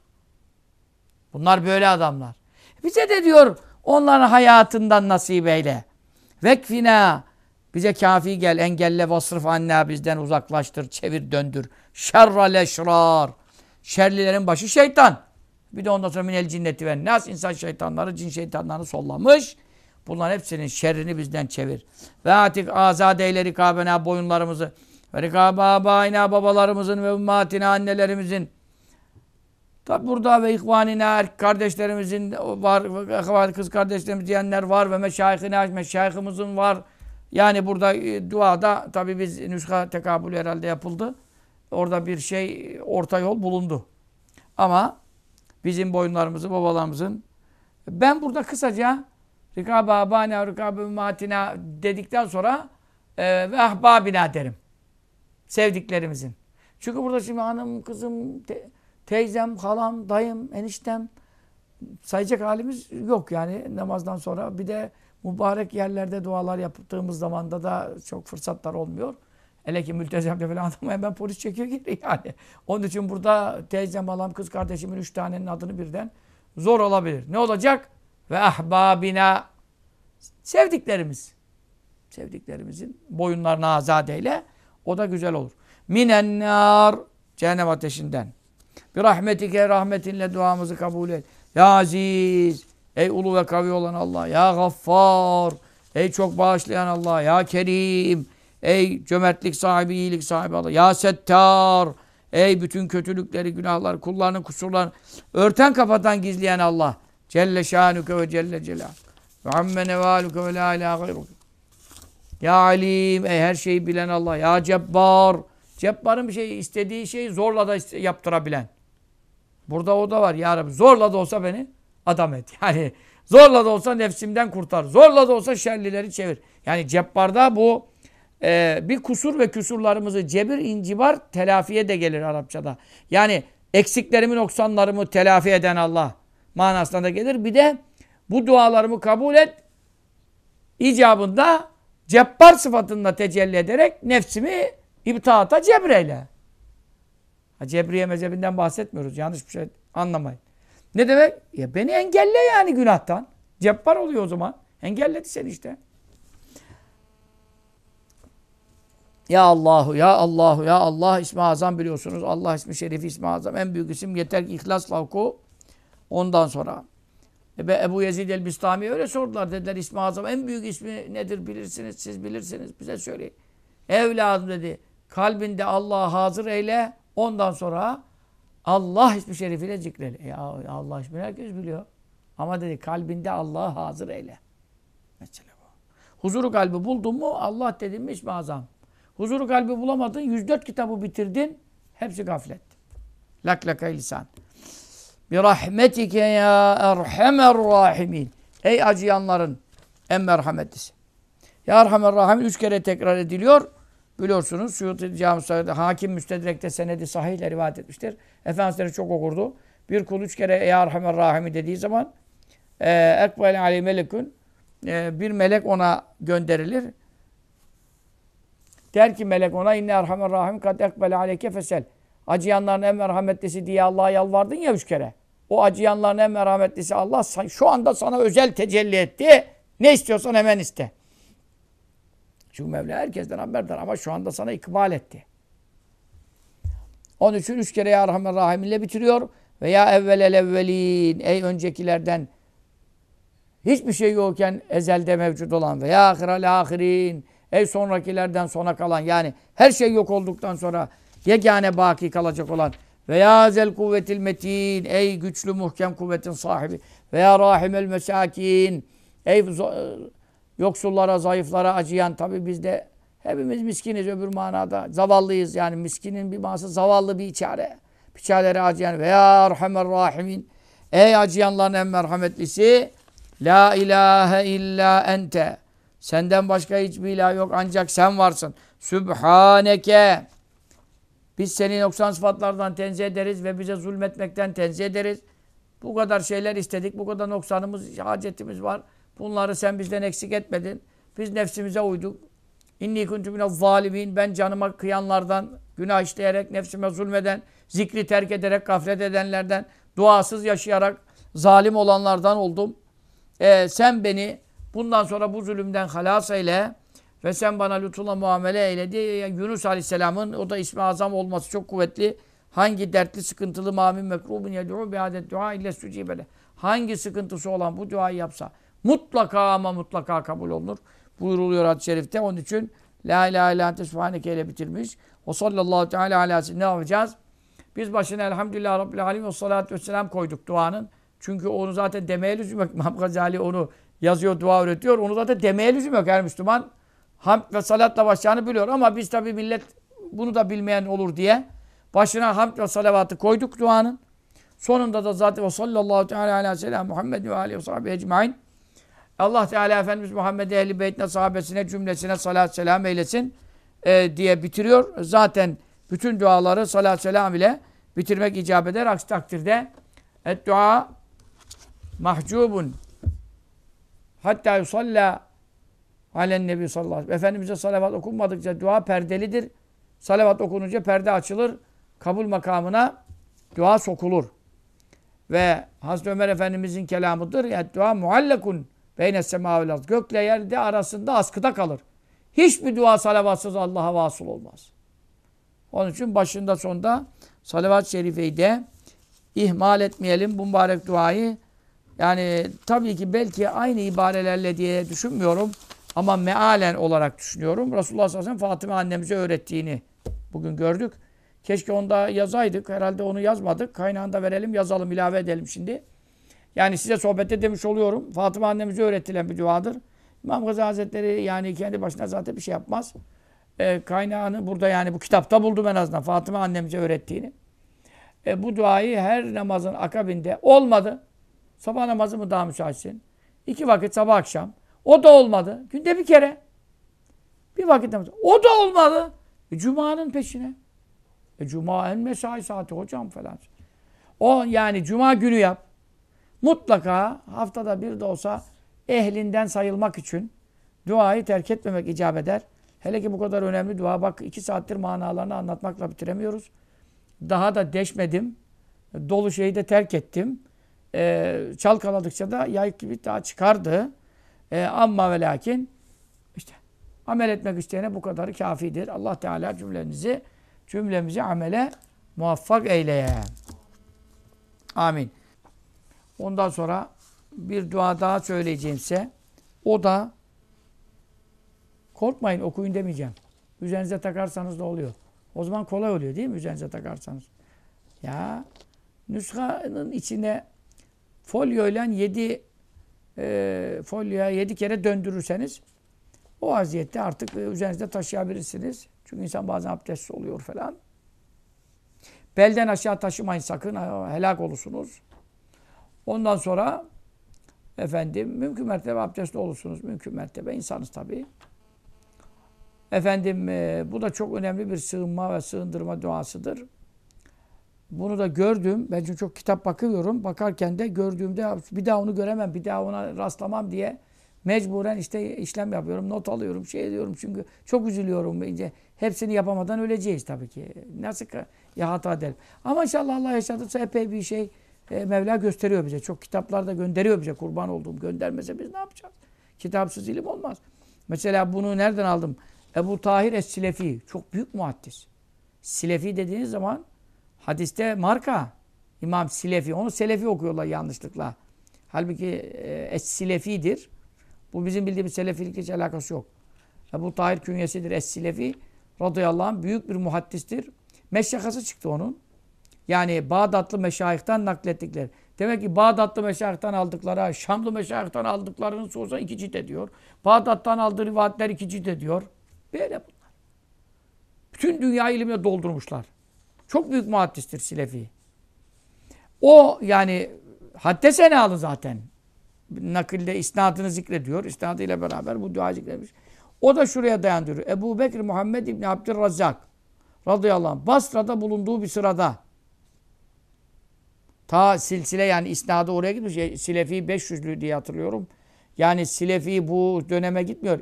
Bunlar böyle adamlar. Bize de diyor onların hayatından nasip eyle. Vekfina. Bize kafi gel, engelle vasrıf anna bizden uzaklaştır, çevir, döndür. Şerrel eşrar. Şerlilerin başı şeytan. Bir de ondan sonra minel cinneti ve nas insan şeytanları, cin şeytanlarını sollamış. Bunların hepsinin şerrini bizden çevir. Ve atik azade rikabena boyunlarımızı ve rikaba bayna babalarımızın ve ümmatina annelerimizin. Tabi burada ve ihvanina kardeşlerimizin var, kız kardeşlerimiz diyenler var ve meşayihina meşayihimizin var. Yani burada duada tabi biz nüsha tekabülü herhalde yapıldı. Orada bir şey orta yol bulundu. Ama bizim boyunlarımızın, babalarımızın ben burada kısaca rikâbe âbâne rikâbe ümmatina dedikten sonra ve ahbâbina derim. Sevdiklerimizin. Çünkü burada şimdi hanım, kızım, teyzem, halam, dayım, eniştem sayacak halimiz yok yani namazdan sonra. Bir de mübarek yerlerde dualar yaptığımız zamanda da çok fırsatlar olmuyor. Hele ki mültezemde falan adamı hemen polis çekiyor geri yani. Onun için burada teyzem, halam, kız kardeşimin 3 tanenin adını birden zor olabilir. Ne olacak? Ve ahbabina sevdiklerimiz. Sevdiklerimizin boyunlarına azat eyle. O da güzel olur. Minennar cehennem ateşinden. Bir rahmetike rahmetinle duamızı kabul et. Ya Aziz. Ey ulu ve kavi olan Allah. Ya Gaffar. Ey çok bağışlayan Allah. Ya Kerim. Ey cömertlik sahibi, iyilik sahibi Allah. Ya Settar. Ey bütün kötülükleri, günahları, kullarının kusurlarını örten kapatan gizleyen Allah. Celle şanuke ve celle celal. Ve amme nevaluke ve la ilahe gayruk. Ya alim, ey her şeyi bilen Allah. Ya cebbar. Cebbarın bir şey istediği şeyi zorla da yaptırabilen. Burada o da var. Ya Rabbi zorla da olsa beni adam et. Yani zorla da olsa nefsimden kurtar. Zorla da olsa şerlileri çevir. Yani cebbarda bu bir kusur ve küsurlarımızı cebir, incibar telafiye de gelir Arapçada. Yani eksiklerimi, noksanlarımı telafi eden Allah manasına da gelir. Bir de bu dualarımı kabul et icabında cebbar sıfatında tecelli ederek nefsimi ibtaata cebreyle. Cebriye mezhebinden bahsetmiyoruz. Yanlış bir şey anlamayın. Ne demek? Ya beni engelle yani günahtan. Cebbar oluyor o zaman. Engelledi seni işte. Ya Allahu, ya Allahu, ya Allah ismi azam biliyorsunuz. Allah ismi şerifi ismi azam. En büyük isim yeter ki ihlasla oku. Ondan sonra Ebu Yezid el-Bistami öyle sordular. Dediler ismi azam en büyük ismi nedir bilirsiniz. Siz bilirsiniz. Bize söyleyin. Evladım dedi. Kalbinde Allah'ı hazır eyle. Ondan sonra Allah ismi şerifiyle zikreyle. Ya Allah ismini herkes biliyor. Ama dedi kalbinde Allah'ı hazır eyle. Mesela bu. Huzuru kalbi buldun mu Allah dedin mi ismi azam. Huzuru kalbi bulamadın 104 kitabı bitirdin. Hepsi gaflet. Laklaka lisan. Bi rahmetike ya erhamer rahimin. Ey acıyanların en merhametlisi. Ya erhamer rahimin 3 kere tekrar ediliyor. Biliyorsunuz Suyuti Cami Hakim Müstedrek'te senedi sahihle rivayet etmiştir. Efendimiz çok okurdu. Bir kul 3 kere ya erhamer rahimi dediği zaman ekbel aleyh melekün bir melek ona gönderilir. Der ki melek ona inne erhamer rahim kad ekbel aleyke fesel. Acıyanların en merhametlisi diye Allah'a yalvardın ya 3 kere. O acıyanların en merhametlisi Allah şu anda sana özel tecelli etti. Ne istiyorsan hemen iste. Çünkü Mevla herkesten haberdar ama şu anda sana ikbal etti. Onun için 3 kere ya Erhamer Rahim ile bitiriyor. Ve ya evvelel evvelin. Ey öncekilerden hiçbir şey yokken ezelde mevcut olan. Ve ya ahirel ahirin. Ey sonrakilerden sona kalan. Yani her şey yok olduktan sonra yegane baki kalacak olan. Ve ya zel kuvvetil metin. Ey güçlü muhkem kuvvetin sahibi. Ve ya rahimel mesakin. Ey yoksullara, zayıflara acıyan. Tabi biz de hepimiz miskiniz öbür manada. Zavallıyız yani. Miskinin bir manası zavallı bir çare. Biçarelere acıyan. Ve ya erhamer rahimin. Ey acıyanların en merhametlisi. La ilahe illa ente. Senden başka hiçbir ilah yok ancak sen varsın. Sübhaneke. Biz seni noksan sıfatlardan tenzih ederiz ve bize zulmetmekten tenzih ederiz. Bu kadar şeyler istedik. Bu kadar noksanımız, hacetimiz var. Bunları sen bizden eksik etmedin. Biz nefsimize uyduk. İnni kuntu minez zalimin. Ben canıma kıyanlardan, günah işleyerek, nefsime zulmeden, zikri terk ederek, gaflet edenlerden, duasız yaşayarak zalim olanlardan oldum. Sen beni bundan sonra bu zulümden halas eyle ve sen bana lütfunla muamele eyle diye Yunus Aleyhisselam'ın o da ismi azam olması çok kuvvetli. Hangi dertli, sıkıntılı mamin mekrubun yed'u bi'adet dua ille sucibele. Hangi sıkıntısı olan bu duayı yapsa mutlaka ama mutlaka kabul olunur. Buyuruluyor hadis-i şerifte. Onun için la ilahe illa ente sübhaneke ile bitirmiş. O sallallahu teala ala ne yapacağız? Biz başına elhamdülillah Rabbil alemin ve salatu vesselam koyduk duanın. Çünkü onu zaten demeye lüzum yok. İmam Gazali onu yazıyor, dua öğretiyor. Onu zaten demeye lüzum yok. Her Müslüman hamd ve salatla başlayacağını biliyor. Ama biz tabi millet bunu da bilmeyen olur diye başına hamd ve salavatı koyduk duanın. Sonunda da zaten o sallallahu teala aleyhi ve sellem Muhammed ve aleyhi ve sahibi ecmain. Allah Teala Efendimiz Muhammed'e, ehl-i beytine, sahabesine, cümlesine salat selam eylesin diye bitiriyor. Zaten bütün duaları salat selam ile bitirmek icap eder. Aksi takdirde dua mahcubun hatta yusalla alen nebi sallallahu aleyhi ve sellem. Efendimiz'e salavat okunmadıkça dua perdelidir. Salavat okununca perde açılır. Kabul makamına dua sokulur. Ve Hazreti Ömer Efendimiz'in kelamıdır. Yani dua muallekun beyne semâ vel ard. Gökle yerde arasında askıda kalır. Hiçbir dua salavatsız Allah'a vasıl olmaz. Onun için başında sonunda salavat-ı şerifeyi de ihmal etmeyelim bu mübarek duayı. Yani tabii ki belki aynı ibarelerle diye düşünmüyorum. Ama mealen olarak düşünüyorum. Resulullah sallallahu aleyhi ve sellem Fatıma annemize öğrettiğini bugün gördük. Keşke onu da yazaydık. Herhalde onu yazmadık. Kaynağını da verelim, yazalım, ilave edelim şimdi. Yani size sohbette demiş oluyorum. Fatıma annemize öğretilen bir duadır. İmam Gazali Hazretleri yani kendi başına zaten bir şey yapmaz. Kaynağını burada yani bu kitapta buldum en azından. Fatıma annemize öğrettiğini. Bu duayı her namazın akabinde olmadı. Sabah namazı mı daha müsaitsin? 2 vakit sabah akşam. O da olmadı. Günde bir kere. Bir vakit namazı. O da olmadı. Cuma'nın peşine. Cuma en mesai saati hocam falan. O yani cuma günü yap. Mutlaka haftada bir de olsa ehlinden sayılmak için duayı terk etmemek icap eder. Hele ki bu kadar önemli dua. Bak 2 saattir manalarını anlatmakla bitiremiyoruz. Daha da deşmedim. Dolu şeyi de terk ettim. Çalkaladıkça da yay gibi daha çıkardı. Amma ve lakin işte amel etmek isteyene bu kadarı kafidir. Allah Teala cümlemizi amele muvaffak eyleye. Amin. Ondan sonra bir dua daha söyleyeceğimse o da korkmayın okuyun demeyeceğim. Üzerinize takarsanız da oluyor. O zaman kolay oluyor değil mi üzerinize takarsanız? Ya nüshanın içine folyoyla 7 kere döndürürseniz o vaziyette artık üzerinizde taşıyabilirsiniz. Çünkü insan bazen abdestsiz oluyor falan. Belden aşağı taşımayın sakın. Helak olursunuz. Ondan sonra efendim mümkün mertebe abdestli olursunuz. Mümkün mertebe insanız tabii. Efendim bu da çok önemli bir sığınma ve sığındırma duasıdır. Bunu da gördüm. Ben çünkü çok kitap bakıyorum. Bakarken de gördüğümde bir daha onu göremem, bir daha ona rastlamam diye mecburen işte işlem yapıyorum, not alıyorum, şey diyorum. Çünkü çok üzülüyorum. Hepsini yapamadan öleceğiz tabii ki. Nasıl ya hata eder. Ama inşallah Allah yaşatırsa epey bir şey Mevla gösteriyor bize. Çok kitaplarda gönderiyor bize. Kurban olduğum göndermese biz ne yapacağız? Kitapsız ilim olmaz. Mesela bunu nereden aldım? Ebu Tahir Es-Silefi. Çok büyük muhaddis. Silefi dediğiniz zaman hadiste marka. İmam Silefi. Onu Selefi okuyorlar yanlışlıkla. Halbuki Es-Silefi'dir. Bu bizim bildiğimiz Selefilikle hiç alakası yok. Ebu Tahir künyesidir Es-Silefi. Radıyallahu anh büyük bir muhaddistir. Meşyakası çıktı onun. Yani Bağdatlı meşayihten naklettikleri. Demek ki Bağdatlı meşayihten aldıkları, Şamlı meşayihten aldıklarını sorsan 2 cilt ediyor. Bağdat'tan aldığı rivayetler 2 cilt ediyor. Böyle bunlar. Bütün dünyayı ilimle doldurmuşlar. Çok büyük muhaddistir Silefi. O yani haddesene alın zaten. Nakilde isnadını zikrediyor. İsnadıyla beraber bu dua zikretmiş. O da şuraya dayandırıyor. Ebu Bekir Muhammed İbni Abdülrazzak radıyallahu anh Basra'da bulunduğu bir sırada ta silsile yani isnadı oraya gitmiş. Silefi 500'lü diye hatırlıyorum. Yani Silefi bu döneme gitmiyor.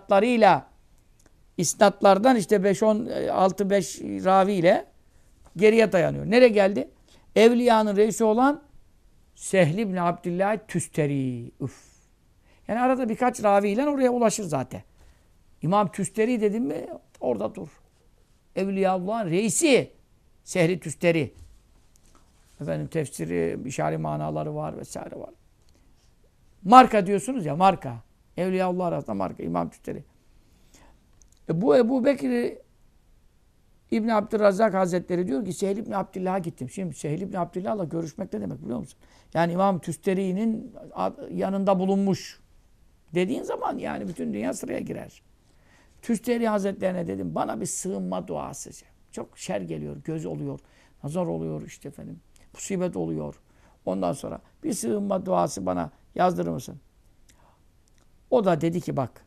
İsnatlardan işte 6-5 raviyle geriye dayanıyor. Nereye geldi? Evliyanın reisi olan Sehl ibn Abdillah Tüsteri. Üf. Yani arada birkaç raviyle oraya ulaşır zaten. İmam Tüsteri dedim mi orada dur. Evliyaullah'ın reisi Sehl-i Tüsteri. Efendim tefsiri, işari manaları var vesaire var. Marka diyorsunuz ya marka. Evliyaullah arasında marka. İmam Tüsteri. Bu Ebu Bekir İbn Abdurrazzak Hazretleri diyor ki Sehl ibn Abdillah'a gittim. Şimdi Sehl ibn Abdillah'la görüşmek ne demek biliyor musun? Yani İmam Tüsteri'nin yanında bulunmuş dediğin zaman yani bütün dünya sıraya girer. Tüsteri Hazretlerine dedim bana bir sığınma duası. Çok şer geliyor, göz oluyor, nazar oluyor işte efendim. Musibet oluyor. Ondan sonra bir sığınma duası bana yazdırır mısın? O da dedi ki bak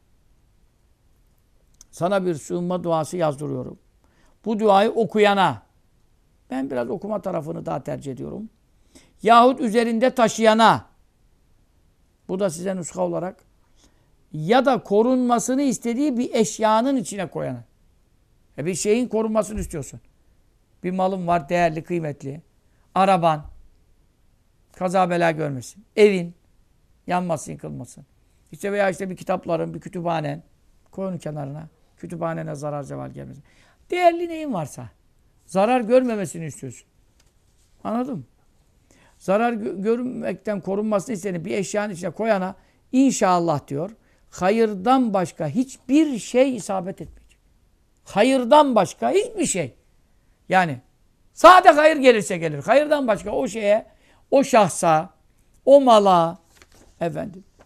sana bir sığınma duası yazdırıyorum. Bu duayı okuyana, ben biraz okuma tarafını daha tercih ediyorum. Yahut üzerinde taşıyana, bu da size nuska olarak, ya da korunmasını istediği bir eşyanın içine koyana. Bir şeyin korunmasını istiyorsun. Bir malın var, değerli, kıymetli. Araban, kaza bela görmesin. Evin, yanmasın, yıkılmasın. İşte veya işte bir kitapların, bir kütüphanen, koy onun kenarına. Kütüphanene zarar ceval gelmesin. Değerli neyin varsa. Zarar görmemesini istiyorsun. Anladın mı? Zarar görmekten korunmasını istediğin bir eşyanın içine koyana inşallah diyor. Hayırdan başka hiçbir şey isabet etmeyecek. Hayırdan başka hiçbir şey. Yani sade hayır gelirse gelir. Hayırdan başka o şeye, o şahsa, o mala efendim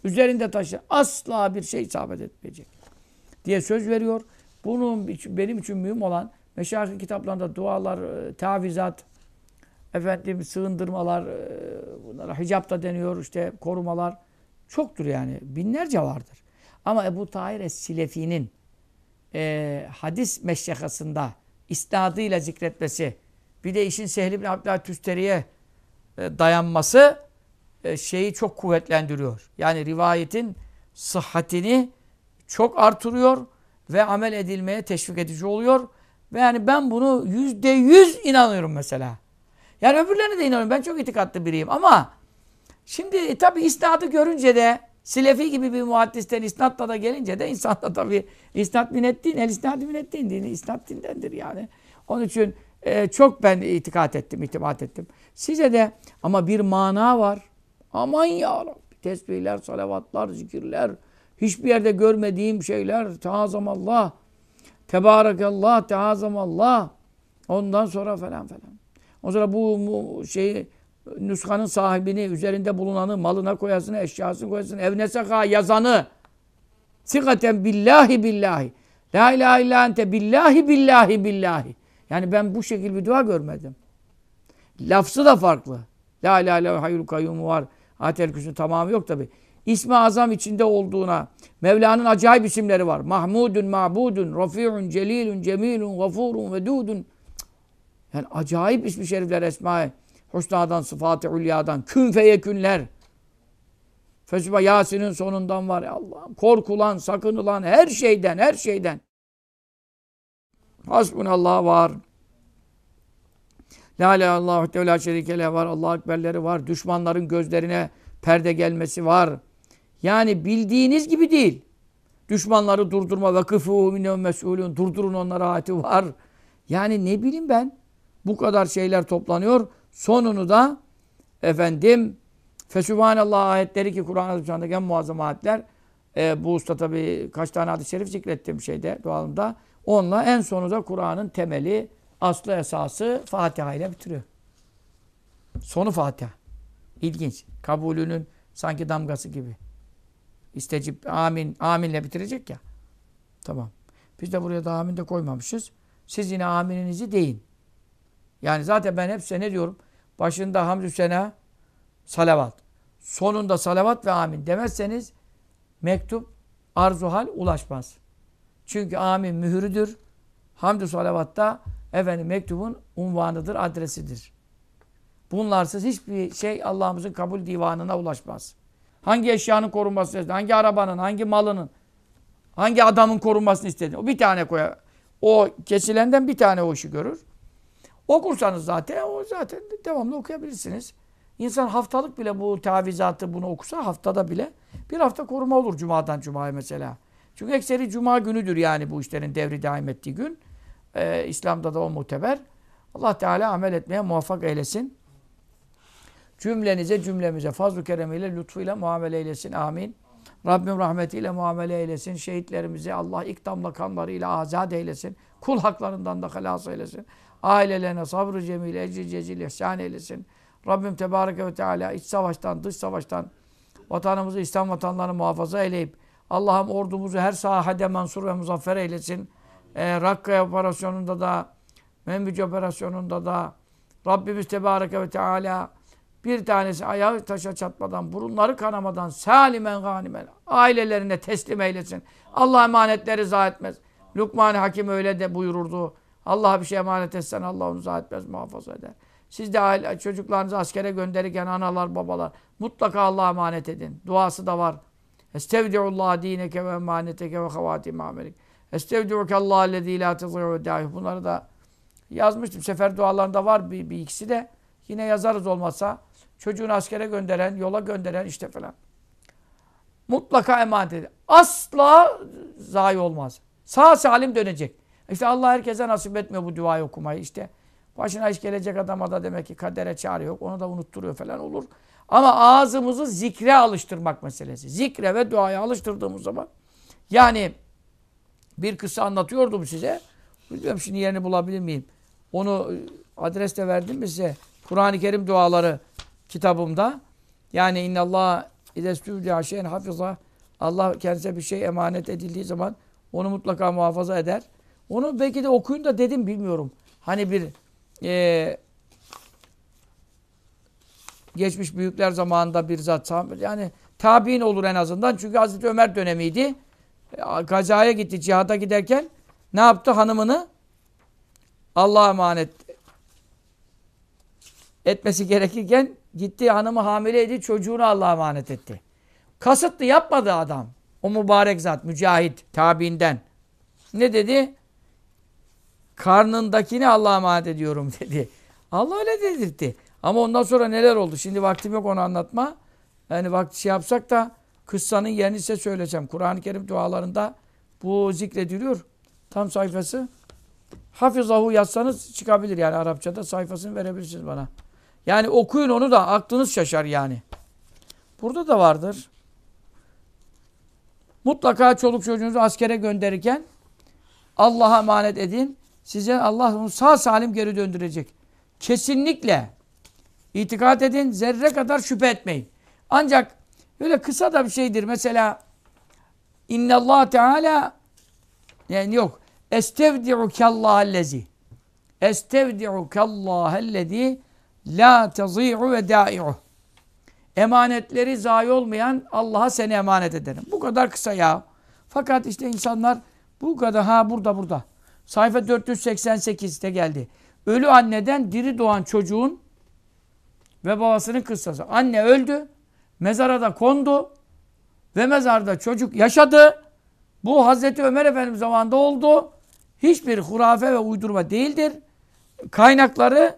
üzerinde taşı asla bir şey isabet etmeyecek diye söz veriyor. Bunun benim için mühim olan meşayih kitaplarında dualar, tavizat, sığındırmalar, bunlara hicap da deniyor, işte korumalar çoktur yani. Binlerce vardır. Ama Ebu Tahir Es-Silefi'nin hadis meşyakasında isnadıyla zikretmesi, bir de işin Sehl ibn Abdullah Tüsteri'ye dayanması şeyi çok kuvvetlendiriyor. Yani rivayetin sıhhatini çok artırıyor ve amel edilmeye teşvik edici oluyor. Ve yani ben bunu %100 inanıyorum mesela. Yani öbürlerine de inanıyorum. Ben çok itikatlı biriyim ama şimdi tabi isnadı görünce de Silefi gibi bir muhaddisten isnatla da gelince de insanda tabi isnat minettin, el isnadı minettin dini isnat dindendir yani. Onun için çok ben itimat ettim. Size de ama bir mana var. Aman ya Rabbi. Tesbihler, salavatlar, zikirler, hiçbir yerde görmediğim şeyler. Teazamallah. Tebârekallah, teazamallah. Ondan sonra falan. Ondan sonra bu şeyi nüshanın sahibini, üzerinde bulunanı, malına koyasını, eşyasını koyasını, evne seka yazanı sikaten billahi. La ilahe illa ente billahi. Yani ben bu şekilde bir dua görmedim. Lafzı da farklı. La ilahe illa hayyul kayyumu var. Atel küsünün tamamı yok tabi. İsmi azam içinde olduğuna, Mevla'nın acayip isimleri var. Mahmudun, ma'budun, rafi'un, celilun, cemilun, gafurun, vedudun. Yani acayip ismi şerifler, esma-i husnadan, sıfat-ı ulyadan, kün feyekünler. Fesubha Yasin'in sonundan var ya Allah'ım. Korkulan, sakınılan her şeyden. Hasbunallah var. La ilahe illallah ve la şerike leh var. Allahu ekberleri var. Düşmanların gözlerine perde gelmesi var. Yani bildiğiniz gibi değil. Düşmanları durdurma ve kıfû minhum mes'ûlûn. Durdurun onlara ayeti var. Yani ne bileyim ben. Bu kadar şeyler toplanıyor. Sonunu da Fesubhanallah ayetleri ki Kur'an-ı en muazzam ayetler. Bu usta tabi kaç tane hadis-i şerif zikrettim dualımda. Onunla en sonu da Kur'an'ın temeli, aslı esası Fatiha ile bitiriyor. Sonu Fatiha. İlginç. Kabulünün sanki damgası gibi. İstecip aminle bitirecek ya. Tamam. Biz de buraya da amin de koymamışız. Siz yine amininizi deyin. Yani zaten ben hep size ne diyorum? Başında hamdü sena, salavat. Sonunda salavat ve amin demezseniz mektup arzuhal ulaşmaz. Çünkü amin mühürüdür. Hamdü salavatta mektubun unvanıdır, adresidir. Bunlarsız hiçbir şey Allah'ımızın kabul divanına ulaşmaz. Hangi eşyanın korunmasını istedin, hangi arabanın, hangi malının, hangi adamın korunmasını istedin. O bir tane koyar. O kesilenden bir tane o işi görür. Okursanız zaten devamlı okuyabilirsiniz. İnsan haftalık bile bu tavizatı bunu okusa haftada bile bir hafta koruma olur cumadan cumaya mesela. Çünkü ekseri cuma günüdür yani bu işlerin devri daim ettiği gün. İslam'da da o muteber. Allah Teala amel etmeye muvaffak eylesin. Cümlemize fazl-ı keremiyle, lütfuyla muamele eylesin. Amin. Rabbim rahmetiyle muamele eylesin. Şehitlerimizi Allah ilk damla kanlarıyla azat eylesin. Kul haklarından da halas eylesin. Ailelerine sabrı cemil, ecri cezil ihsan eylesin. Rabbim Tebareke ve Teala iç savaştan, dış savaştan vatanımızı, İslam vatanlarını muhafaza eyleyip Allah'ım ordumuzu her sahada mansur ve muzaffer eylesin. Rakka operasyonunda da, Menbüc operasyonunda da Rabbimiz Tebareke ve Teala bir tanesi ayağı taşa çatmadan, burunları kanamadan, salimen ganimen ailelerine teslim eylesin. Allah emanetleri zayi etmez. Lukman-ı Hakim öyle de buyururdu. Allah'a bir şey emanet etsen Allah onu zayi etmez, muhafaza eder. Siz de çocuklarınızı askere gönderirken analar, babalar mutlaka Allah'a emanet edin. Duası da var. Estevdi'ullah dineke ve emaneteke ve havatim amelik. Estevdi'ukallah lezî lâ tezî'u dâih. Bunları da yazmıştım. Sefer dualarında var bir ikisi de. Yine yazarız olmazsa. Çocuğunu askere gönderen, yola gönderen işte falan. Mutlaka emanet edin. Asla zayi olmaz. Sağ salim dönecek. İşte Allah herkese nasip etmiyor bu duayı okumayı işte. Başına iş gelecek adama da demek ki kadere çare yok. Onu da unutturuyor falan olur. Ama ağzımızı zikre alıştırmak meselesi. Zikre ve duaya alıştırdığımız zaman yani bir kıssa anlatıyordum size. Bilmiyorum şimdi yerini bulabilir miyim? Onu adreste verdim mi size? Kur'an-ı Kerim duaları kitabımda. Yani innallah İdestüvdi'a şeyen hafiza. Allah kendisine bir şey emanet edildiği zaman onu mutlaka muhafaza eder. Onu belki de okuyun da dedim bilmiyorum. Hani bir geçmiş büyükler zamanında bir zat yani tabi'in olur en azından. Çünkü Hazreti Ömer dönemiydi. Gazaya gitti cihada giderken ne yaptı? Hanımını Allah'a emanet etmesi gerekirken gitti hanımı hamileydi, çocuğunu Allah'a emanet etti. Kasıtlı yapmadı adam. O mübarek zat, mücahit, tabiinden. Ne dedi? Karnındakini Allah'a emanet ediyorum dedi. Allah öyle dedirtti. Ama ondan sonra neler oldu? Şimdi vaktim yok onu anlatma. Yani vakti şey yapsak da kıssanın yerini size söyleyeceğim. Kur'an-ı Kerim dualarında bu zikrediliyor. Tam sayfası. Hafizahu yazsanız çıkabilir yani Arapçada. Sayfasını verebilirsiniz bana. Yani okuyun onu da aklınız şaşar yani. Burada da vardır. Mutlaka çoluk çocuğunuzu askere gönderirken Allah'a emanet edin. Size Allah onu sağ salim geri döndürecek. Kesinlikle itikad edin. Zerre kadar şüphe etmeyin. Ancak böyle kısa da bir şeydir. Mesela İnnallâh Teâlâ yani yok. Estevdi'ukallâhellezî Estevdi'ukallâhellezî lâ tezî'u ve dâ'i'u. Emanetleri zayi olmayan Allah'a seni emanet ederim. Bu kadar kısa ya. Fakat işte insanlar bu kadar burada. Sayfa 488'te geldi. Ölü anneden diri doğan çocuğun ve babasının kıssası. Anne öldü. Mezara da kondu. Ve mezarda çocuk yaşadı. Bu Hazreti Ömer Efendimiz zamanında oldu. Hiçbir hurafe ve uydurma değildir. Kaynakları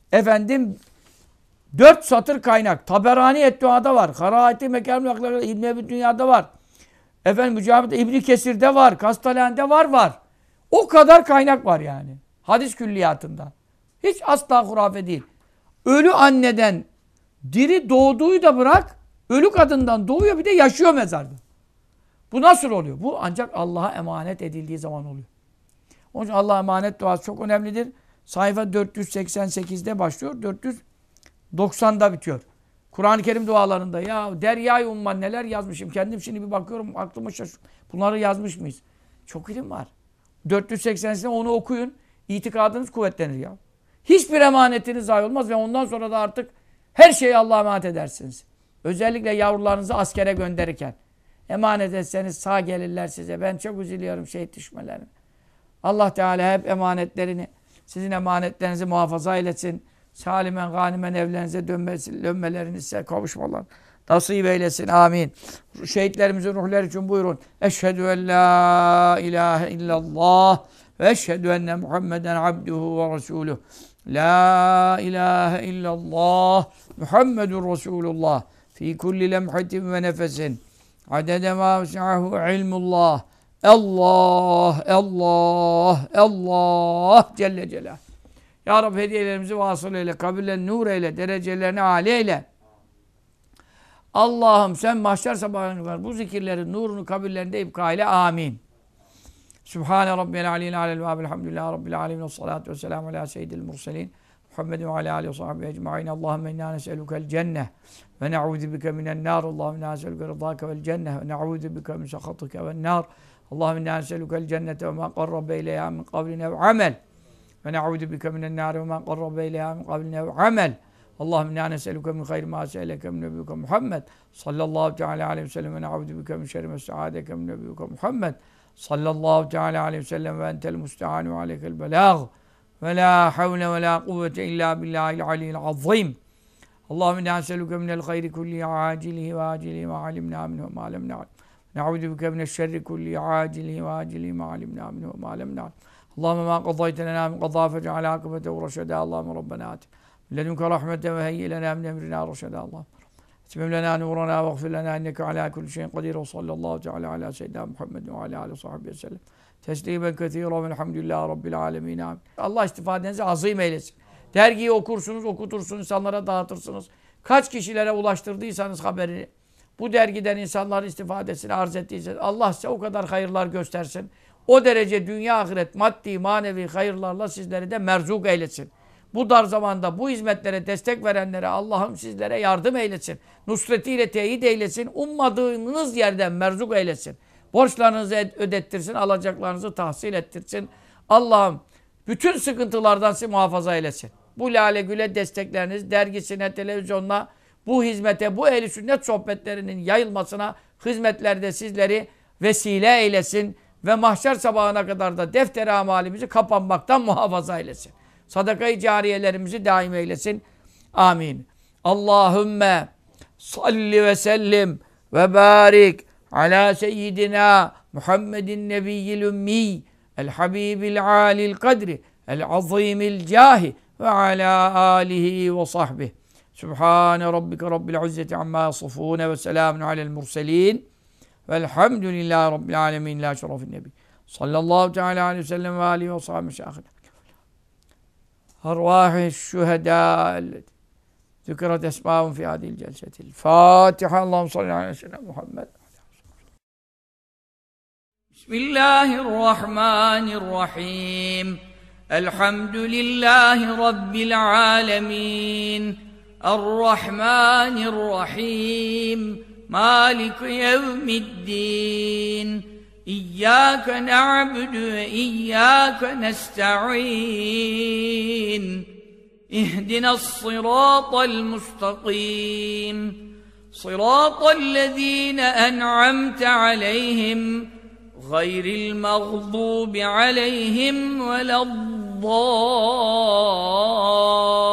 4 satır kaynak. Taberani Ettua'da var. Karaati Mekamül Ahlak'ta İbn-i Ebi Dünya'da var. Mücahit İbn Kesir'de var. Kastalane'de var. O kadar kaynak var yani. Hadis külliyatında. Hiç asla hurafe değil. Ölü anneden diri doğduğu da bırak, ölü kadından doğuyor bir de yaşıyor mezarda. Bu nasıl oluyor? Bu ancak Allah'a emanet edildiği zaman oluyor. Onun için Allah'a emanet duası çok önemlidir. Sayfa 488'de başlıyor. 490'da bitiyor. Kur'an-ı Kerim dualarında ya Derya-i Umman neler yazmışım. Kendim şimdi bir bakıyorum aklıma şaşırıyor. Bunları yazmış mıyız? Çok ilim var. 480'sinde onu okuyun. İtikadınız kuvvetlenir ya. Hiçbir emanetiniz zayi olmaz ve ondan sonra da artık her şeyi Allah'a emanet edersiniz. Özellikle yavrularınızı askere gönderirken. Emanet etseniz sağ gelirler size. Ben çok üzülüyorum şehit düşmelerine. Allah Teala hep emanetlerini, sizin emanetlerinizi muhafaza eylesin. Salimen, ganimen evlerinize dönmelerinize kavuşmalar nasip eylesin. Amin. Şehitlerimizin ruhları için buyurun. Eşhedü en la ilahe illallah ve eşhedü enne Muhammeden abduhu ve resuluh. La ilahe illallah Muhammedun Resulullah fi kulli lemhatin ve nefesin adede ma vesi'ahu ilmullah. Allah Celle Celal. Ya Rabbi hediyelerimizi vasıl eyle, kabirlerini nur eyle, derecelerini âli eyle. Allah'ım sen mahşer sabahına kadar bu zikirlerin nurunu kabirlerinde ibka ile. Amin. Sübhane Rabbiyel aliyyil alel ve elhamdülillahi Rabbil alemin ve salatu ve selamu ala seyyidil murselin Muhammedin ve ala alihi ve sahbihi ecma'in. Allahümme inna nes'elukel cenneh ve ne'udhu bike minen nar. Allahümme inna nes'eluke rıdâke vel cenneh ve ne'udhu bike min sakhatike vel nar. Allahümme inna nes'elukel cennete ve ma qarrabe ileyha min kavlin ev amel. Ve ne'udhu bike minen nar ve ma qarrabe ileyha min kavlin ev amel. Allahümme inna nes'eluke min hayri ma se'eleke min nebiyyike Muhammed sallallahu teala aleyhi ve sellem ve ne'udhu bike min şerri ma sta'adeke min nebiyyike Muhammed sallallahu teala aleyhi ve sellem ve entel musta'an ve aleykel belâg ve la havle ve la kuvvete illa billahil aliyyil azim. Allahümme inna nes'eluke minel hayri kulli acilihi ve acilihi ma alimna minhu ma lem na'lam. Ne'udhu bike mineşşerri kulli acilihi ve acilihi ma alimna minhu ma lem na'lam. Allahümme ma qadayte lena min qadâ fec'al akıbetehu raşedâ. Allahümme Rabbena atin ledunke rahmeten ve heyyi lena min emrina raşedâ. Allahümme etmim lena nurana ve gfir lena inneke alâ kulli şeyin kadir ve sallallahu teala ala seyyidina Muhammed ve ala alihi ve sahbihi ve sellem. Teslimen kethîran velhamdülillahi rabbil âlemin. Amin. Allah istifadenizi azim eylesin. Dergiyi okursunuz, okutursunuz, insanlara dağıtırsınız. Kaç kişilere ulaştırdıysanız haberi, bu dergiden insanların istifadesini arz ettiyseniz Allah size o kadar hayırlar göstersin. O derece dünya ahiret maddi manevi hayırlarla sizleri de merzuk eylesin. Bu dar zamanda bu hizmetlere destek verenlere Allah'ım sizlere yardım eylesin. Nusretiyle teyit eylesin. Ummadığınız yerden merzuk eylesin. Borçlarınızı ödettirsin, alacaklarınızı tahsil ettirsin. Allah'ım bütün sıkıntılardan sizi muhafaza eylesin. Bu Lale Gül'e destekleriniz, dergisine, televizyonuna, bu hizmete, bu ehl-i sünnet sohbetlerinin yayılmasına, hizmetlerde sizleri vesile eylesin ve mahşer sabahına kadar da defter-i amalimizi kapanmaktan muhafaza eylesin. Sadaka-i cariyelerimizi daim eylesin. Amin. Allahümme salli ve sellim ve barik ala seyyidina Muhammedin nebiyyil ümmi el habibil alil kadri el azimil cahi ve ala alihi ve sahbihi. Sübhane rabbike rabbil izzeti amma yasifune ve selamun alel murselin velhamdülillahi rabbil alemin la şerefin nebi. Sallallahu teala aleyhi ve sellem ve alihi ve sahbihi şahine. Arvâhi şühedâ zükret esmâhum fî hâdil celsetil Fâtiha. Allahümme salli aleyhi ve sellem Muhammed. Bismillahirrahmanirrahim. Elhamdülillahi Rabbil âlemîn. Errahmanirrahim. Mâlik yevmiddin. İyyâke na'budu ve iyyâke nesta'in. İhdinas-sirâtal mustakîm. Sirâtallezîne en'amte aleyhim gayril mağdûbi aleyhim veleddâllîn.